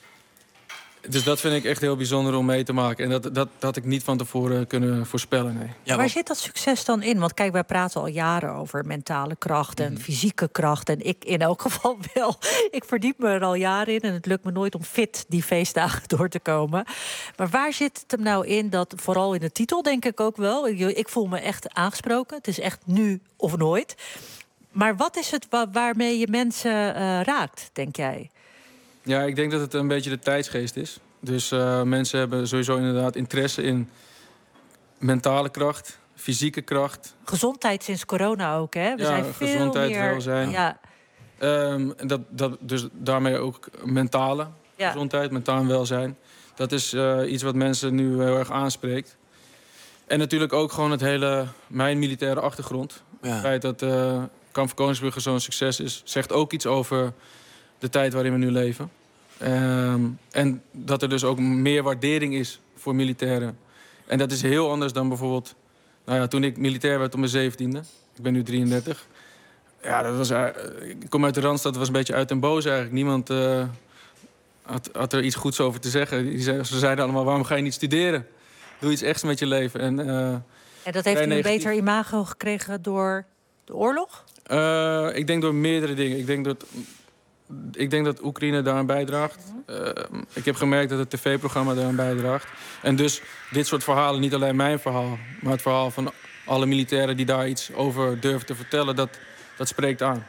Dus dat vind ik echt heel bijzonder om mee te maken. En dat, dat, dat had ik niet van tevoren kunnen voorspellen, nee. Ja, waar zit dat succes dan in? Want kijk, wij praten al jaren over mentale kracht en mm. fysieke kracht. En ik in elk geval wel. Ik verdiep me er al jaren in en het lukt me nooit om fit die feestdagen door te komen. Maar waar zit het hem nou in? Dat vooral in de titel denk ik ook wel. Ik, ik voel me echt aangesproken. Het is echt nu of nooit. Maar wat is het wa- waarmee je mensen uh, raakt, denk jij? Ja, ik denk dat het een beetje de tijdsgeest is. Dus uh, mensen hebben sowieso inderdaad interesse in mentale kracht, fysieke kracht. Gezondheid sinds corona ook, hè? We ja, zijn veel gezondheid, meer... welzijn. Ja. Um, dat, dat, dus daarmee ook mentale ja. gezondheid, mentaal welzijn. Dat is uh, iets wat mensen nu heel erg aanspreekt. En natuurlijk ook gewoon het hele, mijn militaire achtergrond. Ja. Het feit dat uh, Kamp van Koningsbrugge zo'n succes is, zegt ook iets over de tijd waarin we nu leven. Um, en dat er dus ook meer waardering is voor militairen. En dat is heel anders dan bijvoorbeeld... Nou ja, toen ik militair werd op mijn zeventiende. Ik ben nu drieëndertig. Ja, dat was, uh, ik kom uit de Randstad, dat was een beetje uit en boos eigenlijk. Niemand uh, had, had er iets goeds over te zeggen. Die zei, ze zeiden allemaal, waarom ga je niet studeren? Doe iets echts met je leven. En, uh, en dat heeft u een beter imago gekregen door de oorlog? Uh, ik denk door meerdere dingen. Ik denk dat... ik denk dat Oekraïne daaraan bijdraagt. Uh, ik heb gemerkt dat het tv-programma daaraan bijdraagt. En dus dit soort verhalen, niet alleen mijn verhaal, maar het verhaal van alle militairen die daar iets over durven te vertellen, dat, dat spreekt aan.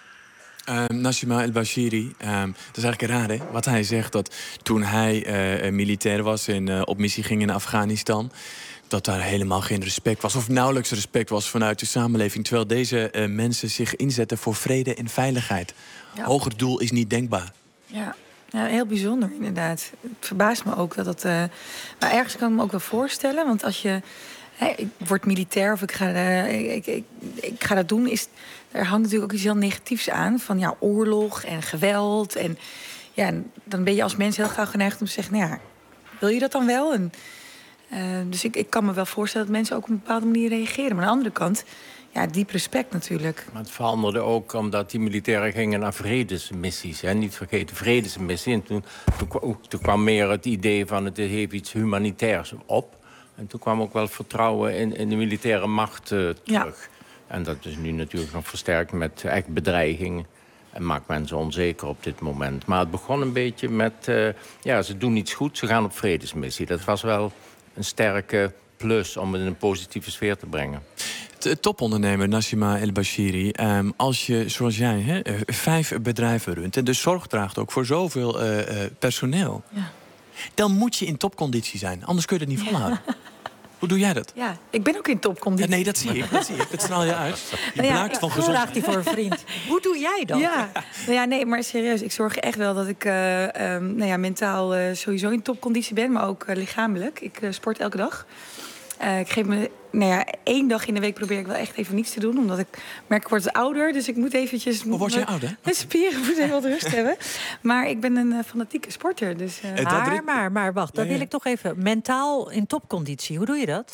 Uh, Nassima El-Bashiri, uh, dat is eigenlijk raar, hè? Wat hij zegt, dat toen hij uh, militair was en uh, op missie ging in Afghanistan, dat daar helemaal geen respect was, of nauwelijks respect was vanuit de samenleving, terwijl deze uh, mensen zich inzetten voor vrede en veiligheid. Ja. Hoger doel is niet denkbaar. Ja. Ja, heel bijzonder inderdaad. Het verbaast me ook dat het... Uh, maar ergens kan ik me ook wel voorstellen, want als je... Hey, ik word militair of ik ga, uh, ik, ik, ik ga dat doen, is, er hangt natuurlijk ook iets heel negatiefs aan. Van ja, oorlog en geweld. En ja, dan ben je als mens heel gauw geneigd om te zeggen, nou ja, wil je dat dan wel? En, uh, dus ik, ik kan me wel voorstellen dat mensen ook op een bepaalde manier reageren. Maar aan de andere kant, ja, diep respect natuurlijk. Maar het veranderde ook omdat die militairen gingen naar vredesmissies. Hè? Niet vergeten, vredesmissie. En toen, toen, toen kwam meer het idee van het heeft iets humanitairs op. En toen kwam ook wel vertrouwen in, in de militaire macht uh, terug. Ja. En dat is nu natuurlijk nog versterkt met echt bedreigingen. En maakt mensen onzeker op dit moment. Maar het begon een beetje met... Uh, ja, ze doen iets goed, ze gaan op vredesmissie. Dat was wel een sterke plus om het in een positieve sfeer te brengen. Topondernemer Nassima El-Bashiri, um, als je, zoals jij, hè, vijf bedrijven runt en dus zorg draagt ook voor zoveel uh, uh, personeel, ja. dan moet je in topconditie zijn. Anders kun je het niet volhouden. Ja. Hoe doe jij dat? Ja, ik ben ook in topconditie. Ja, nee, dat zie ik. Dat zie ik. Dat straal je uit. Je nou ja, blaakt van gezondheid. Vraagt hij voor een vriend. Hoe doe jij dat? Ja, nou ja, nee, maar serieus. Ik zorg echt wel dat ik uh, um, nou ja, mentaal uh, sowieso in topconditie ben, maar ook uh, lichamelijk. Ik uh, sport elke dag. Uh, ik geef me, nou ja, één dag in de week probeer ik wel echt even niets te doen. Omdat ik merk, ik word ouder, dus ik moet eventjes... Hoe word je ouder? Mijn spieren moeten even wat rust hebben. Maar ik ben een uh, fanatieke sporter. Dus, uh, maar, maar, maar wacht, dan ja, ja. wil ik toch even... Mentaal in topconditie, hoe doe je dat?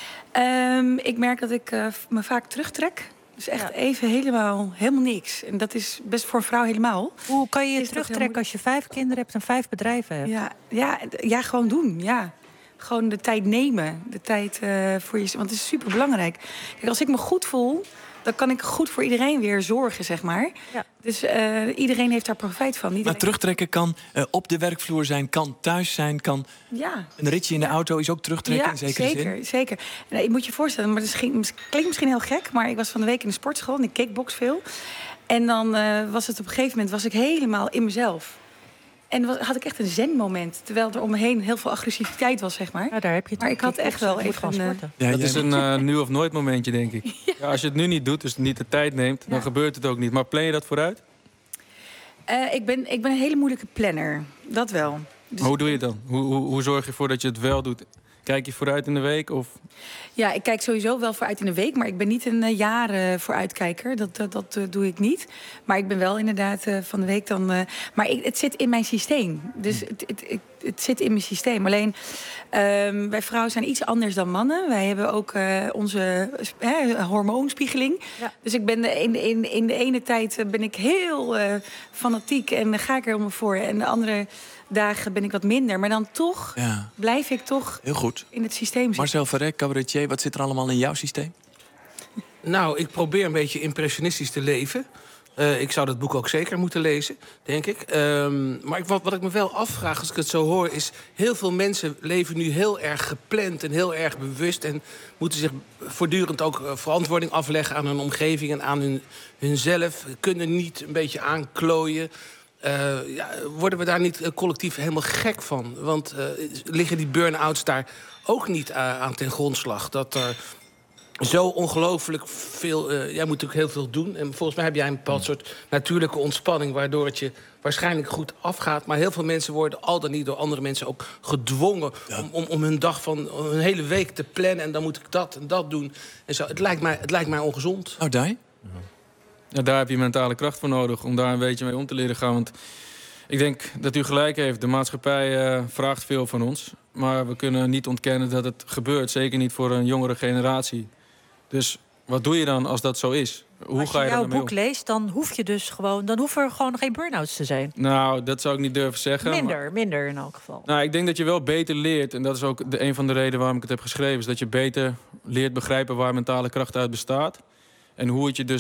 Um, ik merk dat ik uh, me vaak terugtrek. Dus echt ja. even helemaal, helemaal niks. En dat is best voor een vrouw helemaal. Hoe kan je je terugtrekken als je vijf kinderen hebt en vijf bedrijven hebt? Ja, ja, ja gewoon doen, ja. Gewoon de tijd nemen. De tijd uh, voor je... Want het is super belangrijk. Kijk, als ik me goed voel, dan kan ik goed voor iedereen weer zorgen, zeg maar. Ja. Dus uh, iedereen heeft daar profijt van. Iedereen... Maar terugtrekken kan uh, op de werkvloer zijn, kan thuis zijn, kan... Ja. Een ritje in de auto is ook terugtrekken, ja, in zekere zeker, zin? zeker. En, je moet je voorstellen, maar het klinkt misschien heel gek, maar ik was van de week in de sportschool en ik kickbox veel. En dan uh, was het op een gegeven moment was ik helemaal in mezelf. En was, had ik echt een zen-moment. Terwijl er om me heen heel veel agressiviteit was, zeg maar. Ja, daar heb je het. Maar ik had echt wel even gaan sporten. Ja, dat is een uh, nu of nooit momentje, denk ik. Ja. Ja, als je het nu niet doet, dus niet de tijd neemt, dan ja. gebeurt het ook niet. Maar plan je dat vooruit? Uh, ik, ben, ik ben een hele moeilijke planner. Dat wel. Dus hoe doe je het dan? Hoe, hoe, hoe zorg je ervoor dat je het wel doet? Kijk je vooruit in de week? Of? Ja, ik kijk sowieso wel vooruit in de week. Maar ik ben niet een uh, jaren vooruitkijker. Dat, dat, dat uh, doe ik niet. Maar ik ben wel inderdaad uh, van de week dan... Uh, maar ik, het zit in mijn systeem. Dus het, het, het, het zit in mijn systeem. Alleen, um, wij vrouwen zijn iets anders dan mannen. Wij hebben ook uh, onze uh, hormoonspiegeling. Ja. Dus ik ben de, in, in, in de ene tijd ben ik heel uh, fanatiek. En ga ik er om me voor. En de andere... dagen ben ik wat minder. Maar dan toch ja. blijf ik toch heel goed in het systeem zitten. Marcel Verrek, cabaretier, wat zit er allemaal in jouw systeem? Nou, ik probeer een beetje impressionistisch te leven. Uh, ik zou dat boek ook zeker moeten lezen, denk ik. Um, maar ik, wat, wat ik me wel afvraag als ik het zo hoor... is heel veel mensen leven nu heel erg gepland en heel erg bewust... en moeten zich voortdurend ook uh, verantwoording afleggen aan hun omgeving... en aan hun, hunzelf, kunnen niet een beetje aanklooien... Uh, ja, worden we daar niet uh, collectief helemaal gek van? Want uh, liggen die burn-outs daar ook niet uh, aan ten grondslag? Dat er zo ongelooflijk veel... Uh, jij moet natuurlijk heel veel doen. En volgens mij heb jij een bepaald soort natuurlijke ontspanning... waardoor het je waarschijnlijk goed afgaat. Maar heel veel mensen worden al dan niet door andere mensen ook gedwongen... Ja. Om, om, om hun dag van om hun hele week te plannen. En dan moet ik dat en dat doen. En zo. Het, lijkt mij, het lijkt mij ongezond. Oh, Dai? Ja, daar heb je mentale kracht voor nodig om daar een beetje mee om te leren gaan. Want ik denk dat u gelijk heeft. De maatschappij uh, vraagt veel van ons. Maar we kunnen niet ontkennen dat het gebeurt. Zeker niet voor een jongere generatie. Dus wat doe je dan als dat zo is? Hoe als je, ga je jouw boek om? leest, dan hoef je dus gewoon... dan hoeven er gewoon geen burn-outs te zijn. Nou, dat zou ik niet durven zeggen. Minder, maar... minder in elk geval. Nou, ik denk dat je wel beter leert. En dat is ook de, een van de redenen waarom ik het heb geschreven. Is dat je beter leert begrijpen waar mentale kracht uit bestaat. En hoe het je dus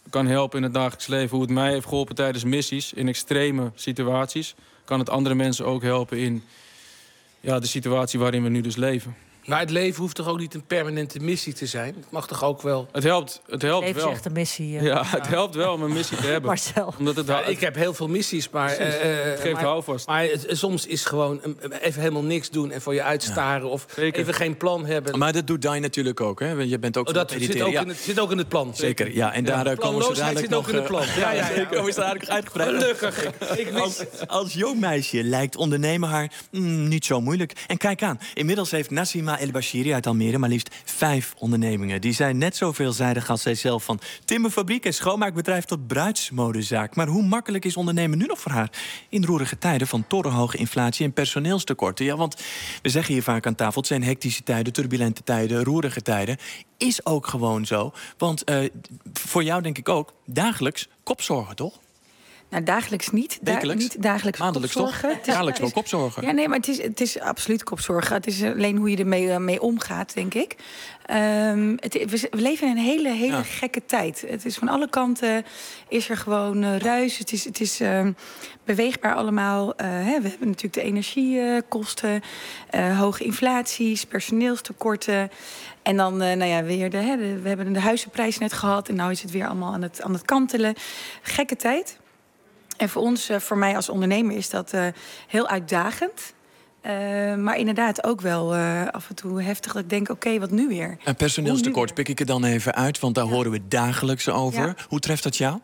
kan helpen in het dagelijks leven. Hoe het mij heeft geholpen tijdens missies, in extreme situaties. Kan het andere mensen ook helpen in ja, de situatie waarin we nu dus leven. Maar het leven hoeft toch ook niet een permanente missie te zijn? Het mag toch ook wel... Het helpt, het helpt Leven wel. is echt een missie. Uh, ja, het helpt wel om een missie te hebben. Marcel. Omdat het, ja, ik heb heel veel missies, maar... Uh, het geeft maar, houvast. Maar het, soms is gewoon even helemaal niks doen en voor je uitstaren... Ja, of zeker. Even geen plan hebben. Maar dat doet Dai natuurlijk ook, hè? Je bent ook oh, dat zit ook, ja. in het, zit ook in het plan. Zeker, zeker. Ja. En daar ja, komen ze dadelijk zit nog... ook in het plan. Ja, ja, ja, ja. Komen ze dadelijk uitgebreid. Gelukkig. Ik wist... als, als jong meisje lijkt ondernemen haar mm, niet zo moeilijk. En kijk aan, inmiddels heeft Nassima El Bashiri uit Almere... maar liefst vijf ondernemingen. Die zijn net zo veelzijdig als zijzelf. Van timmerfabriek en schoonmaakbedrijf tot bruidsmodezaak. Maar hoe makkelijk is ondernemen nu nog voor haar? In roerige tijden van torenhoge inflatie en personeelstekorten. Ja, want we zeggen hier vaak aan tafel... het zijn hectische tijden, turbulente tijden, roerige tijden. Is ook gewoon zo. Want uh, voor jou denk ik ook dagelijks kopzorgen, toch? Nou, dagelijks niet. Da Wekelijks? Niet dagelijks Maandelijks kopzorgen. toch? Dagelijks wel kopzorgen. Ja, nee, maar het is, het is absoluut kopzorgen. Het is alleen hoe je ermee uh, mee omgaat, denk ik. Um, het, we, we leven in een hele, hele ja. gekke tijd. Het is van alle kanten is er gewoon uh, ruis. Het is, het is uh, beweegbaar allemaal. Uh, hè, we hebben natuurlijk de energiekosten, uh, hoge inflaties, personeelstekorten. En dan, uh, nou ja, weer de, hè, de, we hebben de huizenprijs net gehad. En nu is het weer allemaal aan het, aan het kantelen. Gekke tijd. En voor ons, voor mij als ondernemer, is dat uh, heel uitdagend. Uh, maar inderdaad ook wel uh, af en toe heftig dat ik denk, oké, okay, wat nu weer? En personeelstekort pik ik er dan even uit, want daar ja. horen we dagelijks over. Ja. Hoe treft dat jou?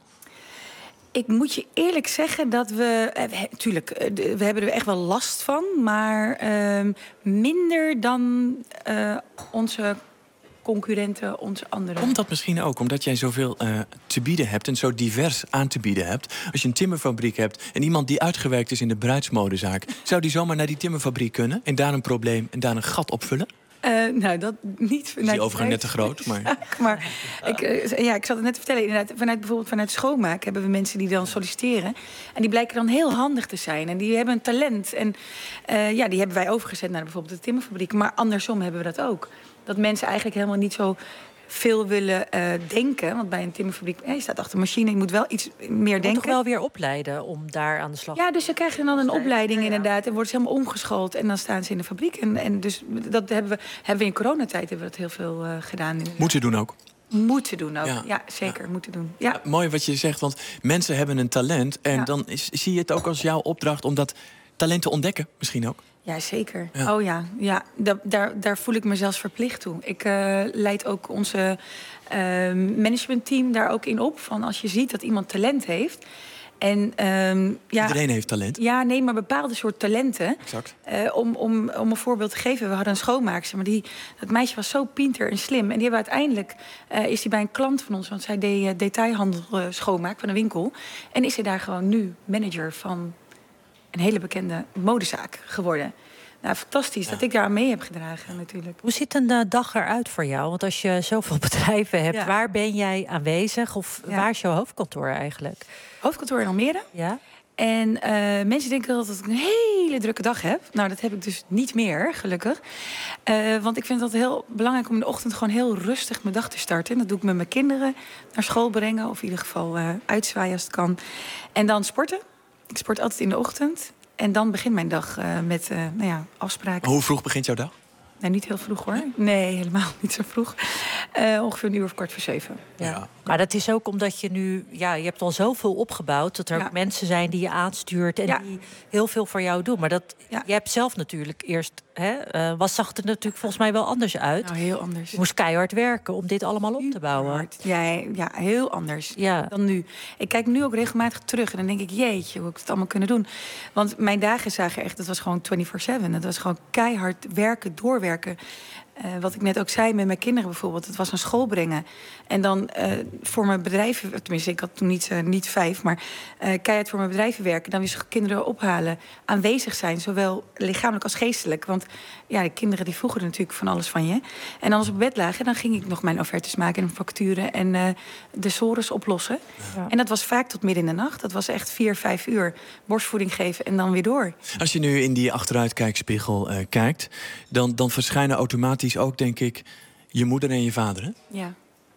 Ik moet je eerlijk zeggen dat we... Natuurlijk, uh, we hebben er echt wel last van, maar uh, minder dan uh, onze... concurrenten, onze andere... Komt dat misschien ook omdat jij zoveel uh, te bieden hebt... en zo divers aan te bieden hebt? Als je een timmerfabriek hebt en iemand die uitgewerkt is in de bruidsmodezaak... zou die zomaar naar die timmerfabriek kunnen en daar een probleem en daar een gat opvullen? Uh, nou, dat niet. Is die overigens net te groot? Maar, ja, maar ik, uh, ja, ik zat het net te vertellen. Inderdaad, vanuit, bijvoorbeeld vanuit schoonmaak hebben we mensen die dan solliciteren. En die blijken dan heel handig te zijn. En die hebben een talent. En uh, ja, die hebben wij overgezet naar bijvoorbeeld de timmerfabriek. Maar andersom hebben we dat ook. Dat mensen eigenlijk helemaal niet zo veel willen uh, denken. Want bij een timmerfabriek, eh, je staat achter een machine, je moet wel iets meer denken. Je moet toch wel weer opleiden om daar aan de slag te Ja, dus ze krijgen dan een opleiding inderdaad. En worden ze helemaal omgeschoold. En dan staan ze in de fabriek. En, en dus dat hebben we, hebben we in coronatijd hebben we dat heel veel uh, gedaan. Inderdaad. Moet je doen ook? Moeten doen ook. Ja, ja zeker. Ja. Moeten doen. Ja. Ja, mooi wat je zegt, want mensen hebben een talent. En ja. dan is, zie je het ook als jouw opdracht om dat talent te ontdekken, misschien ook. Ja, zeker. Ja. Oh ja, ja. Da daar, daar voel ik me zelfs verplicht toe. Ik uh, leid ook onze uh, managementteam daar ook in op. Van als je ziet dat iemand talent heeft. En, um, ja, Iedereen heeft talent. Ja, nee, maar bepaalde soort talenten. Exact. Uh, om, om, om een voorbeeld te geven, we hadden een schoonmaakster. Maar die, dat meisje was zo pinter en slim. En die hebben uiteindelijk, uh, is die bij een klant van ons... want zij deed uh, detailhandel uh, schoonmaak van een winkel. En is ze daar gewoon nu manager van... een hele bekende modezaak geworden. Nou, fantastisch ja. dat ik daar aan mee heb gedragen natuurlijk. Hoe ziet een uh, dag eruit voor jou? Want als je zoveel bedrijven hebt, ja. waar ben jij aanwezig? Of ja. waar is jouw hoofdkantoor eigenlijk? Hoofdkantoor in Almere. Ja. En uh, mensen denken dat ik een hele drukke dag heb. Nou, dat heb ik dus niet meer, gelukkig. Uh, want ik vind het heel belangrijk om in de ochtend gewoon heel rustig mijn dag te starten. En dat doe ik met mijn kinderen naar school brengen. Of in ieder geval uh, uitzwaaien als het kan. En dan sporten. Ik sport altijd in de ochtend. En dan begint mijn dag uh, met uh, nou ja, afspraken. Hoe vroeg begint jouw dag? Nee, niet heel vroeg hoor. Nee, helemaal niet zo vroeg. Uh, ongeveer een uur of kwart voor zeven. Ja. Ja. Maar dat is ook omdat je nu... Ja, je hebt al zoveel opgebouwd... dat er ja. ook mensen zijn die je aanstuurt... en ja. die heel veel voor jou doen. Maar dat, ja. je hebt zelf natuurlijk eerst... Hè, uh, was, zag het er natuurlijk volgens mij wel anders uit. Nou, heel anders. Je moest keihard werken om dit allemaal op te bouwen. Ja, ja, heel anders ja. dan nu. Ik kijk nu ook regelmatig terug en dan denk ik... jeetje, hoe ik het allemaal kunnen doen. Want mijn dagen zagen echt... dat was gewoon vierentwintig zeven. Dat was gewoon keihard werken, doorwerken... Uh, wat ik net ook zei met mijn kinderen bijvoorbeeld. Het was naar school brengen. En dan uh, voor mijn bedrijven... tenminste, ik had toen niet, uh, niet vijf... maar uh, keihard voor mijn bedrijven werken. Dan weer kinderen ophalen. Aanwezig zijn, zowel lichamelijk als geestelijk. Want ja, de kinderen die vroegen natuurlijk van alles van je. En dan als we op bed lagen, dan ging ik nog mijn offertes maken... en facturen en uh, de sores oplossen. Ja. En dat was vaak tot midden in de nacht. Dat was echt vier, vijf uur borstvoeding geven en dan weer door. Als je nu in die achteruitkijkspiegel uh, kijkt... Dan, dan verschijnen automatisch ook, denk ik, je moeder en je vader, hè? Ja.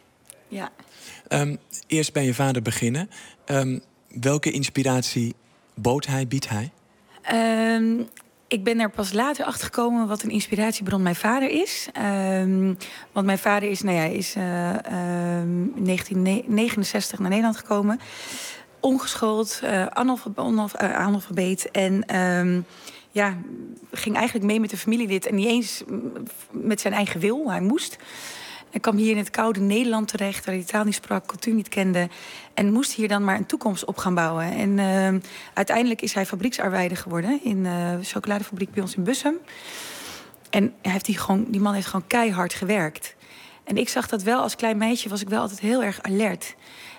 Ja. Um, eerst bij je vader beginnen. Um, welke inspiratie bood hij, biedt hij? Um, ik ben er pas later achter gekomen wat een inspiratiebron mijn vader is. Um, want mijn vader is, nou ja, is uh, um, negentien negenenzestig naar Nederland gekomen. Ongeschoold, uh, analfab- onaf- uh, analfabeet. En um, ja, ging eigenlijk mee met een familielid. En niet eens met zijn eigen wil, hij moest. Hij kwam hier in het koude Nederland terecht, waar hij de taal niet sprak, cultuur niet kende. En moest hier dan maar een toekomst op gaan bouwen. En uh, uiteindelijk is hij fabrieksarbeider geworden in uh, de chocoladefabriek bij ons in Bussum. En hij heeft die, gewoon, die man heeft gewoon keihard gewerkt. En ik zag dat wel als klein meisje, was ik wel altijd heel erg alert.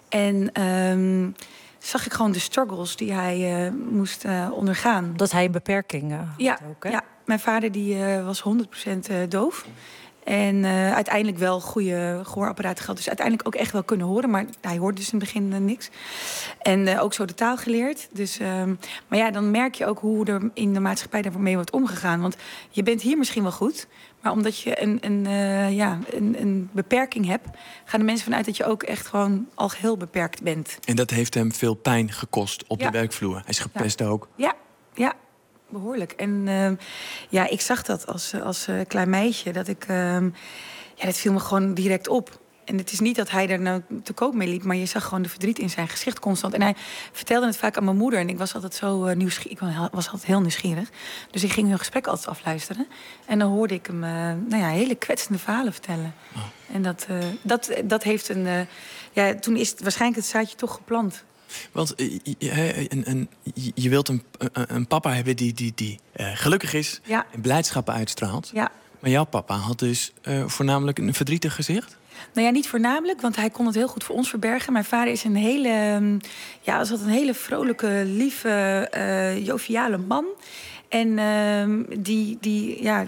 En um, zag ik gewoon de struggles die hij uh, moest uh, ondergaan. Dat hij een beperking uh, had ja, ook, hè? Ja, mijn vader die, uh, was honderd procent uh, doof. En uh, uiteindelijk wel goede gehoorapparaten gehad. Dus uiteindelijk ook echt wel kunnen horen. Maar hij hoorde dus in het begin uh, niks. En uh, ook zo de taal geleerd. Dus, uh, maar ja, dan merk je ook hoe er in de maatschappij daarmee wordt omgegaan. Want je bent hier misschien wel goed. Maar omdat je een, een, uh, ja, een, een beperking hebt, gaan de mensen vanuit dat je ook echt gewoon al geheel beperkt bent. En dat heeft hem veel pijn gekost op Ja. de werkvloer. Hij is gepest Ja. ook. Ja, ja. Behoorlijk. En uh, ja, ik zag dat als, als uh, klein meisje. Dat ik, uh, ja, dat viel me gewoon direct op. En het is niet dat hij daar nou te koop mee liep, maar je zag gewoon de verdriet in zijn gezicht constant. En hij vertelde het vaak aan mijn moeder. En ik was altijd zo uh, nieuwsgierig. Ik was altijd heel nieuwsgierig. Dus ik ging hun gesprek altijd afluisteren. En dan hoorde ik hem uh, nou ja, hele kwetsende verhalen vertellen. Oh. En dat, uh, dat, dat heeft een. Uh, ja, toen is het waarschijnlijk het zaadje toch geplant. Want uh, je, een, een, je wilt een, een papa hebben die, die, die uh, gelukkig is ja. en blijdschap uitstraalt. Ja. Maar jouw papa had dus uh, voornamelijk een verdrietig gezicht? Nou ja, niet voornamelijk, want hij kon het heel goed voor ons verbergen. Mijn vader is een hele, ja, was een hele vrolijke, lieve, uh, joviale man. En uh, die, die, ja,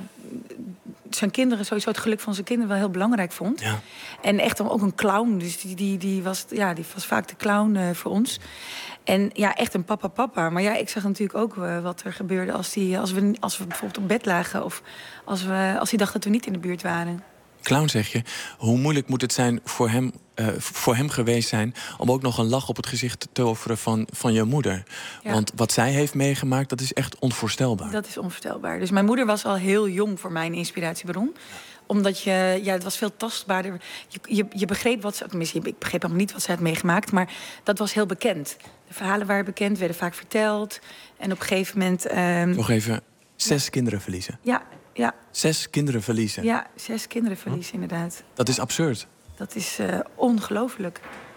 zijn kinderen, sowieso het geluk van zijn kinderen wel heel belangrijk vond. Ja. En echt ook een clown, dus die, die, die, was, ja, die was vaak de clown uh, voor ons. En ja, echt een papa-papa. Maar ja, ik zag natuurlijk ook uh, wat er gebeurde als, die, als, we, als we bijvoorbeeld op bed lagen, of als, we, als hij dacht dat we niet in de buurt waren. Clown, zeg je. Hoe moeilijk moet het zijn voor hem, uh, voor hem geweest zijn om ook nog een lach op het gezicht te toveren van, van je moeder? Ja. Want wat zij heeft meegemaakt, dat is echt onvoorstelbaar. Dat is onvoorstelbaar. Dus mijn moeder was al heel jong voor mij een inspiratiebron. Omdat je, ja, het was veel tastbaarder. Je, je, je begreep wat ze, tenminste, ik begreep helemaal niet wat ze had meegemaakt, maar dat was heel bekend. De verhalen waren bekend, werden vaak verteld. En op een gegeven moment. Um... Nog even, zes ja. kinderen verliezen. Ja. Ja. Zes kinderen verliezen? Ja, zes kinderen verliezen, inderdaad. Dat is absurd. Dat is uh, ongelooflijk.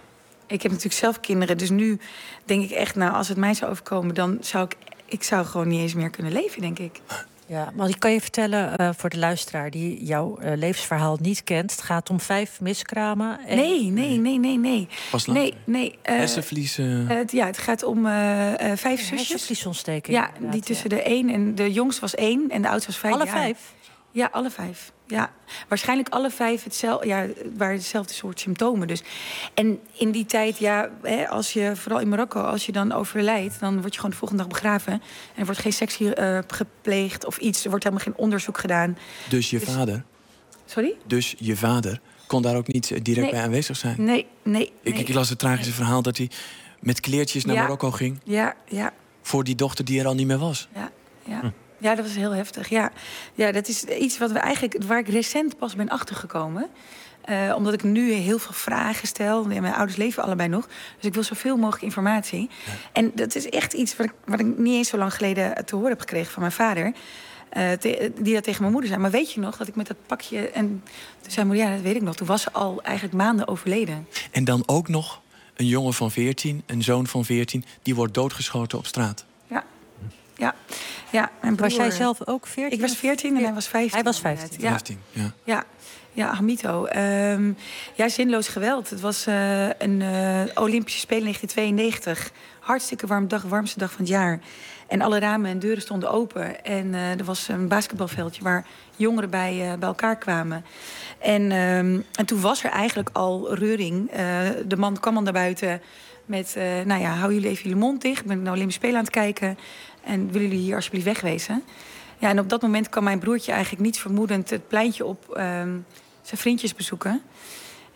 Ik heb natuurlijk zelf kinderen, dus nu denk ik echt, nou, als het mij zou overkomen, dan zou ik, ik zou gewoon niet eens meer kunnen leven, denk ik. Ja, maar ik kan je vertellen, uh, voor de luisteraar die jouw uh, levensverhaal niet kent, het gaat om vijf miskramen. En... Nee, nee, nee, nee, nee. Pas later. Nee, nee. Uh, hersenvlies. Uh... Uh, ja, het gaat om uh, uh, vijf ja, zusjes. Hersenvliesontsteking. Ja, die tussen ja. de één en de jongste was één en de oudste was vijf. Alle jaar. vijf? Ja, alle vijf. Ja, waarschijnlijk alle vijf hetzelfde, ja, waren hetzelfde soort symptomen. Dus. En in die tijd, ja, hè, als je, vooral in Marokko, als je dan overlijdt, dan word je gewoon de volgende dag begraven. En er wordt geen seks uh, gepleegd of iets. Er wordt helemaal geen onderzoek gedaan. Dus je dus... vader? Sorry? Dus je vader kon daar ook niet direct nee. bij aanwezig zijn? Nee, nee. Ik, nee. ik las het tragische nee. verhaal dat hij met kleertjes naar ja. Marokko ging. Ja, ja. Voor die dochter die er al niet meer was. Ja, ja. Hm. Ja, dat was heel heftig. Ja. Ja, dat is iets wat we eigenlijk, waar ik recent pas ben achtergekomen. Uh, omdat ik nu heel veel vragen stel. Mijn ouders leven allebei nog. Dus ik wil zoveel mogelijk informatie. Ja. En dat is echt iets wat ik, wat ik niet eens zo lang geleden te horen heb gekregen van mijn vader. Uh, te, die dat tegen mijn moeder zei. Maar weet je nog dat ik met dat pakje... En toen zei mijn moeder, ja, dat weet ik nog. Toen was ze al eigenlijk maanden overleden. En dan ook nog een jongen van veertien, een zoon van veertien... die wordt doodgeschoten op straat. Ja. Ja, ja, mijn broer... Was jij zelf ook veertien? Ik was veertien en hij was vijftien. Hij was vijftien. Ja. vijftien, ja. Ja, ja, Hamito. Um, ja, zinloos geweld. Het was uh, een uh, Olympische Spelen negentien tweeënnegentig. Hartstikke warme dag, warmste dag van het jaar. En alle ramen en deuren stonden open. En uh, er was een basketbalveldje waar jongeren bij, uh, bij elkaar kwamen. En, um, en toen was er eigenlijk al reuring. Uh, de man kwam al naar buiten met... Uh, nou ja, hou jullie even jullie mond dicht. Ik ben naar de Olympische Spelen aan het kijken. En willen jullie hier alsjeblieft wegwezen? Ja, en op dat moment kwam mijn broertje eigenlijk niet vermoedend het pleintje op um, zijn vriendjes bezoeken.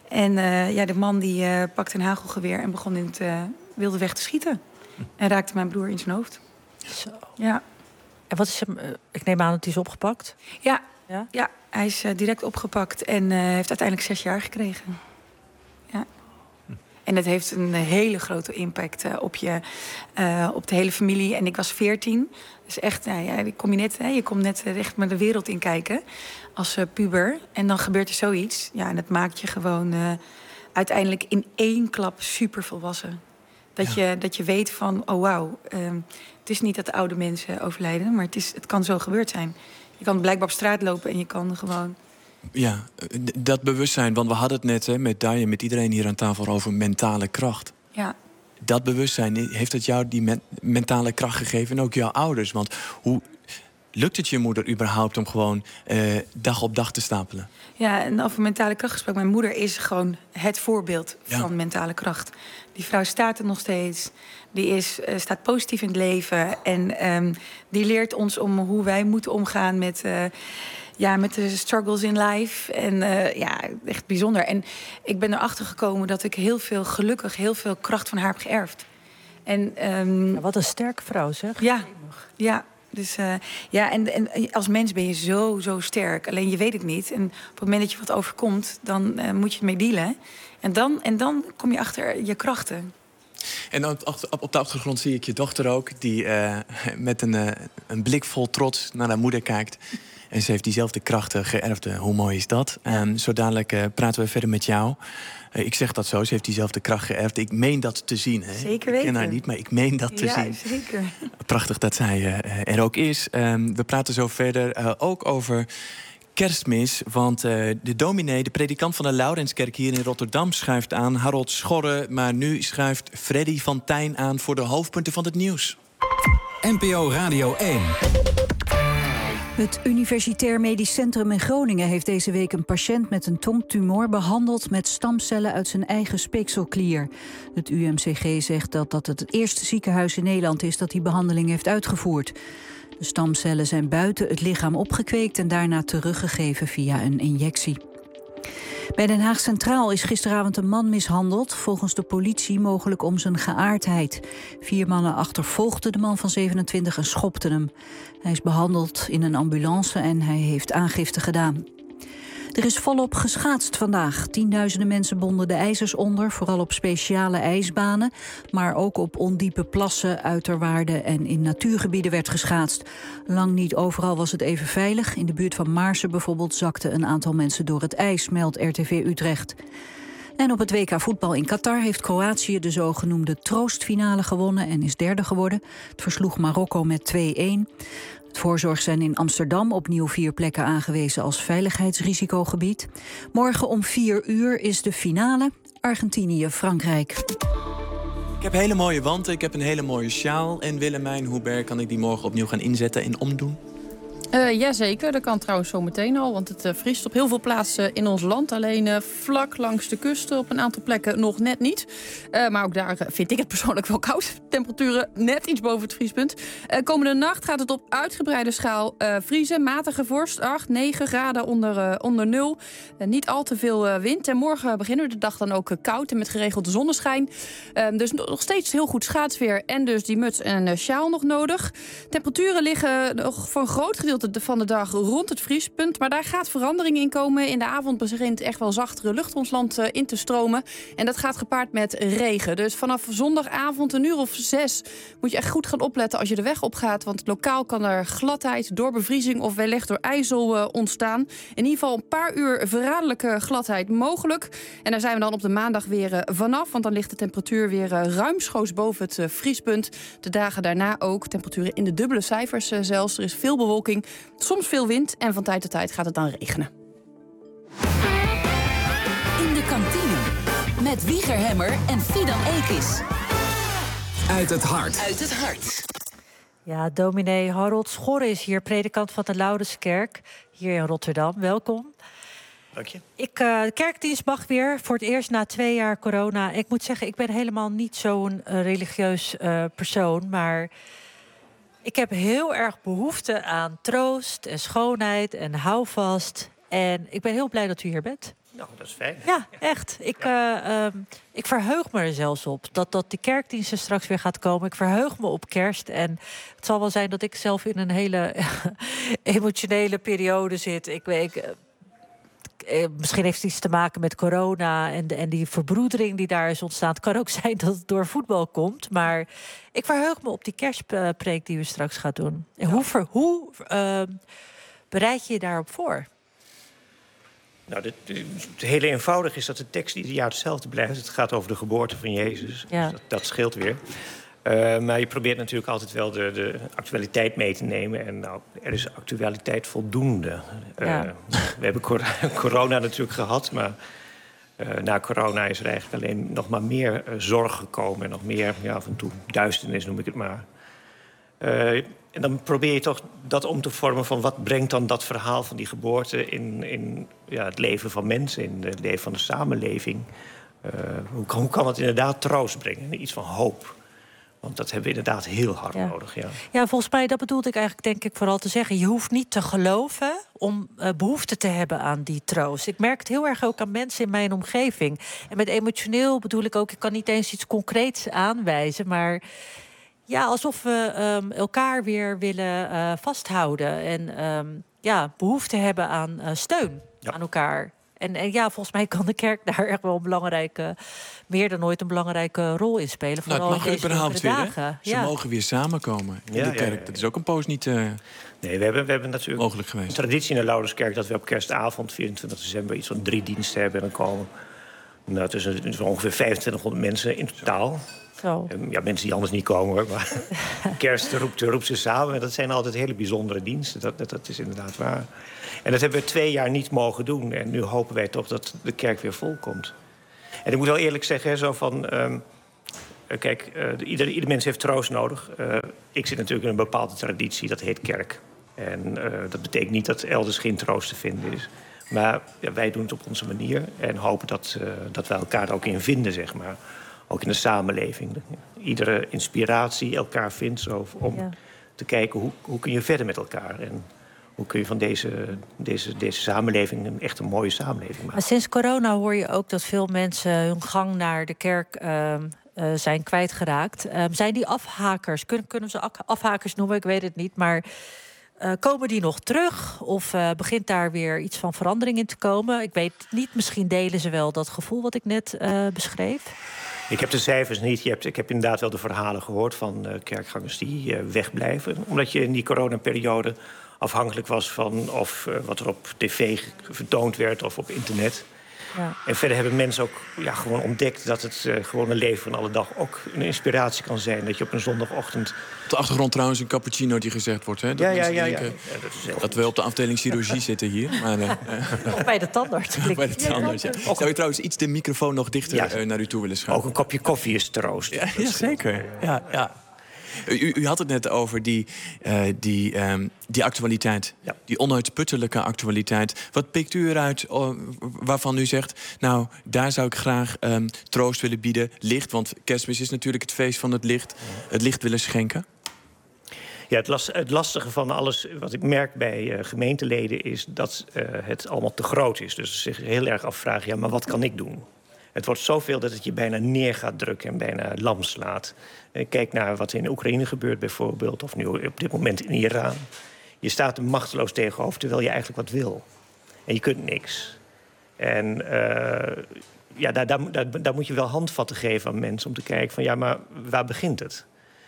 En uh, ja, de man die uh, pakte een hagelgeweer en begon in het uh, wilde weg te schieten. En raakte mijn broer in zijn hoofd. Zo. Ja. En wat is hem, uh, ik neem aan dat hij is opgepakt? Ja, ja? ja hij is uh, direct opgepakt en uh, heeft uiteindelijk zes jaar gekregen. Ja. En het heeft een hele grote impact uh, op, je, uh, op de hele familie. En ik was veertien. Dus echt, nou ja, ik kom je, net, hè, je komt net recht met de wereld in kijken als uh, puber. En dan gebeurt er zoiets. Ja, en het maakt je gewoon uh, uiteindelijk in één klap super volwassen. Dat, ja. je, dat je weet van, oh wauw, uh, het is niet dat de oude mensen overlijden, maar het, is, het kan zo gebeurd zijn. Je kan blijkbaar op straat lopen en je kan gewoon... Ja, dat bewustzijn, want we hadden het net hè, met Diane, met iedereen hier aan tafel over mentale kracht. Ja. Dat bewustzijn, heeft het jou die men- mentale kracht gegeven en ook jouw ouders? Want hoe lukt het je moeder überhaupt om gewoon uh, dag op dag te stapelen? Ja, en over mentale kracht gesproken. Mijn moeder is gewoon het voorbeeld ja. van mentale kracht. Die vrouw staat er nog steeds. Die is, uh, staat positief in het leven. En um, die leert ons om hoe wij moeten omgaan met... Uh, Ja, met de struggles in life. En uh, ja, echt bijzonder. En ik ben erachter gekomen dat ik heel veel, gelukkig, heel veel kracht van haar heb geërfd. En, um, ja, wat een sterke vrouw, zeg. Ja, ja. Dus uh, ja, en, en als mens ben je zo, zo sterk. Alleen je weet het niet. En op het moment dat je wat overkomt, dan uh, moet je ermee dealen. En dan, en dan kom je achter je krachten. En op de achtergrond zie ik je dochter ook, die uh, met een, uh, een blik vol trots naar haar moeder kijkt. En ze heeft diezelfde krachten geërfd. Hoe mooi is dat? Um, zo dadelijk uh, praten we verder met jou. Uh, ik zeg dat zo, ze heeft diezelfde kracht geërfd. Ik meen dat te zien. Hè? Zeker weten. Ik ken haar niet, maar ik meen dat te ja, zien. Zeker. Prachtig dat zij uh, er ook is. Um, we praten zo verder uh, ook over Kerstmis. Want uh, de dominee, de predikant van de Laurenskerk hier in Rotterdam schuift aan. Harold Schorre, maar nu schuift Freddy van Tijn aan voor de hoofdpunten van het nieuws. N P O Radio één. Het Universitair Medisch Centrum in Groningen heeft deze week een patiënt met een tongtumor behandeld met stamcellen uit zijn eigen speekselklier. Het U M C G zegt dat dat het eerste ziekenhuis in Nederland is dat die behandeling heeft uitgevoerd. De stamcellen zijn buiten het lichaam opgekweekt en daarna teruggegeven via een injectie. Bij Den Haag Centraal is gisteravond een man mishandeld, volgens de politie mogelijk om zijn geaardheid. Vier mannen achtervolgden de man van zevenentwintig en schopten hem. Hij is behandeld in een ambulance en hij heeft aangifte gedaan. Er is volop geschaatst vandaag. Tienduizenden mensen bonden de ijzers onder, vooral op speciale ijsbanen. Maar ook op ondiepe plassen, uiterwaarden en in natuurgebieden werd geschaatst. Lang niet overal was het even veilig. In de buurt van Maarsen bijvoorbeeld zakte een aantal mensen door het ijs, meldt R T V Utrecht. En op het W K voetbal in Qatar heeft Kroatië de zogenoemde troostfinale gewonnen en is derde geworden. Het versloeg Marokko met twee-een. Het voorzorg zijn in Amsterdam opnieuw vier plekken aangewezen als veiligheidsrisicogebied. Morgen om vier uur is de finale Argentinië-Frankrijk. Ik heb hele mooie wanten, ik heb een hele mooie sjaal. En Willemijn, hoe ver kan ik die morgen opnieuw gaan inzetten en omdoen? Uh, jazeker, dat kan trouwens zo meteen al. Want het uh, vriest op heel veel plaatsen in ons land. Alleen uh, vlak langs de kusten op een aantal plekken nog net niet. Uh, maar ook daar uh, vind ik het persoonlijk wel koud. Temperaturen net iets boven het vriespunt. Uh, komende nacht gaat het op uitgebreide schaal uh, vriezen. Matige vorst, acht, negen graden onder, uh, onder nul. Uh, niet al te veel uh, wind. En morgen beginnen we de dag dan ook uh, koud en met geregelde zonneschijn. Uh, dus nog steeds heel goed schaatsweer. En dus die muts en uh, sjaal nog nodig. Temperaturen liggen nog voor een groot gedeelte van de dag rond het vriespunt. Maar daar gaat verandering in komen. In de avond begint echt wel zachtere lucht ons land uh, in te stromen. En dat gaat gepaard met regen. Dus vanaf zondagavond een uur of zes moet je echt goed gaan opletten als je de weg opgaat. Want lokaal kan er gladheid door bevriezing of wellicht door ijzel uh, ontstaan. In ieder geval een paar uur verraderlijke gladheid mogelijk. En daar zijn we dan op de maandag weer uh, vanaf. Want dan ligt de temperatuur weer uh, ruimschoots boven het uh, vriespunt. De dagen daarna ook. Temperaturen in de dubbele cijfers uh, zelfs. Er is veel bewolking. Soms veel wind en van tijd tot tijd gaat het dan regenen. In de kantine met Wieger Hemmer en Fidan Ekis. Uit het hart. Uit het hart. Ja, dominee Harold Schorre is hier, predikant van de Laurenskerk hier in Rotterdam. Welkom. Dank je. Ik, uh, de kerkdienst mag weer voor het eerst na twee jaar corona. Ik moet zeggen, ik ben helemaal niet zo'n uh, religieus uh, persoon, maar ik heb heel erg behoefte aan troost en schoonheid en houvast. En ik ben heel blij dat u hier bent. Nou, dat is fijn. Ja, echt. Ik, uh, uh, ik verheug me er zelfs op dat, dat die kerkdiensten straks weer gaat komen. Ik verheug me op kerst. En het zal wel zijn dat ik zelf in een hele emotionele periode zit. Ik weet... Ik, uh, misschien heeft het iets te maken met corona en, de, en die verbroedering die daar is ontstaan. Het kan ook zijn dat het door voetbal komt. Maar ik verheug me op die kerstpreek die we straks gaan doen. En hoe, ver, hoe uh, bereid je je daarop voor? Nou, het hele eenvoudig is dat de tekst ieder jaar hetzelfde blijft. Het gaat over de geboorte van Jezus. Ja. Dus dat, dat scheelt weer. Uh, maar je probeert natuurlijk altijd wel de, de actualiteit mee te nemen. En nou, er is actualiteit voldoende. Ja. Uh, we hebben cor corona natuurlijk gehad, maar uh, na corona is er eigenlijk alleen nog maar meer uh, zorg gekomen. En nog meer, ja, af en toe duisternis noem ik het maar. Uh, en dan probeer je toch dat om te vormen van wat brengt dan dat verhaal van die geboorte in, in ja, het leven van mensen, in het leven van de samenleving. Uh, hoe, hoe kan het inderdaad troost brengen, iets van hoop? Want dat hebben we inderdaad heel hard ja. nodig. Ja. ja, volgens mij, dat bedoelde ik eigenlijk denk ik vooral te zeggen. Je hoeft niet te geloven om uh, behoefte te hebben aan die troost. Ik merk het heel erg ook aan mensen in mijn omgeving. En met emotioneel bedoel ik ook, ik kan niet eens iets concreets aanwijzen, maar ja, alsof we um, elkaar weer willen uh, vasthouden. En um, ja, behoefte hebben aan uh, steun ja. aan elkaar. En, en ja, volgens mij kan de kerk daar echt wel een belangrijke, meer dan ooit een belangrijke rol in spelen. Nou, het mag überhaupt weer, hè? Ze ja. mogen weer samenkomen in ja, de kerk. Ja, ja, ja. Dat is ook een poos niet uh, nee, we hebben, we hebben natuurlijk mogelijk geweest. Een traditie in de Lauderskerk dat we op kerstavond, vierentwintig december, iets van drie diensten hebben. En dan komen nou, tussen, tussen ongeveer vijfentwintighonderd mensen in totaal. Zo. Ja, mensen die anders niet komen, hoor. Maar kerst roept, roept ze samen. En dat zijn altijd hele bijzondere diensten. Dat, dat, dat is inderdaad waar. En dat hebben we twee jaar niet mogen doen. En nu hopen wij toch dat de kerk weer vol komt. En ik moet wel eerlijk zeggen, zo van Um, kijk, uh, ieder, ieder mens heeft troost nodig. Uh, ik zit natuurlijk in een bepaalde traditie, dat heet kerk. En uh, dat betekent niet dat elders geen troost te vinden is. Maar ja, wij doen het op onze manier. En hopen dat, uh, dat wij elkaar er ook in vinden, zeg maar. Ook in de samenleving. Iedere inspiratie elkaar vindt zo, om ja. te kijken hoe, hoe kun je verder met elkaar. En hoe kun je van deze, deze, deze samenleving een echt een mooie samenleving maken. Maar sinds corona hoor je ook dat veel mensen hun gang naar de kerk uh, uh, zijn kwijtgeraakt. Uh, zijn die afhakers, kunnen, kunnen we ze afhakers noemen? Ik weet het niet, maar Uh, komen die nog terug? Of uh, begint daar weer iets van verandering in te komen? Ik weet niet, misschien delen ze wel dat gevoel wat ik net uh, beschreef. Ik heb de cijfers niet. Je hebt, ik heb inderdaad wel de verhalen gehoord van uh, kerkgangers die uh, wegblijven. Omdat je in die coronaperiode afhankelijk was van of uh, wat er op tv vertoond werd of op internet. Ja. En verder hebben mensen ook ja, gewoon ontdekt dat het uh, gewone leven van alle dag ook een inspiratie kan zijn. Dat je op een zondagochtend. Op de achtergrond trouwens een cappuccino die gezegd wordt. Hè? Dat ja, ja, ja, ja. denken, ja dat, is dat we op de afdeling chirurgie zitten hier. Maar, uh, of bij de tandarts. bij de tandarts, ja. Zou je trouwens iets de microfoon nog dichter ja, uh, naar u toe willen schuiven? Ook een kopje koffie is troost. Ja, ja zeker. Ja, ja. U, u had het net over die, uh, die, um, die actualiteit. Ja. Die onuitputtelijke actualiteit. Wat pikt u eruit uh, waarvan u zegt, nou, daar zou ik graag um, troost willen bieden. Licht, want Kerstmis is natuurlijk het feest van het licht. Het licht willen schenken. Ja, het, last, het lastige van alles wat ik merk bij uh, gemeenteleden is dat uh, het allemaal te groot is. Dus ze zich heel erg afvragen, ja, maar wat kan ik doen? Het wordt zoveel dat het je bijna neer gaat drukken en bijna lam slaat. Kijk naar wat in Oekraïne gebeurt bijvoorbeeld, of nu op dit moment in Iran. Je staat er machteloos tegenover, terwijl je eigenlijk wat wil. En je kunt niks. En uh, ja, daar, daar, daar, daar moet je wel handvatten geven aan mensen om te kijken van ja, maar waar begint het?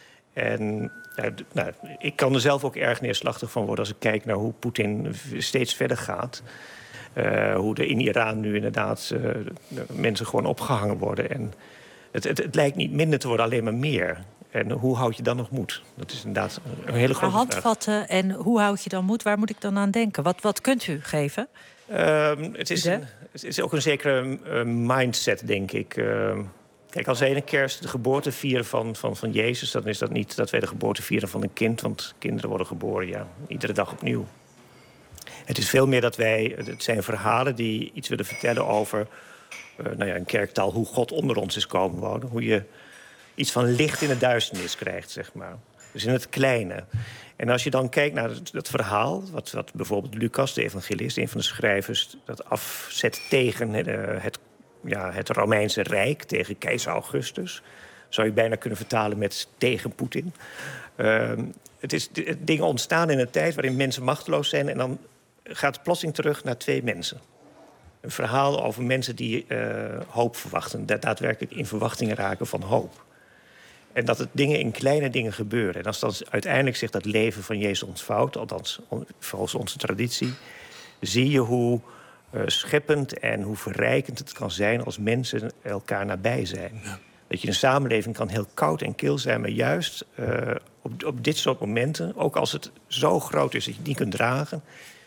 En uh, nou, ik kan er zelf ook erg neerslachtig van worden als ik kijk naar hoe Poetin steeds verder gaat. Uh, hoe er in Iran nu inderdaad uh, mensen gewoon opgehangen worden. En het, het, het lijkt niet minder te worden, alleen maar meer. En hoe houd je dan nog moed? Dat is inderdaad een hele grote vraag. Handvatten en hoe houd je dan moed? Waar moet ik dan aan denken? Wat, wat kunt u geven? Uh, het, is een, het is ook een zekere uh, mindset, denk ik. Uh, kijk, als wij in kerst de geboorte vieren van, van, van Jezus, dan is dat niet dat wij de geboorte vieren van een kind. Want kinderen worden geboren, ja, iedere dag opnieuw. Het is veel meer dat wij, het zijn verhalen die iets willen vertellen over uh, nou ja, in kerktaal, hoe God onder ons is komen wonen. Hoe je iets van licht in de duisternis krijgt, zeg maar. Dus in het kleine. En als je dan kijkt naar het, het verhaal... Wat, wat bijvoorbeeld Lucas, de evangelist, een van de schrijvers... dat afzet tegen uh, het, ja, het Romeinse Rijk, tegen keizer Augustus... zou je bijna kunnen vertalen met tegen Poetin. Uh, het is d- dingen ontstaan in een tijd waarin mensen machteloos zijn... en dan gaat het plotseling terug naar twee mensen. Een verhaal over mensen die uh, hoop verwachten. Da- daadwerkelijk in verwachtingen raken van hoop. En dat het dingen in kleine dingen gebeuren. En als dan uiteindelijk zich dat leven van Jezus ontvouwt... althans volgens onze traditie... zie je hoe uh, scheppend en hoe verrijkend het kan zijn... als mensen elkaar nabij zijn. Ja. Dat je in een samenleving kan heel koud en kil zijn... maar juist uh, op, op dit soort momenten... ook als het zo groot is dat je het niet kunt dragen...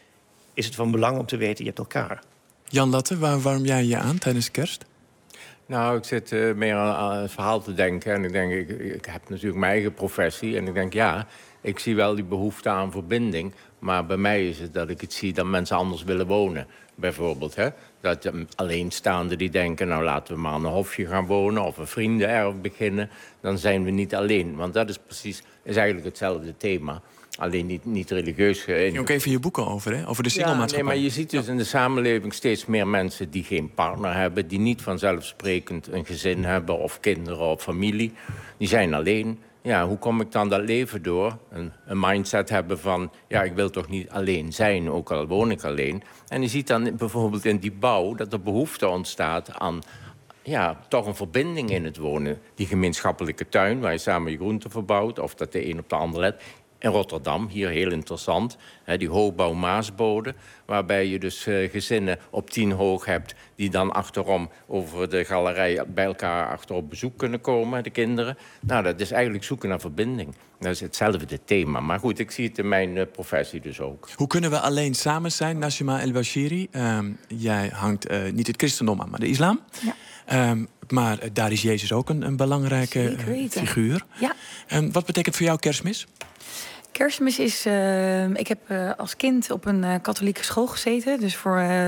is het van belang om te weten, je hebt elkaar. Jan Latte, waar, waarom jij je aan tijdens kerst? Nou, ik zit uh, meer aan, aan het verhaal te denken. En ik denk, ik, ik heb natuurlijk mijn eigen professie. En ik denk, ja, ik zie wel die behoefte aan verbinding. Maar bij mij is het dat ik het zie dat mensen anders willen wonen. Bijvoorbeeld, hè. Dat um, alleenstaanden die denken, nou laten we maar aan een hofje gaan wonen... of een vriendenerf beginnen, dan zijn we niet alleen. Want dat is precies, is eigenlijk hetzelfde thema. Alleen niet, niet religieus. Je hebt ook even je boeken over, hè? Over de singelmaatschappij. Ja, nee, maar je ziet dus in de samenleving steeds meer mensen die geen partner hebben... die niet vanzelfsprekend een gezin hebben of kinderen of familie. Die zijn alleen. Ja, hoe kom ik dan dat leven door? Een, een mindset hebben van, ja, ik wil toch niet alleen zijn, ook al woon ik alleen. En je ziet dan bijvoorbeeld in die bouw dat er behoefte ontstaat aan... ja, toch een verbinding in het wonen. Die gemeenschappelijke tuin, waar je samen je groenten verbouwt... of dat de een op de ander let... In Rotterdam, hier heel interessant, hè, die hoogbouw-Maasbode... waarbij je dus uh, gezinnen op tien hoog hebt... die dan achterom over de galerij bij elkaar achter op bezoek kunnen komen, de kinderen. Nou, dat is eigenlijk zoeken naar verbinding. Dat is hetzelfde thema. Maar goed, ik zie het in mijn uh, professie dus ook. Hoe kunnen we alleen samen zijn, Najma El-Bashiri? Um, jij hangt uh, niet het christendom aan, maar de islam. Ja. Um, maar uh, daar is Jezus ook een, een belangrijke uh, figuur. Ja. Um, wat betekent voor jou Kerstmis? Kerstmis is... Uh, ik heb uh, als kind op een uh, katholieke school gezeten. Dus voor... Uh,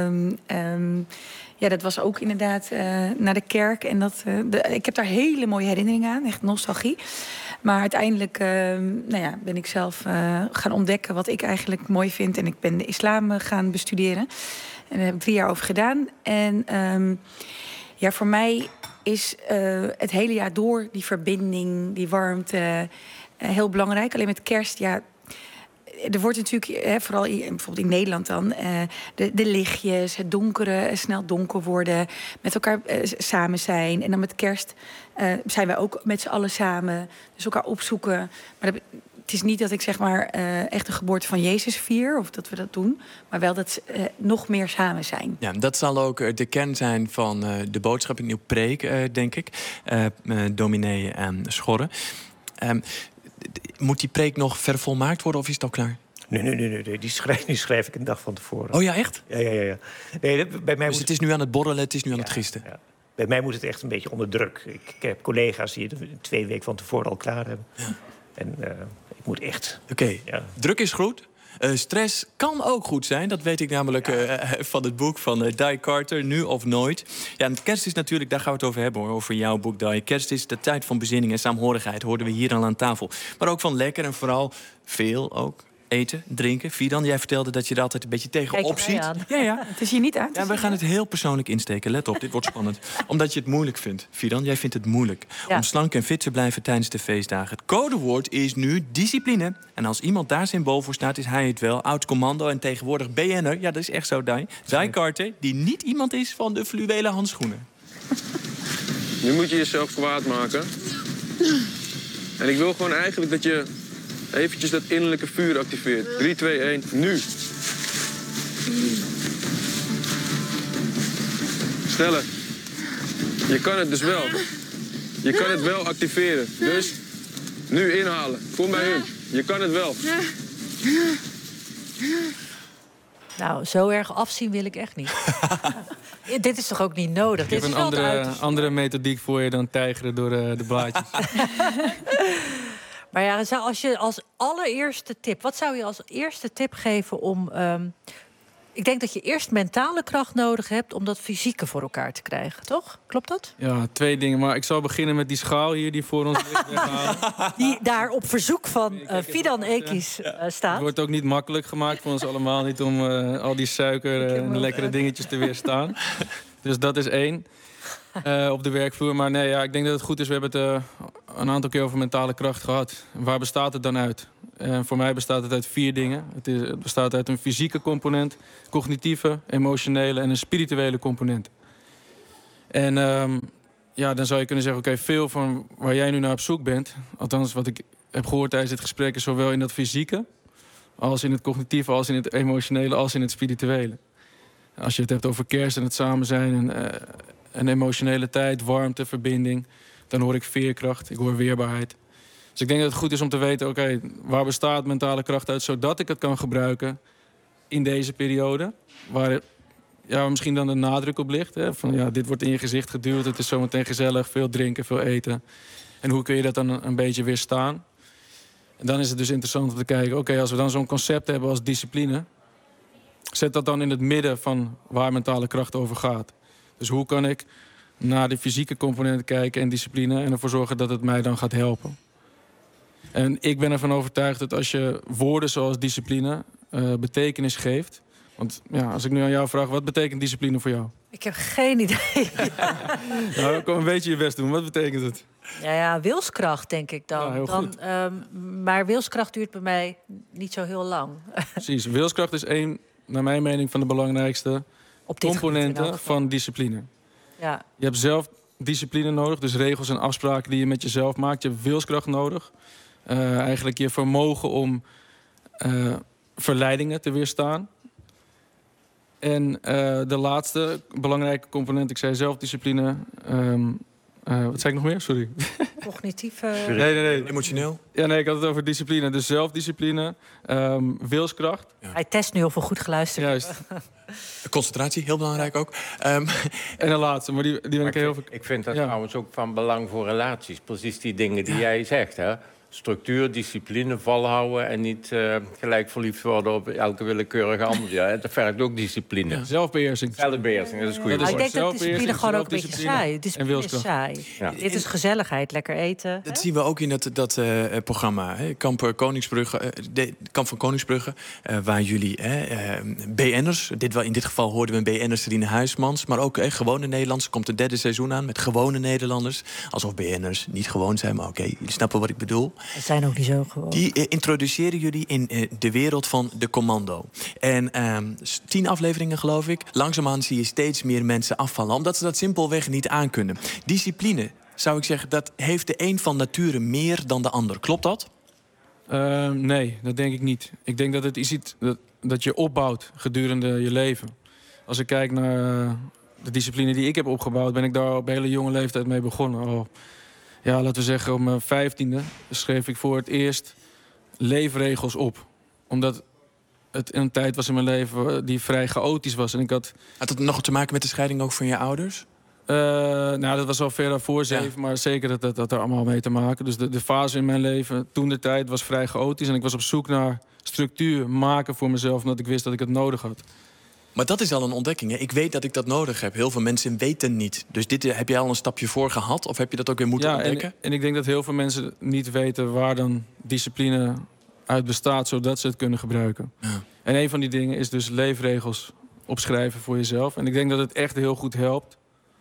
um, ja, dat was ook inderdaad uh, naar de kerk. En dat, uh, de, ik heb daar hele mooie herinneringen aan. Echt nostalgie. Maar uiteindelijk uh, nou ja, ben ik zelf uh, gaan ontdekken wat ik eigenlijk mooi vind. En ik ben de islam uh, gaan bestuderen. En daar heb ik drie jaar over gedaan. En um, ja, voor mij is uh, het hele jaar door die verbinding, die warmte... Uh, heel belangrijk. Alleen met kerst, ja... Er wordt natuurlijk, hè, vooral in, bijvoorbeeld in Nederland dan... Uh, de, de lichtjes, het donkere, snel donker worden... met elkaar uh, samen zijn. En dan met kerst uh, zijn wij ook met z'n allen samen. Dus elkaar opzoeken. Maar dat, het is niet dat ik zeg maar uh, echt de geboorte van Jezus vier... of dat we dat doen, maar wel dat we uh, nog meer samen zijn. Ja, dat zal ook de kern zijn van uh, de boodschap in uw preek, uh, denk ik. Uh, uh, dominee en Schorre. Um, Moet die preek nog vervolmaakt worden of is het al klaar? Nee, nee, nee, nee. Die, schrijf, die schrijf ik een dag van tevoren. Oh ja, echt? Ja, ja, ja. ja. Nee, bij mij dus moet het is nu aan het borrelen, het is nu ja, aan het gisten? Ja. Bij mij moet het echt een beetje onder druk. Ik, ik heb collega's die het twee weken van tevoren al klaar hebben. Ja. En uh, ik moet echt... Oké, okay. ja. Druk is goed. Uh, stress kan ook goed zijn. Dat weet ik namelijk uh, van het boek van uh, Die Carter, Nu of Nooit. Ja, en kerst is natuurlijk, daar gaan we het over hebben hoor, over jouw boek Die. Kerst is de tijd van bezinning en saamhorigheid, hoorden we hier al aan tafel. Maar ook van lekker en vooral veel ook. Eten, drinken. Fidan, jij vertelde dat je er altijd een beetje tegenop ziet. Ja, ja. Het is hier niet uit. Ja, we gaan het heel persoonlijk insteken. Let op, dit wordt spannend. Omdat je het moeilijk vindt. Fidan, jij vindt het moeilijk. Ja. Om slank en fit te blijven tijdens de feestdagen. Het codewoord is nu discipline. En als iemand daar symbool voor staat, is hij het wel. Oud-commando en tegenwoordig B N'er. Ja, dat is echt zo, Die. Die Carter, die niet iemand is van de fluwelen handschoenen. Nu moet je jezelf kwaad maken. En ik wil gewoon eigenlijk dat je... eventjes dat innerlijke vuur activeert. drie, twee, één, nu. Sneller. Je kan het dus wel. Je kan het wel activeren. Dus nu inhalen. Kom bij hun. Je kan het wel. Nou, zo erg afzien wil ik echt niet. Dit is toch ook niet nodig? Ik heb Dit is een andere, andere methodiek voor je dan tijgeren door uh, de blaadjes. Maar ja, als je als allereerste tip... wat zou je als eerste tip geven om... Um, Ik denk dat je eerst mentale kracht nodig hebt om dat fysieke voor elkaar te krijgen, toch? Klopt dat? Ja, twee dingen. Maar ik zal beginnen met die schaal hier die voor ons ligt weghalen. Die daar op verzoek van uh, Fidan Ekis uh, staat. Het wordt ook niet makkelijk gemaakt voor ons allemaal. Niet om uh, al die suiker en uh, lekkere dingetjes te weerstaan. Dus dat is één. Uh, op de werkvloer. Maar nee, ja, ik denk dat het goed is. We hebben het uh, een aantal keer over mentale kracht gehad. Waar bestaat het dan uit? Uh, voor mij bestaat het uit vier dingen. Het, is, het bestaat uit een fysieke component, cognitieve, emotionele en een spirituele component. En um, ja, dan zou je kunnen zeggen, oké, okay, veel van waar jij nu naar op zoek bent, althans wat ik heb gehoord tijdens dit gesprek, is zowel in dat fysieke, als in het cognitieve, als in het emotionele, als in het spirituele. Als je het hebt over kerst en het samen zijn en uh, een emotionele tijd, warmte, verbinding, dan hoor ik veerkracht, ik hoor weerbaarheid. Dus ik denk dat het goed is om te weten, oké, okay, waar bestaat mentale kracht uit, zodat ik het kan gebruiken in deze periode, waar ja, misschien dan de nadruk op ligt. Hè, van ja, dit wordt in je gezicht geduwd, het is zometeen gezellig, veel drinken, veel eten. En hoe kun je dat dan een, een beetje weerstaan? En dan is het dus interessant om te kijken, oké, okay, als we dan zo'n concept hebben als discipline, zet dat dan in het midden van waar mentale kracht over gaat. Dus hoe kan ik naar de fysieke componenten kijken en discipline en ervoor zorgen dat het mij dan gaat helpen? En ik ben ervan overtuigd dat als je woorden zoals discipline uh, betekenis geeft. Want ja, als ik nu aan jou vraag, wat betekent discipline voor jou? Ik heb geen idee. Nou, kom een beetje je best doen. Wat betekent het? Ja, ja, wilskracht, denk ik dan. Ja, heel dan goed. um, maar wilskracht duurt bij mij niet zo heel lang. Precies. Wilskracht is één, naar mijn mening, van de belangrijkste componenten van discipline. Ja. Je hebt zelf discipline nodig, dus regels en afspraken die je met jezelf maakt. Je hebt wilskracht nodig. Uh, eigenlijk je vermogen om uh, verleidingen te weerstaan. En uh, de laatste belangrijke component, ik zei zelfdiscipline. Um, uh, wat zei ik nog meer? Sorry. Cognitieve... Nee, nee, nee. Emotioneel? Ja, nee, ik had het over discipline. Dus zelfdiscipline, um, wilskracht. Ja. Hij test nu of we goed geluisterd Juist. hebben. Concentratie, heel belangrijk ook. Um... En de laatste, maar die, die ben maar ik heel... Ik, ik vind dat ja. trouwens ook van belang voor relaties. Precies die dingen die jij zegt, hè. Structuur, discipline, volhouden en niet uh, gelijk verliefd worden op elke willekeurige ander. Ja, dat vergt ook discipline. Ja. Zelfbeheersing. Zelfbeheersing, dat is goed. Ja, ik denk dat discipline gewoon ook een beetje saai. Discipline is saai. Ja. Dit is gezelligheid, lekker eten. Dat hè? zien we ook in dat, dat uh, programma, hè? Kamp, Koningsbrugge, uh, de, Kamp van Koningsbrugge, uh, waar jullie uh, B N'ers, dit, in dit geval hoorden we een B N'er, Serine Huismans, maar ook uh, gewone Nederlanders, komt het derde seizoen aan met gewone Nederlanders. Alsof B N'ers niet gewoon zijn, maar oké, okay, jullie snappen wat ik bedoel. Dat zijn ook niet zo gewoon. Die uh, introduceren jullie in uh, de wereld van de commando. En um, tien afleveringen, geloof ik. Langzaamaan zie je steeds meer mensen afvallen, omdat ze dat simpelweg niet aankunnen. Discipline, zou ik zeggen, dat heeft de een van nature meer dan de ander. Klopt dat? Uh, nee, dat denk ik niet. Ik denk dat het is iets dat, dat je opbouwt gedurende je leven. Als ik kijk naar uh, de discipline die ik heb opgebouwd, ben ik daar op hele jonge leeftijd mee begonnen. Al, ja, laten we zeggen, op mijn vijftiende schreef ik voor het eerst leefregels op. Omdat het een tijd was in mijn leven die vrij chaotisch was. En ik had... Had het nog te maken met de scheiding ook van je ouders? Uh, nou, dat was al ver daarvoor zeven, ja. Maar zeker dat, dat dat er allemaal mee te maken. Dus de, de fase in mijn leven toen de tijd was vrij chaotisch. En ik was op zoek naar structuur maken voor mezelf, omdat ik wist dat ik het nodig had. Maar dat is al een ontdekking, hè? Ik weet dat ik dat nodig heb. Heel veel mensen weten niet. Dus dit heb jij al een stapje voor gehad? Of heb je dat ook weer moeten ja, ontdekken? En, en ik denk dat heel veel mensen niet weten waar dan discipline uit bestaat, zodat ze het kunnen gebruiken. Ja. En een van die dingen is dus leefregels opschrijven voor jezelf. En ik denk dat het echt heel goed helpt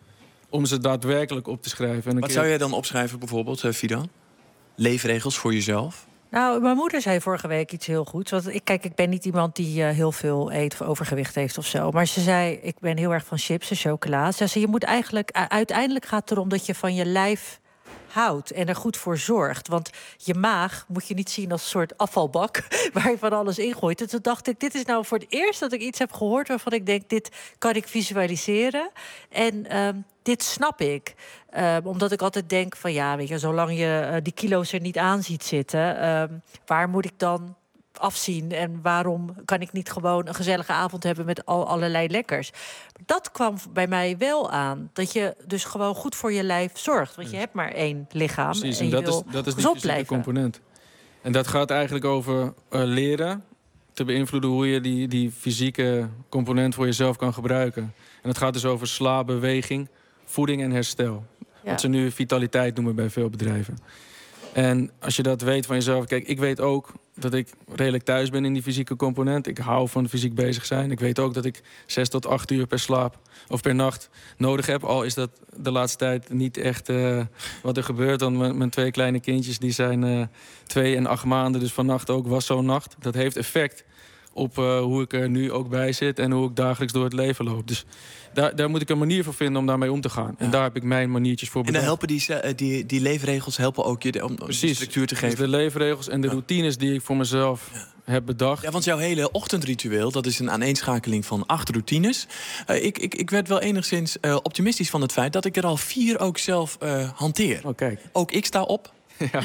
om ze daadwerkelijk op te schrijven. En Wat zou jij dan opschrijven bijvoorbeeld, Fidan? Leefregels voor jezelf? Nou, mijn moeder zei vorige week iets heel goeds. Want ik, kijk, ik ben niet iemand die uh, heel veel eet of overgewicht heeft of zo. Maar ze zei, ik ben heel erg van chips en chocola. Ze zei, je moet eigenlijk, uh, uiteindelijk gaat het erom dat je van je lijf houdt en er goed voor zorgt. Want je maag moet je niet zien als een soort afvalbak waar je van alles ingooit. En toen dacht ik, dit is nou voor het eerst dat ik iets heb gehoord waarvan ik denk, dit kan ik visualiseren. En um, dit snap ik. Uh, omdat ik altijd denk van ja, weet je, zolang je uh, die kilo's er niet aan ziet zitten, uh, waar moet ik dan afzien? En waarom kan ik niet gewoon een gezellige avond hebben met al allerlei lekkers? Dat kwam bij mij wel aan. Dat je dus gewoon goed voor je lijf zorgt. Want je hebt maar één lichaam. Precies, en, en je dat wil is, dat is die gezond fysieke blijven. component. En dat gaat eigenlijk over uh, leren te beïnvloeden hoe je die, die fysieke component voor jezelf kan gebruiken. En het gaat dus over slaap, beweging, voeding en herstel. Ja. Wat ze nu vitaliteit noemen bij veel bedrijven. En als je dat weet van jezelf... Kijk, ik weet ook dat ik redelijk thuis ben in die fysieke component. Ik hou van fysiek bezig zijn. Ik weet ook dat ik zes tot acht uur per slaap of per nacht nodig heb. Al is dat de laatste tijd niet echt uh, wat er gebeurt. Want mijn, mijn twee kleine kindjes die zijn uh, twee en acht maanden. Dus vannacht ook was zo'n nacht. Dat heeft effect op uh, hoe ik er nu ook bij zit en hoe ik dagelijks door het leven loop. Dus daar, daar moet ik een manier voor vinden om daarmee om te gaan. Ja. En daar heb ik mijn maniertjes voor bedacht. En dan helpen die, die, die leefregels helpen ook je de, om Precies. die structuur te geven. Dus de leefregels en de routines die ik voor mezelf ja. heb bedacht. Ja, want jouw hele ochtendritueel, dat is een aaneenschakeling van acht routines. Uh, ik, ik, ik werd wel enigszins uh, optimistisch van het feit dat ik er al vier ook zelf uh, hanteer. Oh, kijk. Ook ik sta op. Ja.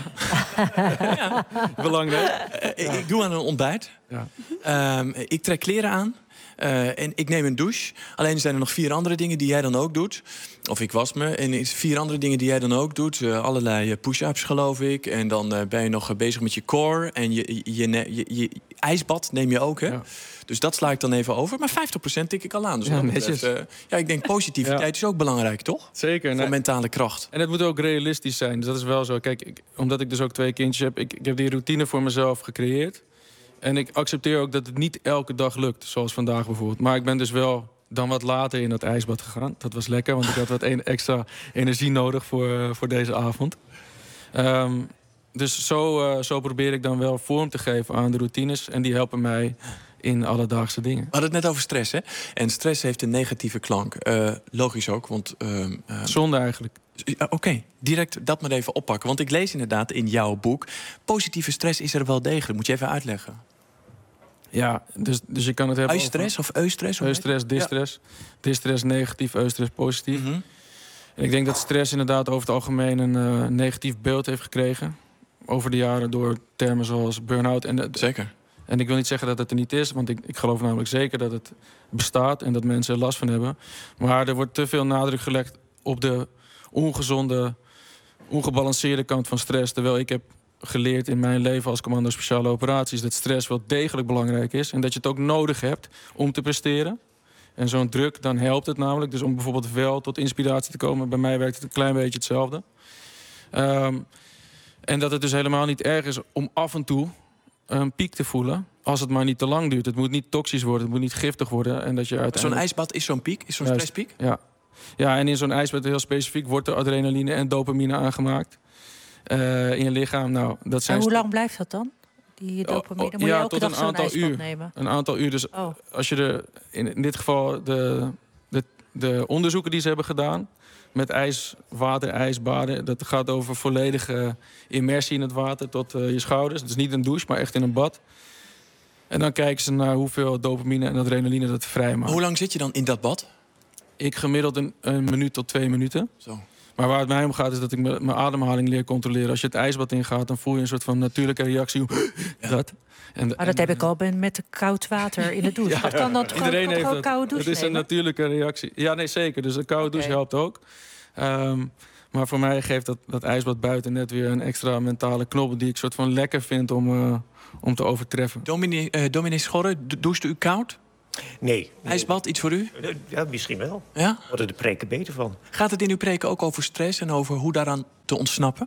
ja. Belangrijk. Uh, ja. Ik doe aan een ontbijt. Ja. Um, ik trek kleren aan. Uh, en ik neem een douche. Alleen zijn er nog vier andere dingen die jij dan ook doet. Of ik was me. En er zijn vier andere dingen die jij dan ook doet. Uh, allerlei push-ups, geloof ik. En dan uh, ben je nog uh, bezig met je core. En je, je, je, je, je ijsbad neem je ook, hè? Ja. Dus dat sla ik dan even over. Maar vijftig procent tik ik al aan. Dus ja, betreft, uh, ja, ik denk positiviteit ja. is ook belangrijk, toch? Zeker. Voor nee. mentale kracht. En het moet ook realistisch zijn. Dus dat is wel zo. Kijk, ik, omdat ik dus ook twee kindjes heb... Ik, ik heb die routine voor mezelf gecreëerd. En ik accepteer ook dat het niet elke dag lukt. Zoals vandaag bijvoorbeeld. Maar ik ben dus wel dan wat later in dat ijsbad gegaan. Dat was lekker, want ik had wat extra energie nodig voor, uh, voor deze avond. Um, dus zo, uh, zo probeer ik dan wel vorm te geven aan de routines. En die helpen mij in alledaagse dingen. We hadden het net over stress, hè? En stress heeft een negatieve klank. Uh, logisch ook, want... Uh, uh, Zonde eigenlijk. Uh, Oké, okay. direct dat maar even oppakken. Want ik lees inderdaad in jouw boek... positieve stress is er wel degelijk. Moet je even uitleggen. Ja, dus, dus je kan het hebben eustress of eustress? Eustress, distress. Ja. Distress negatief, eustress positief. Mm-hmm. En ik denk dat stress inderdaad over het algemeen een uh, negatief beeld heeft gekregen. Over de jaren door termen zoals burn-out. En de, Zeker. En ik wil niet zeggen dat het er niet is, want ik, ik geloof namelijk zeker dat het bestaat en dat mensen er last van hebben. Maar er wordt te veel nadruk gelegd op de ongezonde, ongebalanceerde kant van stress. Terwijl ik heb geleerd in mijn leven als commando speciale operaties dat stress wel degelijk belangrijk is. En dat je het ook nodig hebt om te presteren. En zo'n druk, dan helpt het namelijk. Dus om bijvoorbeeld wel tot inspiratie te komen. Bij mij werkt het een klein beetje hetzelfde. Um, en dat het dus helemaal niet erg is om af en toe een piek te voelen. Als het maar niet te lang duurt. Het moet niet toxisch worden, het moet niet giftig worden. En dat je uiteindelijk... Zo'n ijsbad is zo'n piek? Is zo'n Juist, stresspiek? Ja. ja, en in zo'n ijsbad heel specifiek wordt er adrenaline en dopamine aangemaakt. Uh, in je lichaam. Nou, dat zijn en hoe lang blijft dat dan? Die dopamine? Moet ja, je elke tot dag een aantal zo'n ijsbad uur. nemen? Een aantal uur. Dus oh. als je de, in, in dit geval de, de, de onderzoeken die ze hebben gedaan met ijs, water, ijsbaden, dat gaat over volledige immersie in het water tot uh, je schouders. Dus niet een douche, maar echt in een bad. En dan kijken ze naar hoeveel dopamine en adrenaline dat vrijmaakt. Hoe lang zit je dan in dat bad? Ik gemiddeld een, een minuut tot twee minuten. Zo. Maar waar het mij om gaat is dat ik mijn ademhaling leer controleren. Als je het ijsbad ingaat, dan voel je een soort van natuurlijke reactie. Ja. Dat. En, maar dat en, heb ik al met koud water in de douche. Ja, dat kan dan iedereen gewoon, heeft gewoon koude douche Het is nemen? een natuurlijke reactie. Ja, nee, zeker. Dus een koude douche okay. helpt ook. Um, maar voor mij geeft dat, dat ijsbad buiten net weer een extra mentale knop die ik soort van lekker vind om, uh, om te overtreffen. Dominee, uh, dominee Schorre, doucht u koud? Nee. IJsbad, iets voor u? Ja, misschien wel. Ja? Daar worden de preken beter van. Gaat het in uw preken ook over stress en over hoe daaraan te ontsnappen?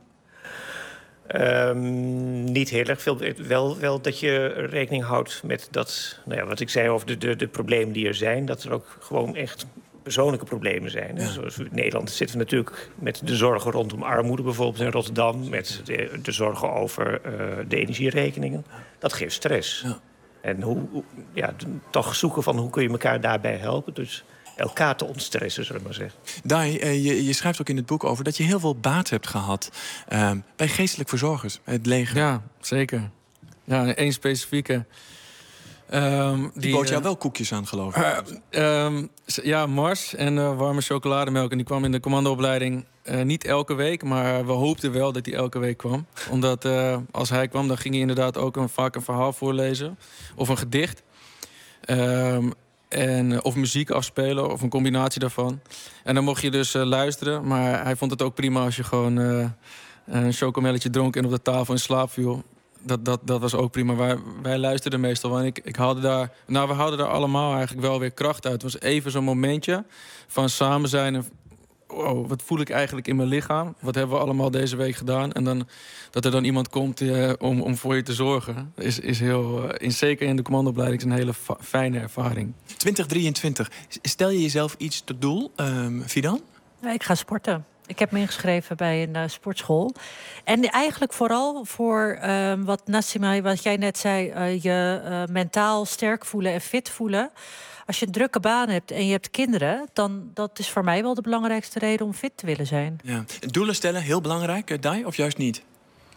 Um, niet heel erg veel. Wel, wel dat je rekening houdt met dat, nou ja, wat ik zei over de, de, de problemen die er zijn. Dat er ook gewoon echt persoonlijke problemen zijn. Ja. Zoals in Nederland zitten we natuurlijk met de zorgen rondom armoede, bijvoorbeeld in Rotterdam. Met de, de zorgen over uh, de energierekeningen. Dat geeft stress. Ja. En hoe, hoe, ja, toch zoeken van hoe kun je elkaar daarbij helpen. Dus elkaar te ontstressen, zullen we maar zeggen. Dai, uh, je, je schrijft ook in het boek over dat je heel veel baat hebt gehad uh, bij geestelijk verzorgers, het leger. Ja, zeker. Ja, één specifieke. Um, die bood jou uh, wel koekjes aan, geloof ik. Uh, um, ja, Mars en uh, warme chocolademelk. En die kwam in de commandoopleiding uh, niet elke week, maar we hoopten wel dat hij elke week kwam. Omdat uh, als hij kwam, dan ging hij inderdaad ook een, vaak een verhaal voorlezen. Of een gedicht. Um, en, uh, of muziek afspelen, of een combinatie daarvan. En dan mocht je dus uh, luisteren. Maar hij vond het ook prima als je gewoon uh, een chocomelletje dronk en op de tafel in slaap viel. dat, dat, dat was ook prima. Wij, wij luisterden meestal wel. En ik, ik haalde daar, nou, we hadden daar allemaal eigenlijk wel weer kracht uit. Het was even zo'n momentje van samen zijn. En, wow, wat voel ik eigenlijk in mijn lichaam? Wat hebben we allemaal deze week gedaan? En dan, dat er dan iemand komt uh, om, om voor je te zorgen, is, is heel, uh, in, zeker in de commandoopleiding, is een hele fa- fijne ervaring. twintig drieëntwintig. Stel je jezelf iets tot doel, um, Fidan? Ja, ik ga sporten. Ik heb me ingeschreven bij een uh, sportschool. En eigenlijk vooral voor uh, wat Nassima, wat jij net zei, uh, je uh, mentaal sterk voelen en fit voelen. Als je een drukke baan hebt en je hebt kinderen, dan dat is voor mij wel de belangrijkste reden om fit te willen zijn. Ja. Doelen stellen, heel belangrijk, uh, Dai, of juist niet?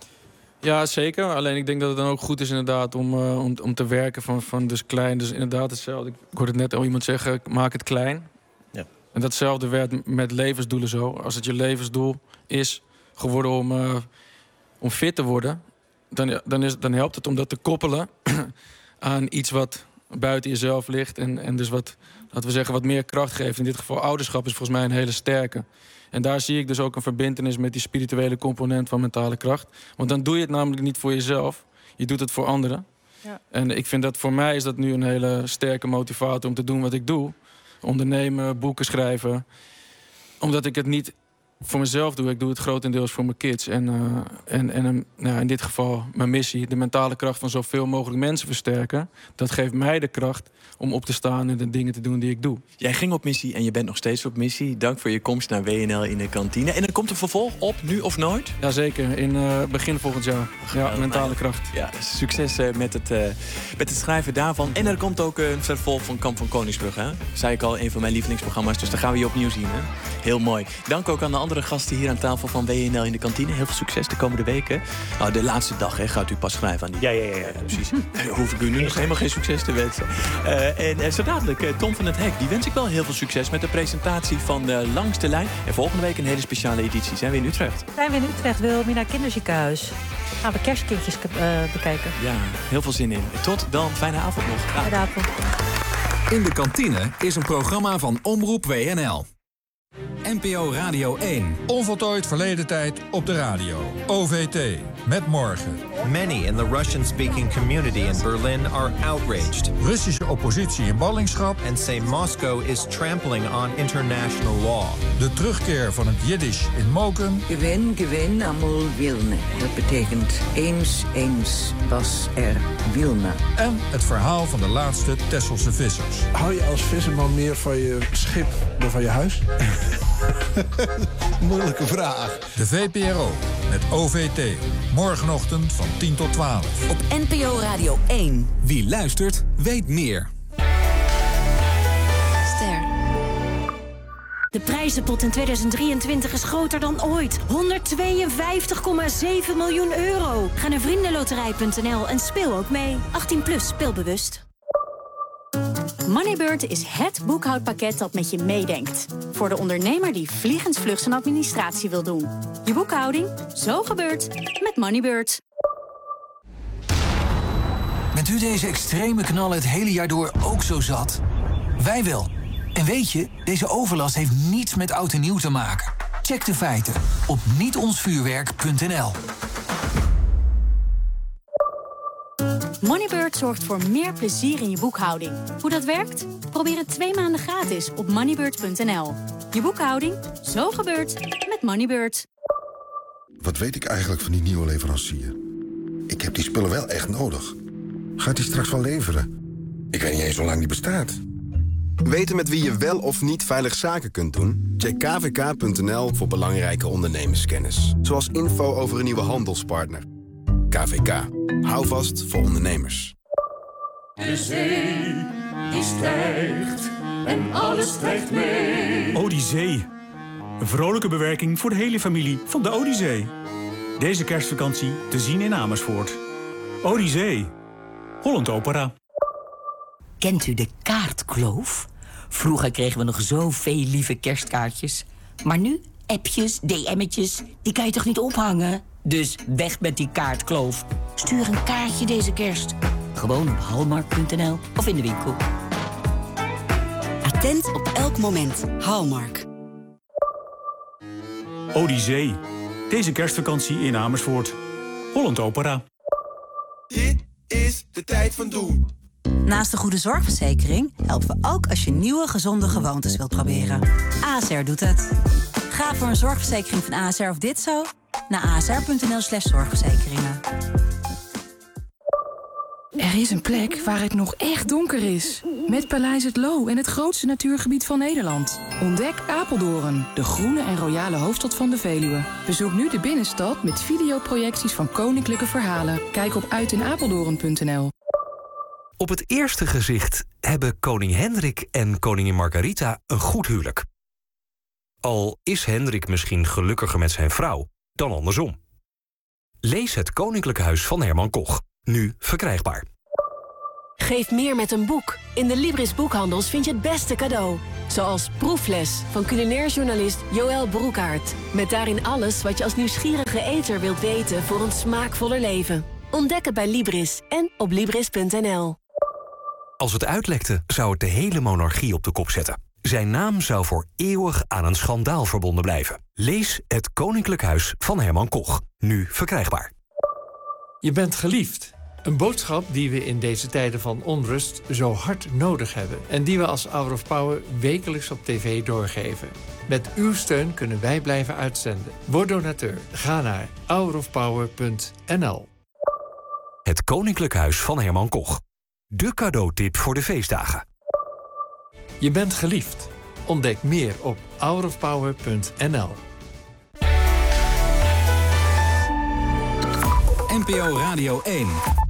Ja, zeker. Alleen ik denk dat het dan ook goed is inderdaad om, uh, om, om te werken van, van dus klein. Dus inderdaad hetzelfde. Ik hoorde het net al iemand zeggen, maak het klein. Ja. En datzelfde werd met levensdoelen zo. Als het je levensdoel is geworden om, uh, om fit te worden, dan, dan, is, dan helpt het om dat te koppelen aan iets wat buiten jezelf ligt. En, en dus wat, laten we zeggen, wat meer kracht geeft. In dit geval ouderschap is volgens mij een hele sterke. En daar zie ik dus ook een verbintenis met die spirituele component van mentale kracht. Want dan doe je het namelijk niet voor jezelf. Je doet het voor anderen. Ja. En ik vind dat voor mij is dat nu een hele sterke motivator om te doen wat ik doe. Ondernemen, boeken schrijven. Omdat ik het niet voor mezelf doe. Ik doe het grotendeels voor mijn kids. En, uh, en, en um, nou, in dit geval mijn missie. De mentale kracht van zoveel mogelijk mensen versterken. Dat geeft mij de kracht om op te staan en de dingen te doen die ik doe. Jij ging op missie en je bent nog steeds op missie. Dank voor je komst naar W N L in de kantine. En er komt een vervolg op, nu of nooit? Jazeker, in uh, begin volgend jaar. Ja, mentale kracht. Ja, succes uh, met, het, uh, met het schrijven daarvan. En er komt ook een vervolg van Kamp van Koningsbrugge. Hè? Zei ik al, een van mijn lievelingsprogramma's. Dus daar gaan we je opnieuw zien. Hè? Heel mooi. Dank ook aan de andere gasten hier aan tafel van W N L in de kantine. Heel veel succes de komende weken. Nou, de laatste dag hè, gaat u pas schrijven aan die... Ja, ja, ja. ja. Precies. Hoef ik u nu nog helemaal geen succes te wensen. Uh, en uh, zo dadelijk, uh, Tom van het Hek. Die wens ik wel heel veel succes met de presentatie van uh, Langs de Lijn. En volgende week een hele speciale editie. Zijn we in Utrecht? Zijn we in Utrecht, Wilhelmina Kinderziekenhuis. Gaan we kerstkindjes uh, bekijken. Ja, heel veel zin in. Tot dan, fijne avond nog. Fijne avond. In de kantine is een programma van Omroep W N L. N P O Radio één. Onvoltooid verleden tijd op de radio. O V T, met morgen. Many in the Russian-speaking community in Berlin are outraged. Russische oppositie in ballingschap. And say Moscow is trampling on international law. De terugkeer van het Jiddisch in Moken. Gewin, gewin, amol Wilne. Dat betekent eens, eens was er Wilna. En het verhaal van de laatste Tesselse vissers. Hou je als visserman meer van je schip dan van je huis? Moeilijke vraag. De V P R O met O V T. Morgenochtend van tien tot twaalf. Op N P O Radio één. Wie luistert, weet meer. Ster. De prijzenpot in tweeduizend drieëntwintig is groter dan ooit. honderdtweeënvijftig komma zeven miljoen euro. Ga naar vriendenloterij punt n l en speel ook mee. achttien plus, speelbewust. Moneybird is het boekhoudpakket dat met je meedenkt. Voor de ondernemer die vliegensvlug zijn administratie wil doen. Je boekhouding, zo gebeurt, met Moneybird. Bent u deze extreme knallen het hele jaar door ook zo zat? Wij wel. En weet je, deze overlast heeft niets met oud en nieuw te maken. Check de feiten op niet ons vuurwerk punt n l. Moneybird zorgt voor meer plezier in je boekhouding. Hoe dat werkt? Probeer het twee maanden gratis op moneybird punt n l. Je boekhouding, zo gebeurt, met Moneybird. Wat weet ik eigenlijk van die nieuwe leverancier? Ik heb die spullen wel echt nodig. Gaat die straks wel leveren? Ik weet niet eens hoe lang die bestaat. Weten met wie je wel of niet veilig zaken kunt doen? Check k v k punt n l voor belangrijke ondernemerskennis. Zoals info over een nieuwe handelspartner. K V K. Hou vast voor ondernemers. De zee, die stijgt en alles stijgt mee. Odyssee. Een vrolijke bewerking voor de hele familie van de Odyssee. Deze kerstvakantie te zien in Amersfoort. Odyssee. Holland Opera. Kent u de kaartkloof? Vroeger kregen we nog zoveel lieve kerstkaartjes. Maar nu, appjes, D M'tjes, die kan je toch niet ophangen? Dus weg met die kaartkloof. Stuur een kaartje deze kerst. Gewoon op hallmark punt n l of in de winkel. Attent op elk moment. Hallmark. Odyssee. Deze kerstvakantie in Amersfoort. Holland Opera. Dit is de tijd van doen. Naast een goede zorgverzekering helpen we ook als je nieuwe gezonde gewoontes wilt proberen. A S R doet het. Ga voor een zorgverzekering van A S R of dit zo naar asr.nl slash zorgverzekeringen. Er is een plek waar het nog echt donker is. Met Paleis het Loo en het grootste natuurgebied van Nederland. Ontdek Apeldoorn, de groene en royale hoofdstad van de Veluwe. Bezoek nu de binnenstad met videoprojecties van koninklijke verhalen. Kijk op uitinapeldoorn punt n l. Op het eerste gezicht hebben koning Hendrik en koningin Margarita een goed huwelijk. Al is Hendrik misschien gelukkiger met zijn vrouw dan andersom. Lees Het Koninklijk Huis van Herman Koch. Nu verkrijgbaar. Geef meer met een boek. In de Libris boekhandels vind je het beste cadeau. Zoals Proefles van culinair journalist Joël Broekaert. Met daarin alles wat je als nieuwsgierige eter wilt weten voor een smaakvoller leven. Ontdek het bij Libris en op libris punt n l. Als het uitlekte, zou het de hele monarchie op de kop zetten. Zijn naam zou voor eeuwig aan een schandaal verbonden blijven. Lees Het Koninklijk Huis van Herman Koch. Nu verkrijgbaar. Je bent geliefd. Een boodschap die we in deze tijden van onrust zo hard nodig hebben. En die we als Hour of Power wekelijks op tv doorgeven. Met uw steun kunnen wij blijven uitzenden. Word donateur. Ga naar hour of power punt n l. Het Koninklijk Huis van Herman Koch. De cadeautip voor de feestdagen. Je bent geliefd. Ontdek meer op hour of power punt n l. N P O Radio één.